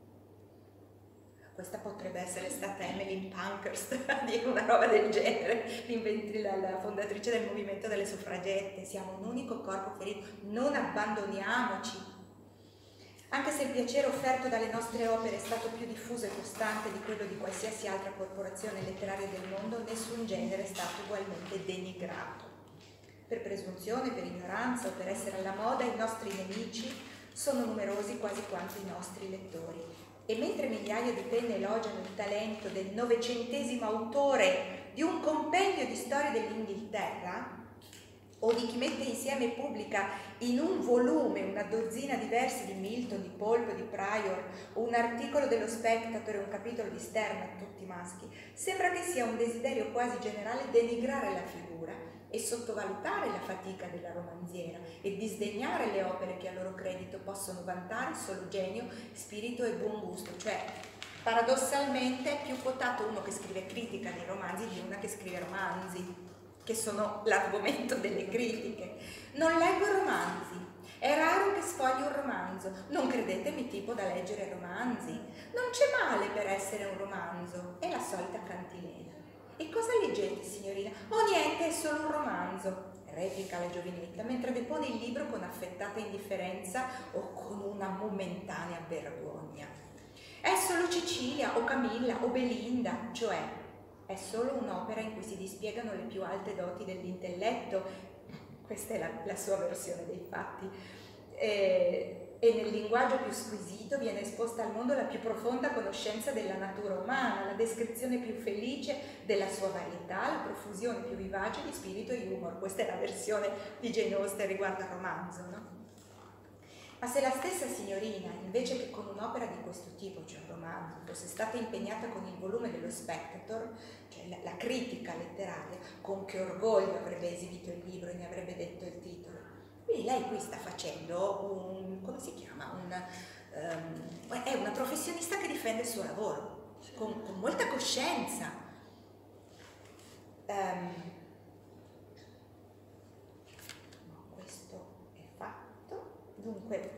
questa potrebbe essere stata Emmeline Pankhurst a dire una roba del genere, la, la fondatrice del movimento delle suffragette. Siamo un unico corpo ferito, non abbandoniamoci. Anche se il piacere offerto dalle nostre opere è stato più diffuso e costante di quello di qualsiasi altra corporazione letteraria del mondo, nessun genere è stato ugualmente denigrato. Per presunzione, per ignoranza o per essere alla moda, i nostri nemici sono numerosi quasi quanto i nostri lettori. E mentre migliaia di penne elogiano il talento del novecentesimo autore di un compendio di storie dell'Inghilterra, o di chi mette insieme e pubblica in un volume una dozzina di versi di Milton, di Pope, di Prior, o un articolo dello Spectator e un capitolo di Stern, tutti maschi, sembra che sia un desiderio quasi generale denigrare la figura e sottovalutare la fatica della romanziera e disdegnare le opere che a loro credito possono vantare solo genio, spirito e buon gusto. Cioè, paradossalmente è più quotato uno che scrive critica nei romanzi di una che scrive romanzi, che sono l'argomento delle critiche. Non leggo romanzi, è raro che sfogli un romanzo, non credetemi tipo da leggere romanzi, non c'è male per essere un romanzo, è la solita cantilena. E cosa leggete, signorina? Oh niente, è solo un romanzo, replica la giovinetta, mentre depone il libro con affettata indifferenza o con una momentanea vergogna. È solo Cecilia o Camilla o Belinda, cioè è solo un'opera in cui si dispiegano le più alte doti dell'intelletto, questa è la, la sua versione dei fatti, e, e nel linguaggio più squisito viene esposta al mondo la più profonda conoscenza della natura umana, la descrizione più felice della sua varietà, la profusione più vivace di spirito e humor. Questa è la versione di Jane Austen riguardo al romanzo, no? Ma se la stessa signorina, invece che con un'opera di questo tipo, cioè un romanzo, fosse stata impegnata con il volume dello Spectator, cioè la, la critica letteraria, con che orgoglio avrebbe esibito il libro e ne avrebbe detto il titolo. Quindi lei qui sta facendo un, come si chiama, un, um, è una professionista che difende il suo lavoro, con, con molta coscienza. Um, questo è fatto. Dunque,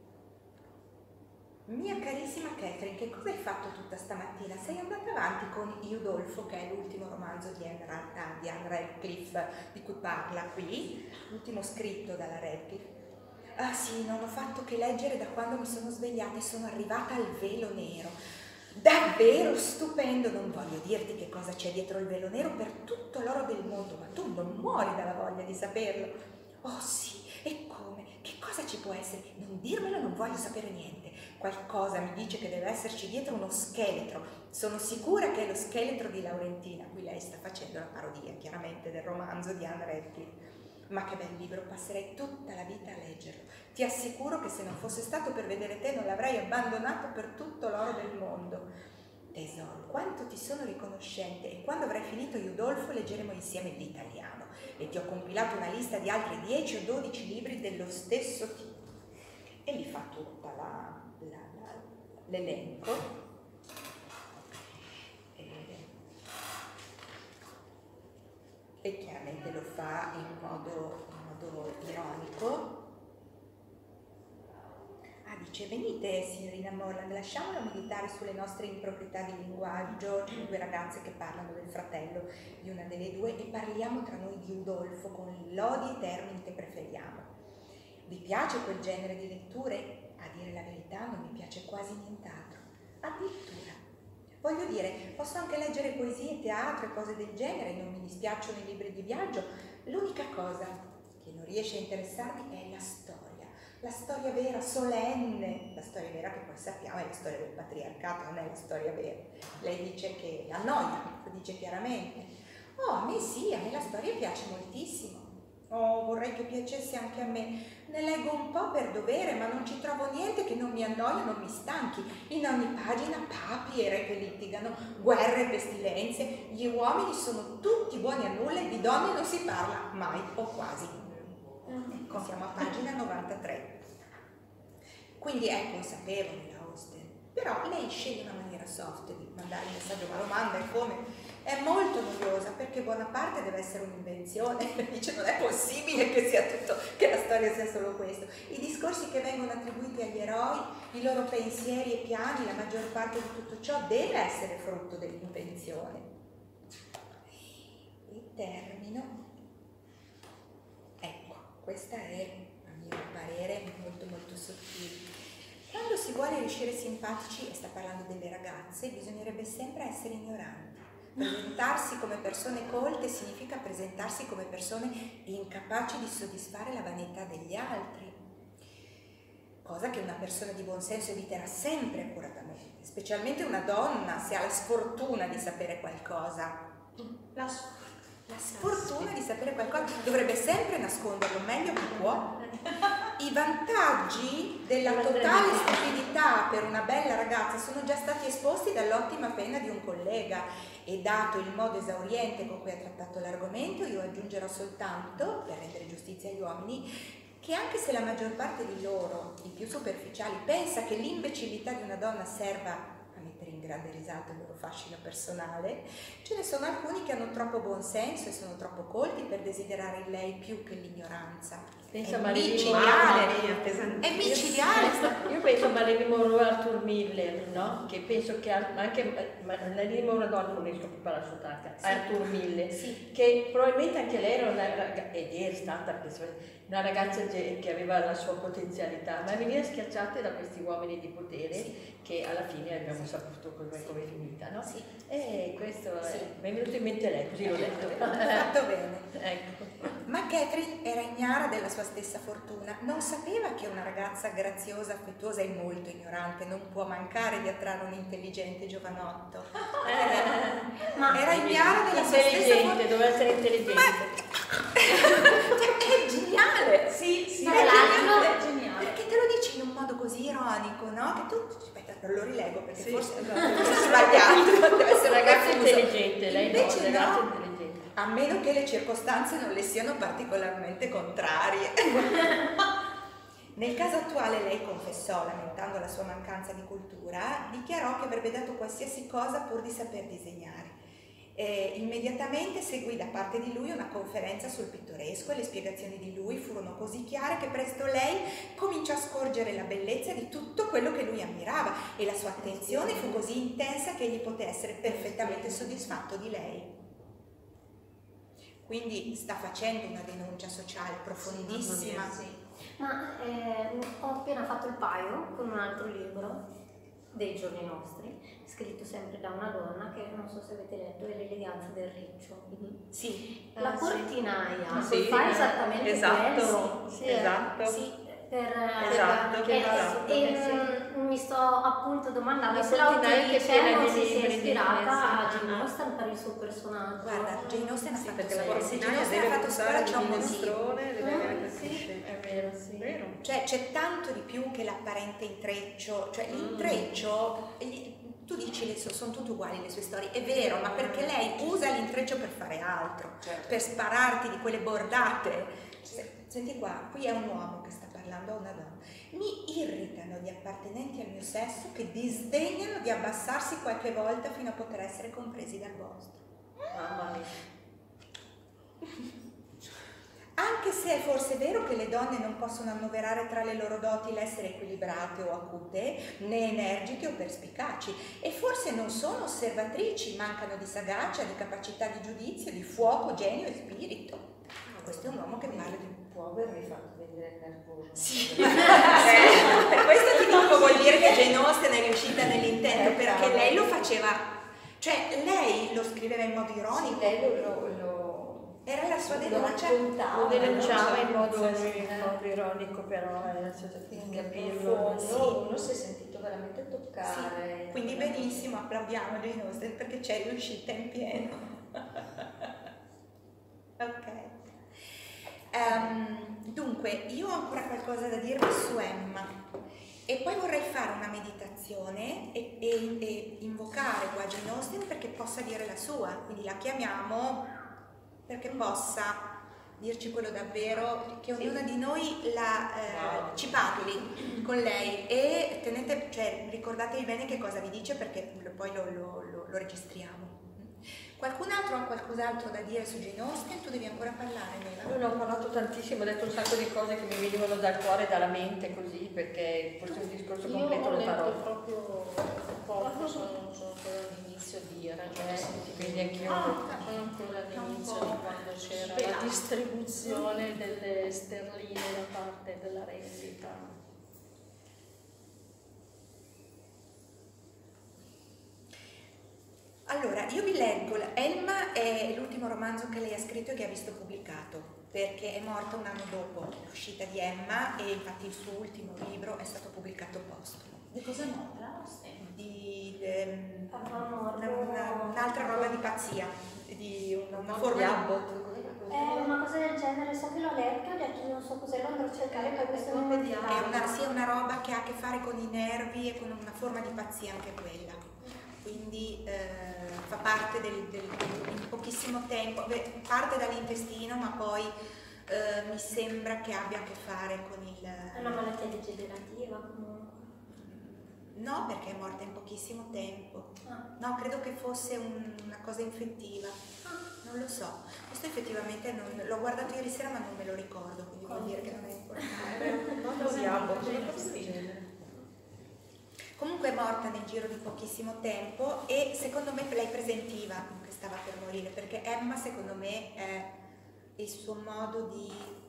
mia carissima Catherine, che cosa hai fatto tutta stamattina? Sei andata avanti con Udolpho, che è l'ultimo romanzo di Anne, di Anne Radcliffe, di cui parla qui, l'ultimo scritto dalla Radcliffe. Ah sì, non ho fatto che leggere da quando mi sono svegliata e sono arrivata al velo nero. Davvero stupendo, non voglio dirti che cosa c'è dietro il velo nero per tutto l'oro del mondo, ma tu non muori dalla voglia di saperlo. Oh sì, e come? Che cosa ci può essere? Non dirmelo, non voglio sapere niente. Qualcosa mi dice che deve esserci dietro uno scheletro. Sono sicura che è lo scheletro di Laurentina. Qui lei sta facendo la parodia, chiaramente, del romanzo di Anne Radcliffe. Ma che bel libro, passerei tutta la vita a leggerlo. Ti assicuro che se non fosse stato per vedere te non l'avrei abbandonato per tutto l'oro del mondo. Tesoro, quanto ti sono riconoscente, e quando avrai finito Udolpho leggeremo insieme l'italiano. E ti ho compilato una lista di altri dieci o dodici libri dello stesso tipo. E gli fa tutta la... l'elenco e, e chiaramente lo fa in modo, in modo ironico. Ah, dice: venite signorina Morland, lasciamola meditare sulle nostre improprietà di linguaggio, cioè due ragazze che parlano del fratello di una delle due, e parliamo tra noi di Udolpho con lodi e termini che preferiamo. Vi piace quel genere di letture? A dire la verità non mi piace quasi nient'altro. Addirittura. Voglio dire, posso anche leggere poesie, teatro e cose del genere, non mi dispiacciono i libri di viaggio. L'unica cosa che non riesce a interessarmi è la storia. La storia vera, solenne. La storia vera che poi sappiamo è la storia del patriarcato, non è la storia vera. Lei dice che annoia, lo dice chiaramente. Oh, a me sì, a me la storia piace moltissimo. Oh, vorrei che piacesse anche a me. Ne leggo un po' per dovere, ma non ci trovo niente che non mi annoi, non mi stanchi. In ogni pagina papi e re che litigano, guerre e pestilenze. Gli uomini sono tutti buoni a nulla e di donne non si parla mai o quasi. Ecco, siamo a pagina novantatré. Quindi è consapevole Austen, però lei sceglie una maniera soft di mandare il messaggio, ma lo manda e come? È molto noiosa perché buona parte deve essere un'invenzione, dice non è possibile che sia tutto, che la storia sia solo questo. I discorsi che vengono attribuiti agli eroi, i loro pensieri e piani, la maggior parte di tutto ciò deve essere frutto dell'invenzione. E termino. Ecco, questa è, a mio parere, molto molto sottile. Quando si vuole riuscire simpatici, e sta parlando delle ragazze, bisognerebbe sempre essere ignoranti. Presentarsi come persone colte significa presentarsi come persone incapaci di soddisfare la vanità degli altri, cosa che una persona di buon senso eviterà sempre accuratamente, specialmente una donna se ha la sfortuna di sapere qualcosa. La, la sfortuna di sapere qualcosa dovrebbe sempre nasconderlo meglio che può. I vantaggi della totale stupidità per una bella ragazza sono già stati esposti dall'ottima penna di un collega e dato il modo esauriente con cui ha trattato l'argomento, io aggiungerò soltanto, per rendere giustizia agli uomini, che anche se la maggior parte di loro, i più superficiali, pensa che l'imbecillità di una donna serva a mettere in grande risalto il loro fascino personale, ce ne sono alcuni che hanno troppo buon senso e sono troppo colti per desiderare in lei più che l'ignoranza. Penso È a Marilyn micidiale, è micidiale. Io penso a Marilyn Monroe e Arthur Miller, no? Che penso che anche Marilyn Monroe, no, non riesco più a parlare su tacca, sì. Arthur Miller, sì. Che probabilmente anche lei era una ragazza, ed è stata una ragazza che aveva la sua potenzialità, ma veniva schiacciata da questi uomini di potere, sì. Che alla fine abbiamo saputo come, sì. Come è finita, no? Sì. E questo sì. È, mi è venuto in mente lei, così l'ho detto. Fatto bene. Ecco. Ma Catherine era ignara della sua stessa fortuna, non sapeva che una ragazza graziosa, affettuosa e molto ignorante non può mancare di attrarre un intelligente giovanotto. Eh, ma era ignara della sua stessa fortuna. Doveva essere intelligente. Ma è geniale! Sì, sì, è geniale. È geniale. Perché te lo dici in un modo così ironico, no? Che tu, aspetta, lo rilego perché sì. Forse è sbagliato. Deve essere ragazza intelligente, lei invece no, ragazza no. Intelligente. A meno che le circostanze non le siano particolarmente contrarie. Nel caso attuale lei confessò, lamentando la sua mancanza di cultura, dichiarò che avrebbe dato qualsiasi cosa pur di saper disegnare. E immediatamente seguì da parte di lui una conferenza sul pittoresco e le spiegazioni di lui furono così chiare che presto lei cominciò a scorgere la bellezza di tutto quello che lui ammirava e la sua attenzione fu così intensa che egli poté essere perfettamente soddisfatto di lei. Quindi sta facendo una denuncia sociale profondissima. Sì, ma eh, ho appena fatto il paio con un altro libro dei giorni nostri, scritto sempre da una donna che non so se avete letto, è L'eleganza del riccio. Mm-hmm. Sì. La portinaia sì, fa esattamente esatto, quello. Sì, esatto. Sì, per, esatto, per, esatto, e, e sì. Mi sto appunto domandando la se l'autrice non si sia libri, ispirata a sì. Jane Austen per il suo personaggio. Guarda, Jane Austen ha sì, fatto perché la scuola, portinaia deve deve fatto scuola, c'è un motivo. deve Mm, sì. È vero, sì. Vero. Cioè c'è tanto di più che l'apparente intreccio, cioè l'intreccio, mm. tu dici le sue, sono tutte uguali le sue storie, è vero, ma perché lei usa l'intreccio per fare altro, certo. Per spararti di quelle bordate. Senti qua, qui è un uomo che sta parlando a una donna. Mi irritano gli appartenenti al mio sesso che disdegnano di abbassarsi qualche volta fino a poter essere compresi dal vostro. Mamma mia. Anche se è forse vero che le donne non possono annoverare tra le loro doti l'essere equilibrate o acute, né energiche o perspicaci, e forse non sono osservatrici, mancano di sagacia, di capacità di giudizio, di fuoco, genio e spirito. Questo è un uomo che parla di... Può avermi fatto vedere il nervoso. Sì. eh, per questo ti dico, vuol dire che Jane Austen è riuscita nell'intento, eh, perché no. Lei lo faceva, cioè lei lo scriveva in modo ironico. Sì, lei lo, lo, era la sua denuncia. Lo denunciava in modo, in modo ironico, però era capirlo. Sì. Uno si è sentito veramente toccare. Sì. Quindi benissimo, applaudiamo Jane Austen perché c'è riuscita in pieno. Ok. Um, dunque, io ho ancora qualcosa da dirvi su Emma e poi vorrei fare una meditazione e, e, e invocare qua Jane Austen perché possa dire la sua, quindi la chiamiamo perché possa dirci quello davvero, che ognuna di noi la, eh, ci parli. con lei e tenete, cioè, ricordatevi bene che cosa vi dice perché poi lo, lo, lo, lo registriamo. Qualcun altro ha qualcos'altro da dire su Jane Austen? Tu devi ancora parlare, Nela. Io ne ho parlato tantissimo, ho detto un sacco di cose che mi venivano dal cuore e dalla mente così, perché forse un discorso completo lo farò. Io ho letto proprio poco, sono, sono ancora all'inizio di Era, Eh, quindi anch'io. ah, sono ancora all'inizio di quando c'era la distribuzione delle sterline da parte della rendita. Allora, io vi leggo, Emma è l'ultimo romanzo che lei ha scritto e che ha visto pubblicato, perché è morta un anno dopo l'uscita di Emma e infatti il suo ultimo libro è stato pubblicato postumo. Di cosa parla? Di ehm, Parla una- una- un'altra roba di pazzia, di una, una forma Di di... Abbott. È una cosa del genere, so che l'ho letto e ho detto non so cos'è, lo andrò a cercare per questo non È una, sì, è una roba che ha a che fare con i nervi e con una forma di pazzia anche quella. Quindi eh, fa parte del, del, in pochissimo tempo, beh, parte dall'intestino ma poi eh, mi sembra che abbia a che fare con il... È una malattia degenerativa comunque. No, perché è morta in pochissimo tempo. Ah. No, credo che fosse un- una cosa infettiva. Non lo so. Questo effettivamente non, l'ho guardato ieri sera ma non me lo ricordo, quindi vuol dire che non è importante. Non di Abbott, una cosa del genere. Comunque è morta nel giro di pochissimo tempo e secondo me lei presentiva che stava per morire, perché Emma secondo me è il suo modo di...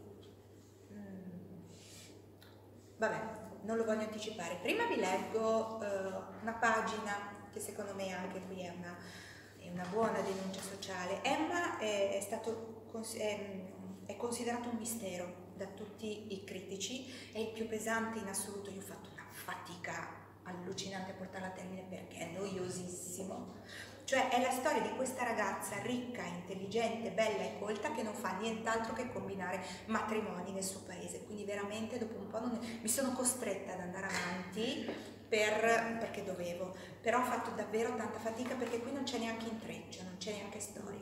Mm. Vabbè, non lo voglio anticipare. Prima vi leggo uh, una pagina che secondo me anche qui è una, è una buona denuncia sociale. Emma è, è stato è, è considerato un mistero da tutti i critici, è il più pesante in assoluto. Io ho fatto una fatica allucinante a portarla a termine perché è noiosissimo. Cioè è la storia di questa ragazza ricca, intelligente, bella e colta che non fa nient'altro che combinare matrimoni nel suo paese, quindi veramente dopo un po' non... mi sono costretta ad andare avanti per... perché dovevo, però ho fatto davvero tanta fatica perché qui non c'è neanche intreccio, non c'è neanche storia.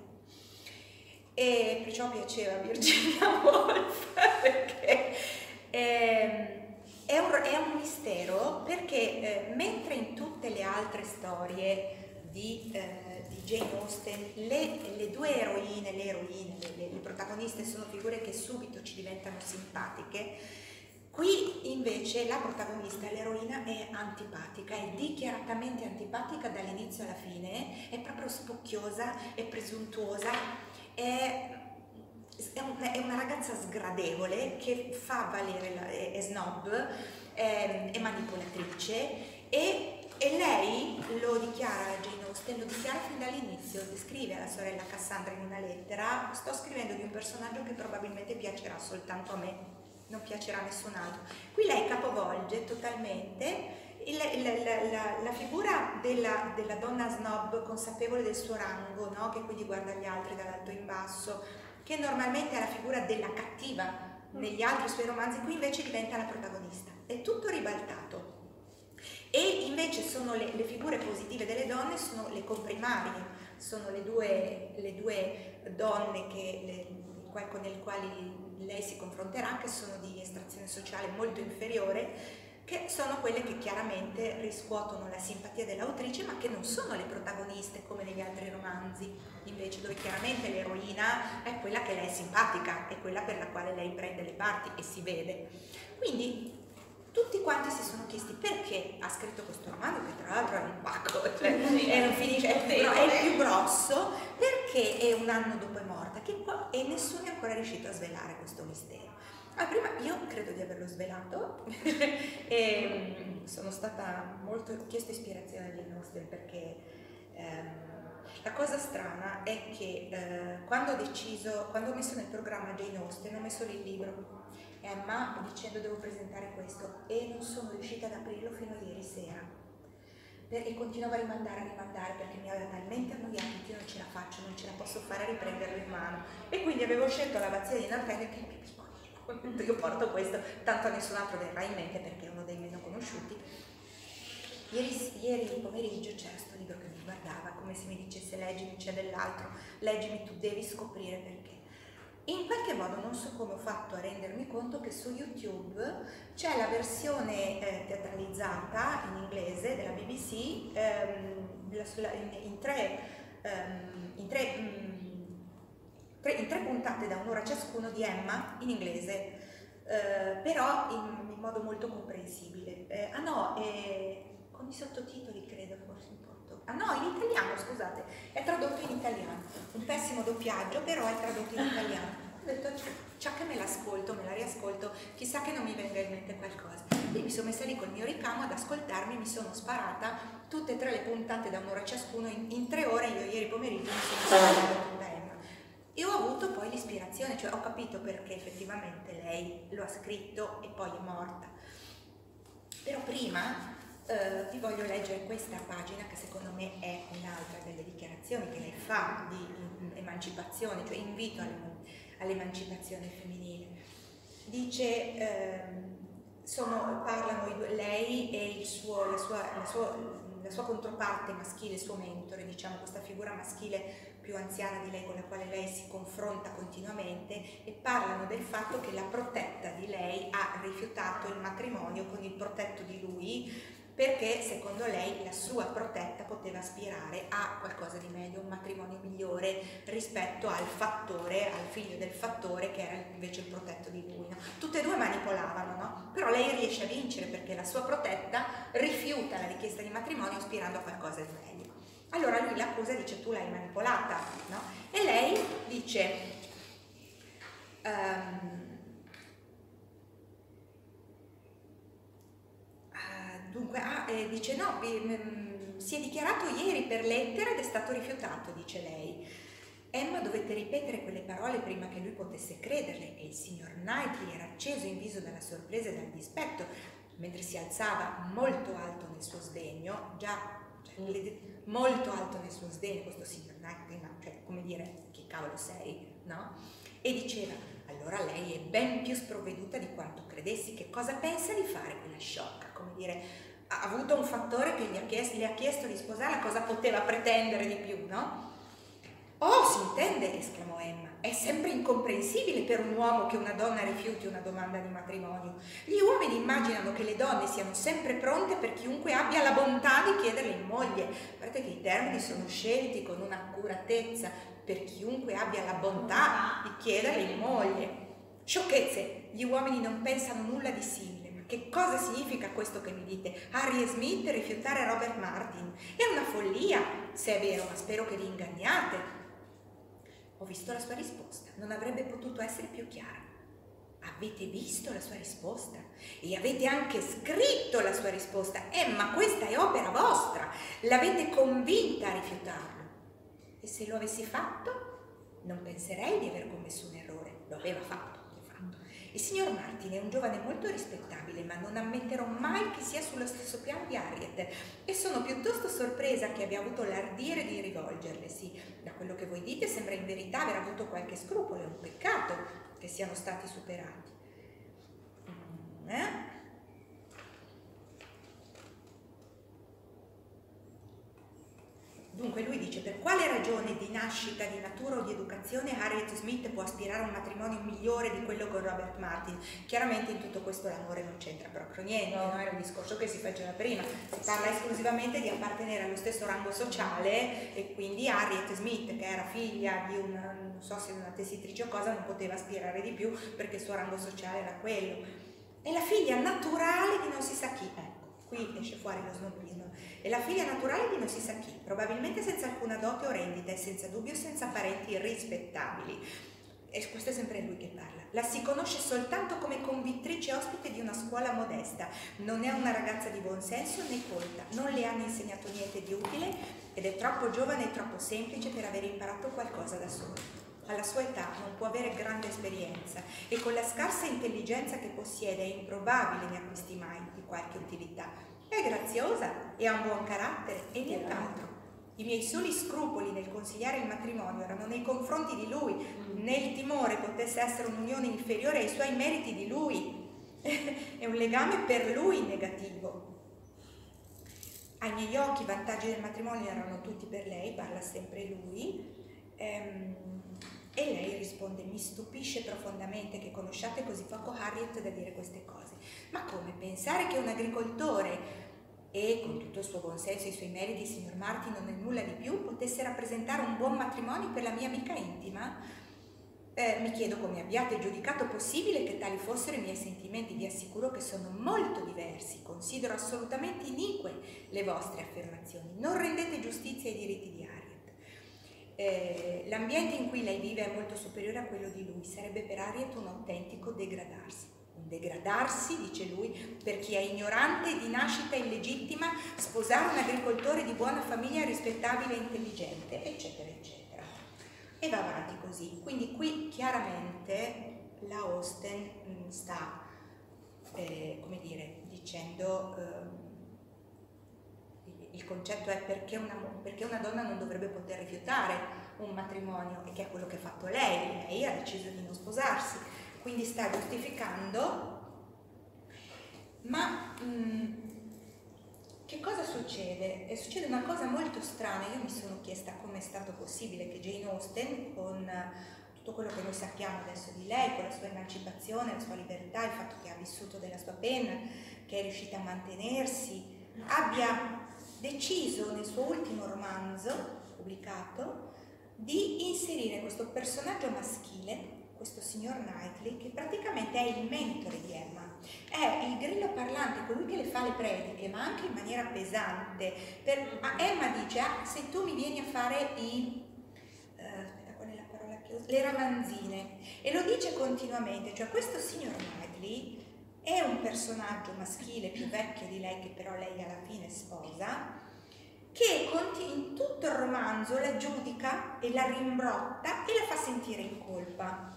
E perciò piaceva Virginia Woolf perché... Ehm, È un, è un mistero perché eh, mentre in tutte le altre storie di, eh, di Jane Austen le, le due eroine, le eroine, le, le protagoniste sono figure che subito ci diventano simpatiche, qui invece la protagonista, l'eroina, è antipatica, è dichiaratamente antipatica dall'inizio alla fine, è proprio spocchiosa, è presuntuosa, è... È una ragazza sgradevole che fa valere, la, è, è snob, è, è manipolatrice e, e lei lo dichiara, Jane Austen lo dichiara fin dall'inizio, descrive alla sorella Cassandra in una lettera: sto scrivendo di un personaggio che probabilmente piacerà soltanto a me, non piacerà a nessun altro. Qui lei capovolge totalmente il, il, la, la, la figura della, della donna snob consapevole del suo rango, no? Che quindi guarda gli altri dall'alto in basso, che normalmente è la figura della cattiva negli altri suoi romanzi, qui invece diventa la protagonista. È tutto ribaltato. E invece sono le, le figure positive delle donne, sono le comprimarie, sono le due, le due donne che, le, con le quali lei si confronterà, che sono di estrazione sociale molto inferiore, che sono quelle che chiaramente riscuotono la simpatia dell'autrice, ma che non sono le protagoniste come negli altri romanzi, invece, dove chiaramente l'eroina è quella che lei è simpatica, è quella per la quale lei prende le parti e si vede. Quindi tutti quanti si sono chiesti perché ha scritto questo romanzo, che tra l'altro è un pacco, cioè è, non finisce, è, più, è il più grosso, perché è un anno dopo è morta, che qua, e nessuno è ancora riuscito a svelare questo mistero. Ah, prima io credo di averlo svelato e sono stata molto, ho chiesto ispirazione a Jane Austen perché ehm, la cosa strana è che eh, quando ho deciso, quando ho messo nel programma Jane Austen ho messo lì il libro Emma dicendo devo presentare questo e non sono riuscita ad aprirlo fino a ieri sera e continuavo a rimandare, a rimandare perché mi aveva talmente annoiato che io non ce la faccio, non ce la posso fare a riprenderlo in mano e quindi avevo scelto l'abbazia di Northanger che mi dico io porto questo, tanto a nessun altro verrà in mente perché è uno dei meno conosciuti. Ieri, ieri pomeriggio c'era questo libro che mi guardava come se mi dicesse leggimi, c'è dell'altro, leggimi, tu devi scoprire perché. In qualche modo non so come ho fatto a rendermi conto che su YouTube c'è la versione eh, teatralizzata in inglese della B B C ehm, la, in, in, tre, ehm, in, tre, mh, tre, in tre puntate da un'ora ciascuno di Emma in inglese, eh, però in, in modo molto comprensibile. Eh, ah no, eh, con i sottotitoli credo forse un po'. Ah no, in italiano, scusate, è tradotto in italiano, un pessimo doppiaggio, però è tradotto in italiano. Ho detto, ciò che me l'ascolto, me la riascolto, chissà che non mi venga in mente qualcosa. Quindi mi sono messa lì col mio ricamo ad ascoltarmi, mi sono sparata tutte e tre le puntate da un'ora ciascuno, in, in tre ore io ieri pomeriggio mi sono sparata tutta Emma. E ho avuto poi l'ispirazione, cioè ho capito perché effettivamente lei lo ha scritto e poi è morta. Però prima... Uh, vi voglio leggere questa pagina che secondo me è un'altra delle dichiarazioni che lei fa di in, emancipazione, cioè invito all'emancipazione femminile. Dice, ehm, sono, parlano i due, lei e il suo, la, sua, la, sua, la sua controparte maschile, il suo mentore, diciamo questa figura maschile più anziana di lei con la quale lei si confronta continuamente, e parlano del fatto che la protetta di lei ha rifiutato il matrimonio con il protetto di lui, perché secondo lei la sua protetta poteva aspirare a qualcosa di meglio, un matrimonio migliore rispetto al fattore, al figlio del fattore che era invece il protetto di lui, no? Tutte e due manipolavano, no? Però lei riesce a vincere perché la sua protetta rifiuta la richiesta di matrimonio aspirando a qualcosa di meglio. Allora lui l'accusa, dice tu l'hai manipolata, no? E lei dice... Um, Dunque, ah, eh, dice no, eh, si è dichiarato ieri per lettera ed è stato rifiutato, dice lei. Emma dovette ripetere quelle parole prima che lui potesse crederle e il signor Knightley era acceso in viso dalla sorpresa e dal dispetto, mentre si alzava molto alto nel suo sdegno, già cioè, le, molto alto nel suo sdegno questo signor Knightley, no? Cioè come dire, chi cavolo sei, no? E diceva, allora lei è ben più sprovveduta di quanto credessi, che cosa pensa di fare quella sciocca? Come dire, ha avuto un fattore che gli ha chiesto, le ha chiesto di sposarla, cosa poteva pretendere di più, no? Oh, si intende, esclamò Emma, è sempre incomprensibile per un uomo che una donna rifiuti una domanda di matrimonio. Gli uomini immaginano che le donne siano sempre pronte per chiunque abbia la bontà di chiederle in moglie. Guardate che i termini sono scelti con un'accuratezza, per chiunque abbia la bontà di chiederle in moglie. Sciocchezze, gli uomini non pensano nulla di simile. Ma che cosa significa questo che mi dite? Harriet Smith rifiutare Robert Martin? È una follia, se è vero, ma spero che vi inganniate. Ho visto la sua risposta, non avrebbe potuto essere più chiara. Avete visto la sua risposta? E avete anche scritto la sua risposta. Eh, ma questa è opera vostra, l'avete convinta a rifiutarlo. E se lo avessi fatto, non penserei di aver commesso un errore. Lo aveva fatto, di fatto. Il signor Martin è un giovane molto rispettabile, ma non ammetterò mai che sia sullo stesso piano di Harriet, e sono piuttosto sorpresa che abbia avuto l'ardire di rivolgerle. Sì, da quello che voi dite sembra in verità aver avuto qualche scrupolo, è un peccato che siano stati superati. Eh? Dunque lui dice, per quale ragione di nascita, di natura o di educazione Harriet Smith può aspirare a un matrimonio migliore di quello con Robert Martin? Chiaramente in tutto questo l'amore non c'entra proprio niente, no? Era un discorso che si faceva prima, si parla esclusivamente di appartenere allo stesso rango sociale, e quindi Harriet Smith, che era figlia di una, non so se una tessitrice o cosa, non poteva aspirare di più perché il suo rango sociale era quello. È la figlia naturale di non si sa chi, ecco, qui esce fuori lo snobismo. È la figlia naturale di non si sa chi, probabilmente senza alcuna dote o rendita e senza dubbio senza parenti rispettabili. E questo è sempre lui che parla. La si conosce soltanto come convittrice ospite di una scuola modesta. Non è una ragazza di buon senso né colta, non le hanno insegnato niente di utile ed è troppo giovane e troppo semplice per aver imparato qualcosa da sola. Alla sua età non può avere grande esperienza e con la scarsa intelligenza che possiede è improbabile ne acquisti mai di qualche utilità. È graziosa e ha un buon carattere e nient'altro. I miei soli scrupoli nel consigliare il matrimonio erano nei confronti di lui, nel timore potesse essere un'unione inferiore ai suoi meriti di lui. È un legame per lui negativo. Ai miei occhi i vantaggi del matrimonio erano tutti per lei, parla sempre lui. Ehm, E lei risponde: mi stupisce profondamente che conosciate così poco Harriet da dire queste cose. Ma come pensare che un agricoltore, e con tutto il suo buon senso e i suoi meriti, signor Martin, non è nulla di più, potesse rappresentare un buon matrimonio per la mia amica intima? Eh, mi chiedo come abbiate giudicato possibile che tali fossero i miei sentimenti. Vi assicuro che sono molto diversi. Considero assolutamente inique le vostre affermazioni. Non rendete giustizia ai diritti di Harriet. Eh, l'ambiente in cui lei vive è molto superiore a quello di lui. Sarebbe per Harriet un autentico degradarsi. Un degradarsi, dice lui, per chi è ignorante e di nascita illegittima, sposare un agricoltore di buona famiglia, rispettabile e intelligente, eccetera, eccetera. E va avanti così. Quindi qui chiaramente la Austen mh, sta, eh, come dire, dicendo, eh, il concetto è perché una, perché una donna non dovrebbe poter rifiutare un matrimonio, e che è quello che ha fatto lei. Lei ha deciso di non sposarsi, quindi sta giustificando. Ma mh, che cosa succede? E succede una cosa molto strana. Io mi sono chiesta come è stato possibile che Jane Austen, con tutto quello che noi sappiamo adesso di lei, con la sua emancipazione, la sua libertà, il fatto che ha vissuto della sua penna, che è riuscita a mantenersi, abbia deciso nel suo ultimo romanzo pubblicato di inserire questo personaggio maschile, questo signor Knightley, che praticamente è il mentore di Emma. È il grillo parlante, colui che le fa le prediche, ma anche in maniera pesante. Per, a Emma dice: ah, se tu mi vieni a fare i, uh, aspetta, qual è la parola che uso? Le ramanzine. E lo dice continuamente, cioè questo signor Knightley è un personaggio maschile più vecchio di lei, che però lei alla fine sposa, che in tutto il romanzo la giudica e la rimbrotta e la fa sentire in colpa.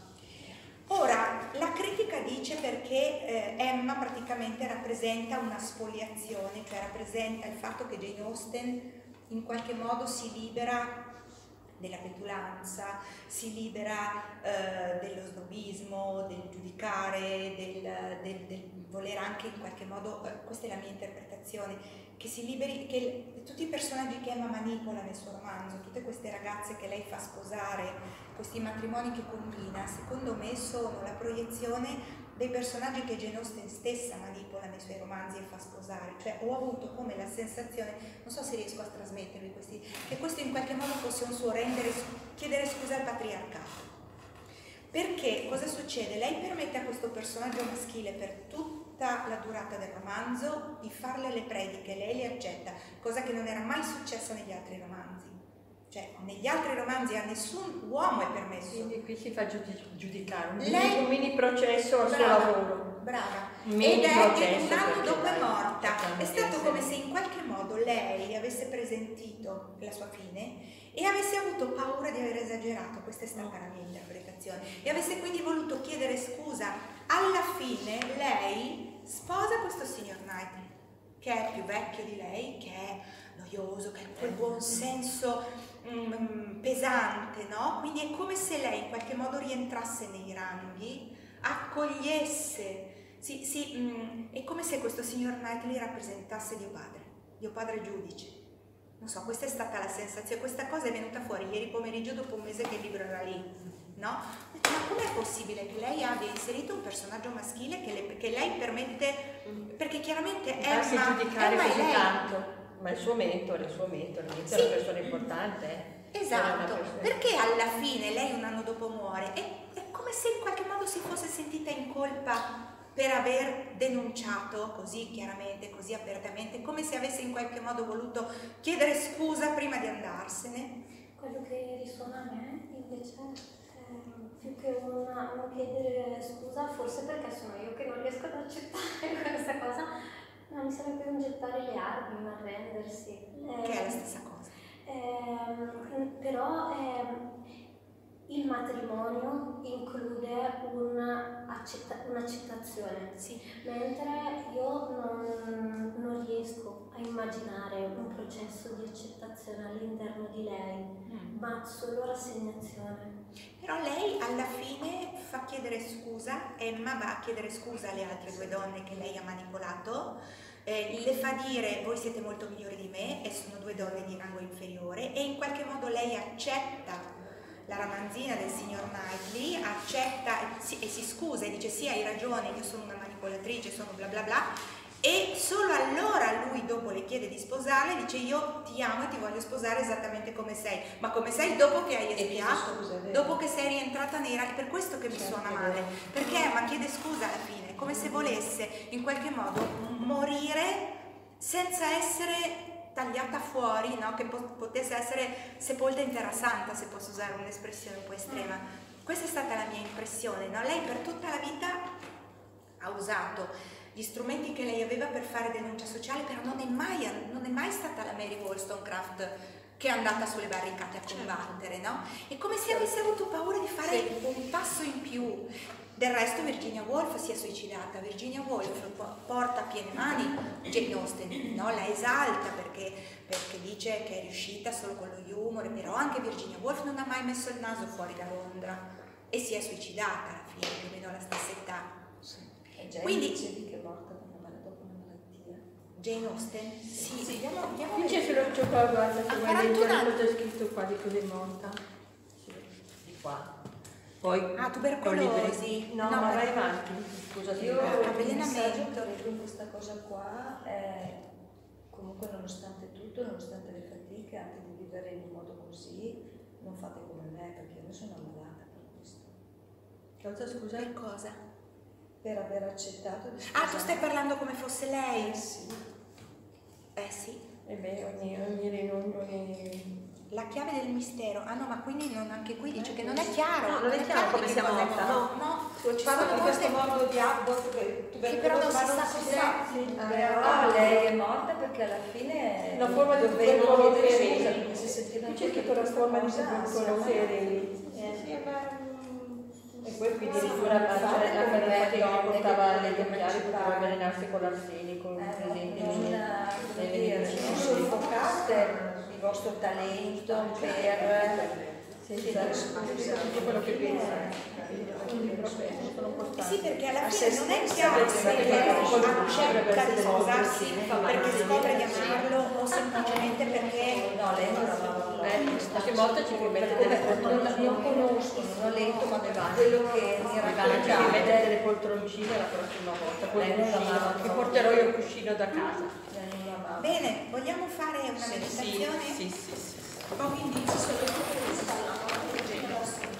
Ora, la critica dice perché eh, Emma praticamente rappresenta una spoliazione, cioè rappresenta il fatto che Jane Austen in qualche modo si libera della petulanza, si libera eh, dello snobismo, del giudicare, del, del, del voler anche in qualche modo, eh, questa è la mia interpretazione, che si liberi, che tutti i personaggi che Emma manipola nel suo romanzo, tutte queste ragazze che lei fa sposare, questi matrimoni che combina, secondo me sono la proiezione dei personaggi che Jane Austen stessa manipola nei suoi romanzi e fa sposare. Cioè ho avuto come la sensazione, non so se riesco a trasmettervi questi, che questo in qualche modo fosse un suo rendere, chiedere scusa al patriarcato. Perché cosa succede? Lei permette a questo personaggio maschile per tutta la durata del romanzo di farle le prediche, lei le accetta, cosa che non era mai successa negli altri romanzi. Cioè, negli altri romanzi a nessun uomo è permesso. Quindi qui si fa giudicare un, lei, mini, un mini processo al brava, suo lavoro. Brava. Mini Ed è processo un anno dopo è morta. È stato come se se in qualche modo lei avesse presentito la sua fine e avesse avuto paura di aver esagerato. Questa è stata la mia interpretazione. E avesse quindi voluto chiedere scusa. Alla fine lei sposa questo signor Knightley, che è più vecchio di lei, che è noioso, che ha quel buon senso mm, pesante, no? Quindi è come se lei in qualche modo rientrasse nei ranghi, accogliesse, si, si, mm, è come se questo signor Knightley rappresentasse Dio Padre, Dio Padre giudice. Non so, questa è stata la sensazione, questa cosa è venuta fuori ieri pomeriggio dopo un mese che il libro era lì, no? Ma com'è possibile che lei abbia inserito un personaggio maschile che, le, che lei permette, perché chiaramente Emma, giudicare Emma così è lei. tanto, ma il suo mentore, il suo mentore, inizia Sì. una persona importante. Esatto, perché alla fine lei un anno dopo muore? È, è come se in qualche modo si fosse sentita in colpa per aver denunciato così chiaramente, così apertamente, come se avesse in qualche modo voluto chiedere scusa prima di andarsene. Quello che risuona a me invece è più che una, uno chiedere scusa, forse perché sono io che non riesco ad accettare questa cosa, ma mi sembra più un gettare le armi, un arrendersi. Che è la stessa cosa. Eh, però eh, il matrimonio include un'accetta- un'accettazione, Sì. mentre io non, non riesco a immaginare un processo di accettazione all'interno di lei, mm. ma solo rassegnazione. Però lei alla fine fa chiedere scusa, Emma va a chiedere scusa alle altre due donne che lei ha manipolato, eh, le fa dire voi siete molto migliori di me e sono due donne di rango inferiore, e in qualche modo lei accetta la ramanzina del signor Knightley, accetta e si, e si scusa e dice sì, hai ragione, io sono una manipolatrice, sono bla bla bla, e solo allora lui dopo le chiede di sposarla e dice io ti amo e ti voglio sposare esattamente come sei, ma come sei dopo che hai espiato, dopo che sei rientrata nera, è per questo che mi suona male, perché ma chiede scusa alla fine, come se volesse in qualche modo morire senza essere tagliata fuori, no? Che potesse essere sepolta in terra santa, se posso usare un'espressione un po' estrema. Questa è stata la mia impressione, no? Lei per tutta la vita ha usato gli strumenti che lei aveva per fare denuncia sociale, però non è mai, non è mai stata la Mary Wollstonecraft che è andata sulle barricate a combattere, no? È come se avesse avuto paura di fare un passo in più. Del resto Virginia Woolf si è suicidata, Virginia Woolf porta a piene mani Jane Austen, no? La esalta perché, perché dice che è riuscita solo con lo humor, però anche Virginia Woolf non ha mai messo il naso fuori da Londra e si è suicidata alla fine, più o meno alla stessa età. Sì. E Jane Quindi dicevi che è morta dopo una malattia. Jane Austen? Sì, sì. Andiamo, andiamo Qui c'è solo c'è qua, guarda, a se vuoi quarantuno leggere anni. cosa è scritto qua di cos'è morta. Sì, di qua. Poi Ah, tubercolosi. No, No, ma per- vai avanti. Scusa, io Ah, il avvelenamento. messaggio che leggo in questa cosa qua è comunque nonostante tutto, nonostante le fatiche anche di vivere in un modo così, non fate come me, perché io sono ammalata per questo. Cosa scusa? Per cosa? Per aver accettato di Ah, tu stai parlando come fosse lei? Eh sì. Eh sì. E beh, ogni, ogni rinuncio, ogni... La chiave del mistero. Ah no, ma quindi non, anche qui dice che non è chiaro. No, non è chiaro come di sia che cosa è morta, morta. no. No, Ci parlano sono molte- questo morbo di Abbott che che però non si ma sa si cos'è. sa. Però lei è morta perché alla fine Una forma di dovevano tubercolosi chiedere scusa eredi. perché si sentiva Qui c'è scritto una forma di tubercolosi eredi. Eh. E poi qui Sì, addirittura ma c'è fate la come fermata che donne portava che le potevano tempiali, poteva emancipare. avvelenarsi con l'arsenico, Eh, presente non, nelle- come nelle dire, medicine. non soffocate il vostro talento per senza scusa Tutto quello che pensa. Quindi proprio sono Eh importanti. sì, perché alla A fine se non è stessa chiaro se perché lei accetta accetta di sposarsi perché scopre di amarlo o semplicemente perché no, lei non l'amava Eh, qualche volta ci puoi mettere come delle non, poltroncine. non conosco, non ho letto, ma Ivana. quello che mi Ivana, ci puoi mettere raccontate delle poltroncine la prossima volta, poi Lei non cuscino, l'amava. ti porterò io il cuscino da casa. lei non l'amava. bene, vogliamo fare una Sì, meditazione? sì, sì, sì. Pochi indizi sulle cose che stavano leggendo.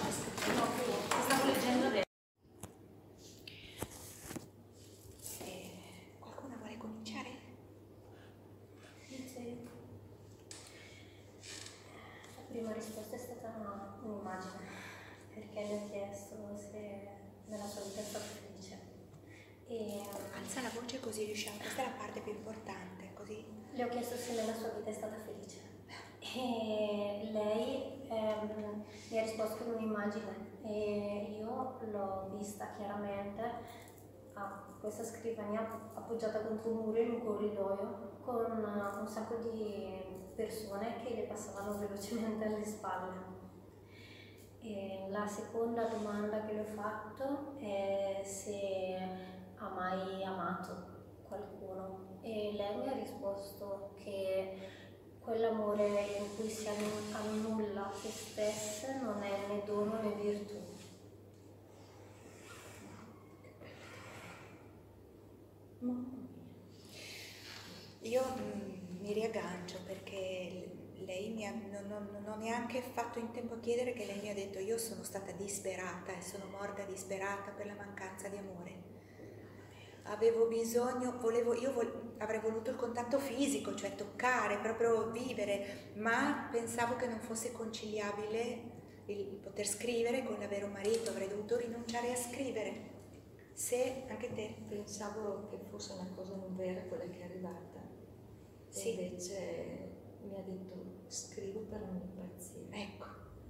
Stavo leggendo adesso. Eh, qualcuno vuole cominciare? Sì. La prima risposta è stata una- un'immagine, perché le ho chiesto se nella sua vita è stata felice. E Alza la voce così riusciamo, questa è la parte più importante, così. le ho chiesto se nella sua vita è stata felice. E lei ehm, mi ha risposto con un'immagine e io l'ho vista chiaramente a questa scrivania appoggiata contro un muro in un corridoio con uh, un sacco di persone che le passavano velocemente alle spalle. E la seconda domanda che le ho fatto è se ha mai amato qualcuno e lei mi ha risposto che quell'amore in cui si annulla se stesse non è né dono né virtù. Io mm, mi riaggancio perché lei mi ha, non, non, non ho neanche fatto in tempo a chiedere che lei mi ha detto io sono stata disperata e sono morta disperata per la mancanza di amore. Avevo bisogno, volevo, io vol, avrei voluto il contatto fisico, cioè toccare, proprio vivere, ma pensavo che non fosse conciliabile il poter scrivere con l'avere un marito, avrei dovuto rinunciare a scrivere. Se anche te. Pensavo che fosse una cosa non vera quella che è arrivata. Sì. E invece mi ha detto scrivo per non impazzire. Ecco.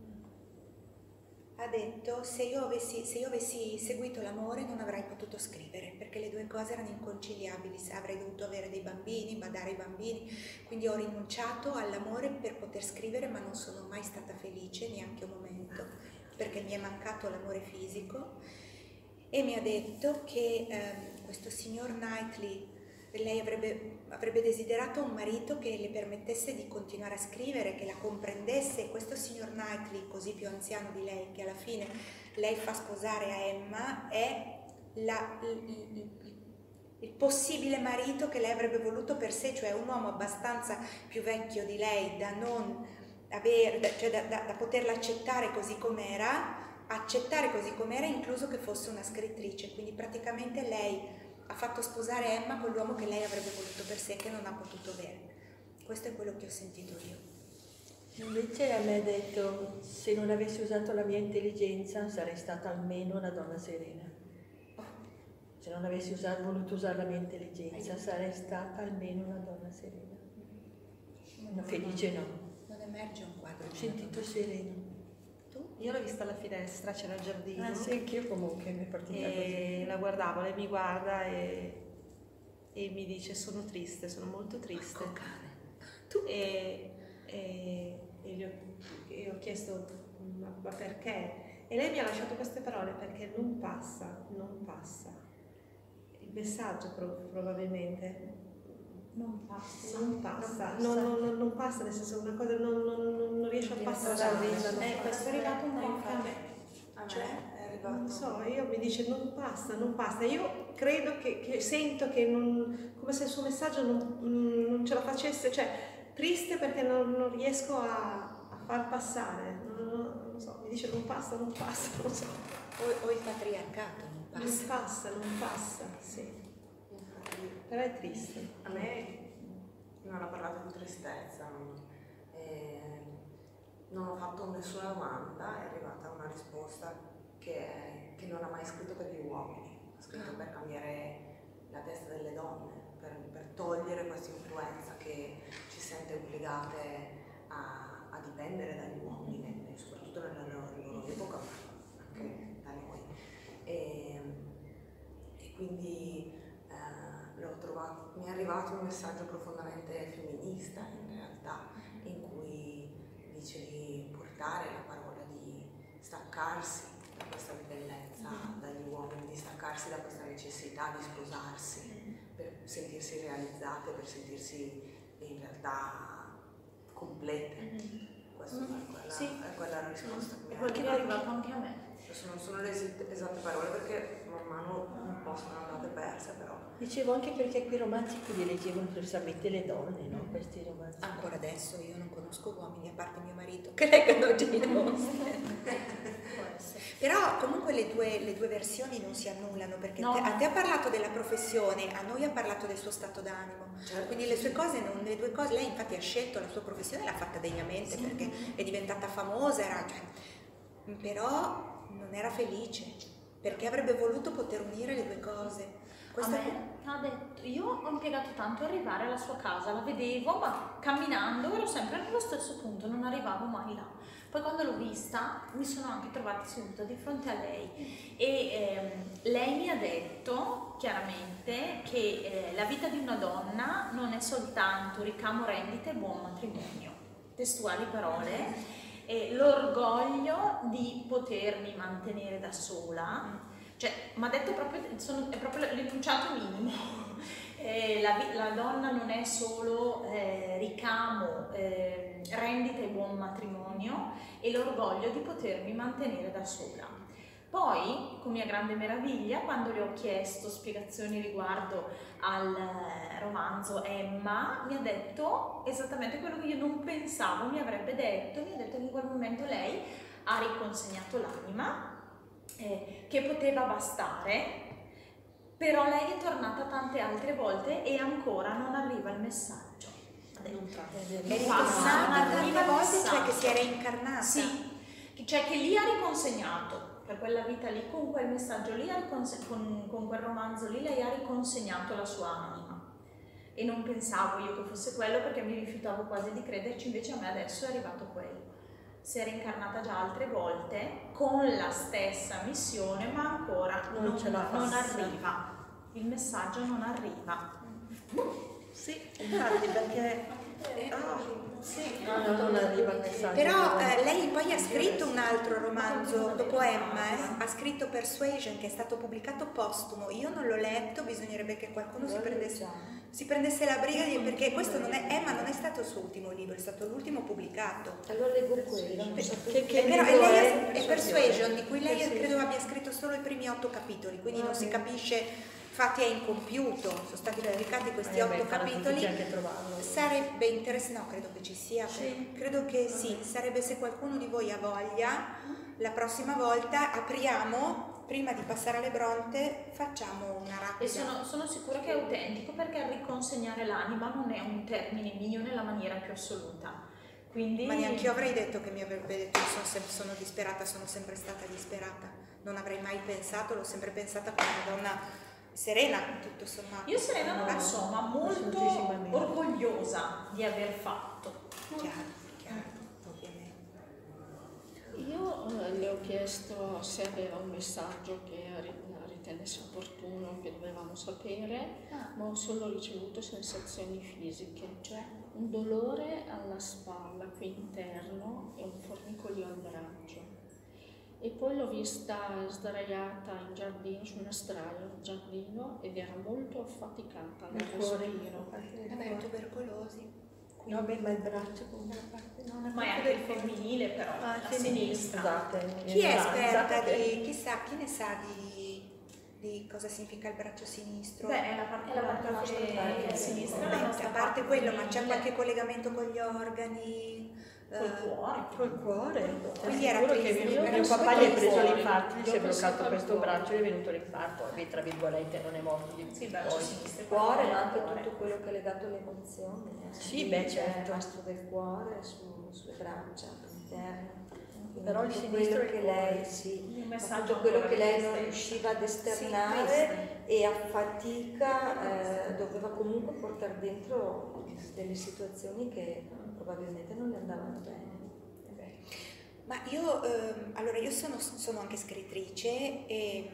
Ha detto se io, avessi, se io avessi seguito l'amore non avrei potuto scrivere perché le due cose erano inconciliabili, se avrei dovuto avere dei bambini, badare ai bambini, quindi ho rinunciato all'amore per poter scrivere ma non sono mai stata felice neanche un momento perché mi è mancato l'amore fisico e mi ha detto che ehm, questo signor Knightley lei avrebbe, avrebbe desiderato un marito che le permettesse di continuare a scrivere, che la comprendesse. Questo signor Knightley, così più anziano di lei, che alla fine lei fa sposare a Emma, è la, il, il, il possibile marito che lei avrebbe voluto per sé, cioè un uomo abbastanza più vecchio di lei da non aver, cioè da, da, da poterla accettare così com'era, accettare così com'era, incluso che fosse una scrittrice. Quindi praticamente lei ha fatto sposare Emma con l'uomo che lei avrebbe voluto per sé, che non ha potuto avere. Questo è quello che ho sentito io. Invece a me ha detto, se non avessi usato la mia intelligenza sarei stata almeno una donna serena. Se non avessi usato, voluto usare la mia intelligenza sarei stata almeno una donna serena. Una felice no. Non emerge un quadro. Ho sentito sereno. Io l'ho vista alla finestra, c'era il giardino. Ah, sì, anch'io comunque mi è partita E così. la guardavo, lei mi guarda e, e mi dice sono triste, sono molto triste. Tu? E, e, e gli ho, e ho chiesto ma, ma perché? E lei mi ha lasciato queste parole: perché non passa, non passa. Il messaggio pro, probabilmente Non passa. non passa, non, non, non, non passa, nel senso una cosa non, non, non, non riesce a passare. Eh, questo è arrivato un po' anche a me. A Cioè, me è arrivato. Non so, io mi dice non passa, non passa. Io credo che, che sento che non, come se il suo messaggio non, non ce la facesse, cioè triste perché non, non riesco a, a far passare. Non, non, non so, mi dice non passa, non passa, non so. O, o il patriarcato non passa. Non passa, non passa, sì. Però è triste. A me non ha parlato di tristezza, non, eh, non ho fatto nessuna domanda, è arrivata una risposta che, che non ha mai scritto per gli uomini, ha scritto per cambiare la testa delle donne, per, per togliere questa influenza che ci sente obbligate a, a dipendere dagli uomini, soprattutto nella loro, nella loro epoca, ma anche da noi. E, e quindi l'ho trovato, mi è arrivato un messaggio profondamente femminista in realtà, in cui dice di portare la parola di staccarsi da questa dipendenza dagli uomini, di staccarsi da questa necessità di sposarsi per sentirsi realizzate, per sentirsi in realtà complete. Questa è quella, sì. è quella la risposta che mi è quello che è arrivato anche a me. Adesso non sono le esatte parole perché man mano un po' sono andate perse, però. Dicevo anche perché quei romanzi qui li leggevano precisamente le donne, no? Questi romanzi. Ancora adesso io non conosco uomini, a parte mio marito, che leggono Jane Austen. Però comunque le due, le due versioni non si annullano, perché No. te, a te ha parlato della professione, a noi ha parlato del suo stato d'animo. Certo. Quindi le sue cose, non, le due cose, lei infatti ha scelto la sua professione, l'ha fatta degnamente, perché è diventata famosa, era, cioè, però non era felice, perché avrebbe voluto poter unire le due cose. Questa A me ha detto, io ho impiegato tanto ad arrivare alla sua casa, la vedevo, ma camminando ero sempre nello stesso punto, non arrivavo mai là. Poi quando l'ho vista mi sono anche trovata seduta di fronte a lei e ehm, lei mi ha detto chiaramente che eh, la vita di una donna non è soltanto ricamo, rendite e buon matrimonio, testuali parole, e l'orgoglio di potermi mantenere da sola. Cioè, mi ha detto proprio, sono, è proprio l'enunciato minimo. Eh, la, la donna non è solo eh, ricamo, eh, rendita e buon matrimonio, e l'orgoglio di potermi mantenere da sola. Poi, con mia grande meraviglia, quando le ho chiesto spiegazioni riguardo al eh, romanzo Emma, mi ha detto esattamente quello che io non pensavo mi avrebbe detto. Mi ha detto che in quel momento lei ha riconsegnato l'anima, Eh, che poteva bastare, però lei è tornata tante altre volte e ancora non arriva il messaggio. Non tratta. è passa, ritornata ma tante arriva il volte, cioè messaggio. che si è reincarnata. Sì, cioè che lì ha riconsegnato, per quella vita lì, con quel messaggio lì, ha riconse- con, con quel romanzo lì, lei ha riconsegnato la sua anima. E non pensavo io che fosse quello, perché mi rifiutavo quasi di crederci, invece a me adesso è arrivato quello. Si è reincarnata già altre volte con la stessa missione, ma ancora Non non, ce la non passa. arriva. Il messaggio non arriva. Sì, infatti, perché... Oh, sì. No, no, non arriva il messaggio. Però eh, lei poi ha scritto un altro romanzo dopo Emma, eh? Ha scritto Persuasion, che è stato pubblicato postumo. Io non l'ho letto, bisognerebbe che qualcuno si prendesse, si prendesse la briga di, perché questo non è, Emma non è stato il suo ultimo libro, è stato l'ultimo pubblicato. Allora leggo quello. Non so Che, che però, e lei è, è Persuasion, di cui lei credo abbia scritto solo i primi otto capitoli, quindi non si capisce. Infatti è incompiuto, sono stati pubblicati questi otto eh, capitoli. Anche trovarlo. Sarebbe interessante, no, credo che ci sia, sì. credo che sì, sarebbe, se qualcuno di voi ha voglia, la prossima volta apriamo, prima di passare alle Bronte, facciamo una rapida. E sono, sono sicura che è autentico, perché riconsegnare l'anima non è un termine mio nella maniera più assoluta. Quindi... Ma neanche io avrei detto che mi avrebbe detto che sono, sempre, sono disperata, sono sempre stata disperata. Non avrei mai pensato, l'ho sempre pensata come una donna serena, tutto sommato. Io serena non lo so, ma molto orgogliosa di aver fatto. Chiaro, chiaro, ovviamente. Io eh, le ho chiesto se aveva un messaggio che ritenesse opportuno, che dovevamo sapere, ah. ma ho solo ricevuto sensazioni fisiche, cioè un dolore alla spalla qui interno e un formicolio al braccio. E poi l'ho vista sdraiata in giardino, su una strada in giardino, ed era molto affaticata nel respiro. Vabbè, tubercolosi. No, beh, ma il braccio con una parte, no, una ma è anche il femminile, però ah, la sinistra. Scusate, chi è esperta di, chi sa, chi ne sa di, di cosa significa il braccio sinistro? Beh, è la parte, è la parte nostra che è sinistra. Beh, a parte quello, ma c'è qualche collegamento con gli organi? Col cuore, col cuore. Quindi era che mio papà gli ha preso l'infarto, gli si è bloccato questo braccio e gli è venuto l'infarto, tra virgolette non è morto di sì, braccio sinistro, il cuore, ma anche tutto quello che è legato alle emozioni. Eh. Sì, beh, c'è il nastro del cuore su, sulle braccia interne. Però il sinistro che lei, sì, tutto quello che lei non riusciva ad esternare sì, e a fatica eh, doveva comunque portare dentro delle situazioni che probabilmente non le andavano bene. Ma io, ehm, allora io sono, sono anche scrittrice e,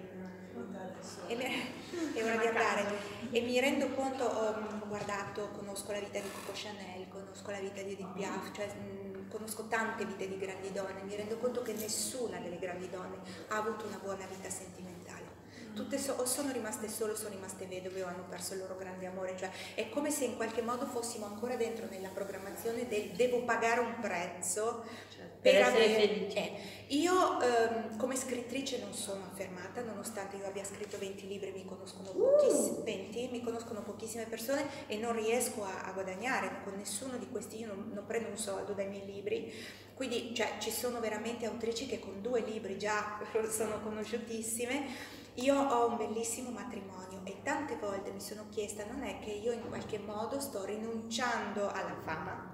e mi, è ora di andare, e mi rendo conto, ho guardato, conosco la vita di Coco Chanel, conosco la vita di Edith Piaf, cioè mh, conosco tante vite di grandi donne, mi rendo conto che nessuna delle grandi donne ha avuto una buona vita sentimentale. Tutte so, o sono rimaste sole o sono rimaste vedove o hanno perso il loro grande amore, cioè è come se in qualche modo fossimo ancora dentro nella programmazione del devo pagare un prezzo cioè, per, per essere avere... felice. Eh, io ehm, come scrittrice non sono affermata, nonostante io abbia scritto venti libri, mi conoscono, pochissime, venti, mi conoscono pochissime persone e non riesco a, a guadagnare con nessuno di questi, io non, non prendo un soldo dai miei libri, quindi cioè, ci sono veramente autrici che con due libri già sono conosciutissime. Io ho un bellissimo matrimonio e tante volte mi sono chiesta, non è che io in qualche modo sto rinunciando alla fama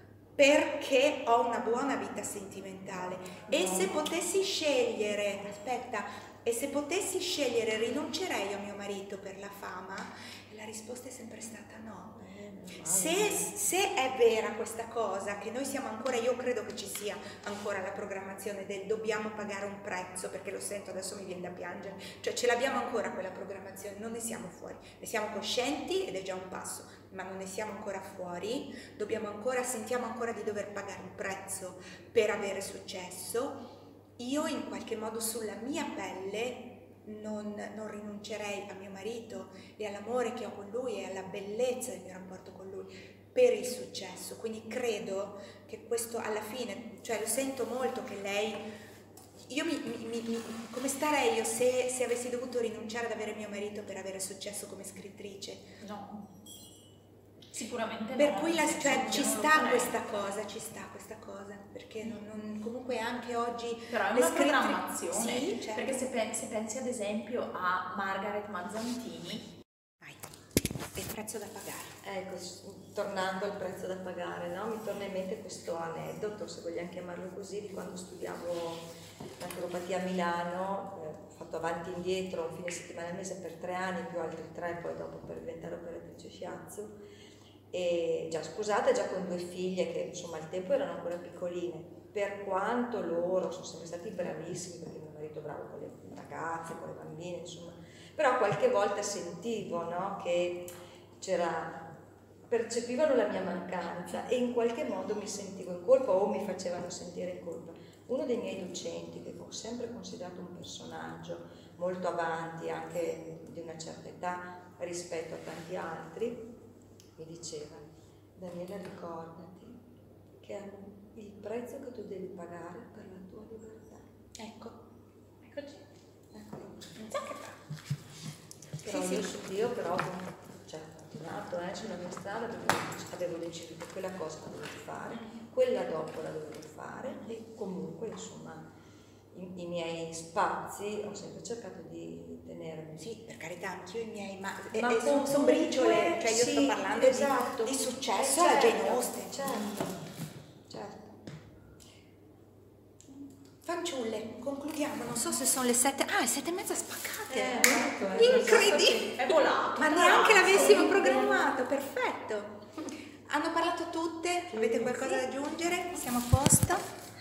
perché ho una buona vita sentimentale e se potessi scegliere, aspetta, e se potessi scegliere rinuncerei a mio marito per la fama? E la risposta è sempre stata no. Se, se è vera questa cosa, che noi siamo ancora, io credo che ci sia ancora la programmazione del dobbiamo pagare un prezzo, perché lo sento, adesso mi viene da piangere, cioè ce l'abbiamo ancora quella programmazione, non ne siamo fuori, ne siamo coscienti ed è già un passo, ma non ne siamo ancora fuori, dobbiamo ancora, sentiamo ancora di dover pagare un prezzo per avere successo. Io in qualche modo sulla mia pelle Non, non rinuncerei a mio marito e all'amore che ho con lui e alla bellezza del mio rapporto con lui per il successo, quindi credo che questo alla fine, cioè lo sento molto che lei, io mi, mi, mi come starei io se, se avessi dovuto rinunciare ad avere mio marito per avere successo come scrittrice? No, sicuramente per no. cui la, cioè, ci sta questa cosa, ci sta questa cosa, perché non, non, comunque anche oggi però è le una scrittri... programmazione, sì, certo. Perché se pensi, se pensi ad esempio a Margaret Mazzantini, vai, il prezzo da pagare. Ecco, tornando al prezzo da pagare, no? Mi torna in mente questo aneddoto, se vogliamo chiamarlo così, di quando studiavo naturopatia a Milano, eh, ho fatto avanti e indietro un fine settimana al mese per tre anni, più altri tre poi dopo per diventare operatrice shiatsu, e già sposata, già con due figlie che insomma al tempo erano ancora piccoline, per quanto loro sono sempre stati bravissimi, perché mio marito bravo con le ragazze, con le bambine, insomma, però qualche volta sentivo, no, che c'era percepivano la mia mancanza e in qualche modo mi sentivo in colpa o mi facevano sentire in colpa. Uno dei miei docenti, che ho sempre considerato un personaggio molto avanti, anche di una certa età rispetto a tanti altri, mi diceva: Daniela, ricordati che il prezzo che tu devi pagare per la tua libertà. Ecco, eccoci. Ecco. Non so che fa. Però Sì, io, sì. io però, cioè, ho continuato eh, sulla mia strada perché avevo deciso che quella cosa la dovevo fare, quella dopo la dovevo fare e comunque insomma i, i miei spazi ho sempre cercato di tenermi. Sì, per carità, anch'io i miei, ma, Ma e, e sono, comunque, sono briciole, cioè io sì, sto parlando esatto. di, di successo Certo, a Jane Austen. certo, certo. Fanciulle, concludiamo, non so se sono le sette, ah, le sette e mezza spaccate. Eh, ecco, eh, Incredibile! È volato. Ma neanche l'avessimo programmato, perfetto. Hanno parlato tutte, avete qualcosa da aggiungere? Siamo a posto?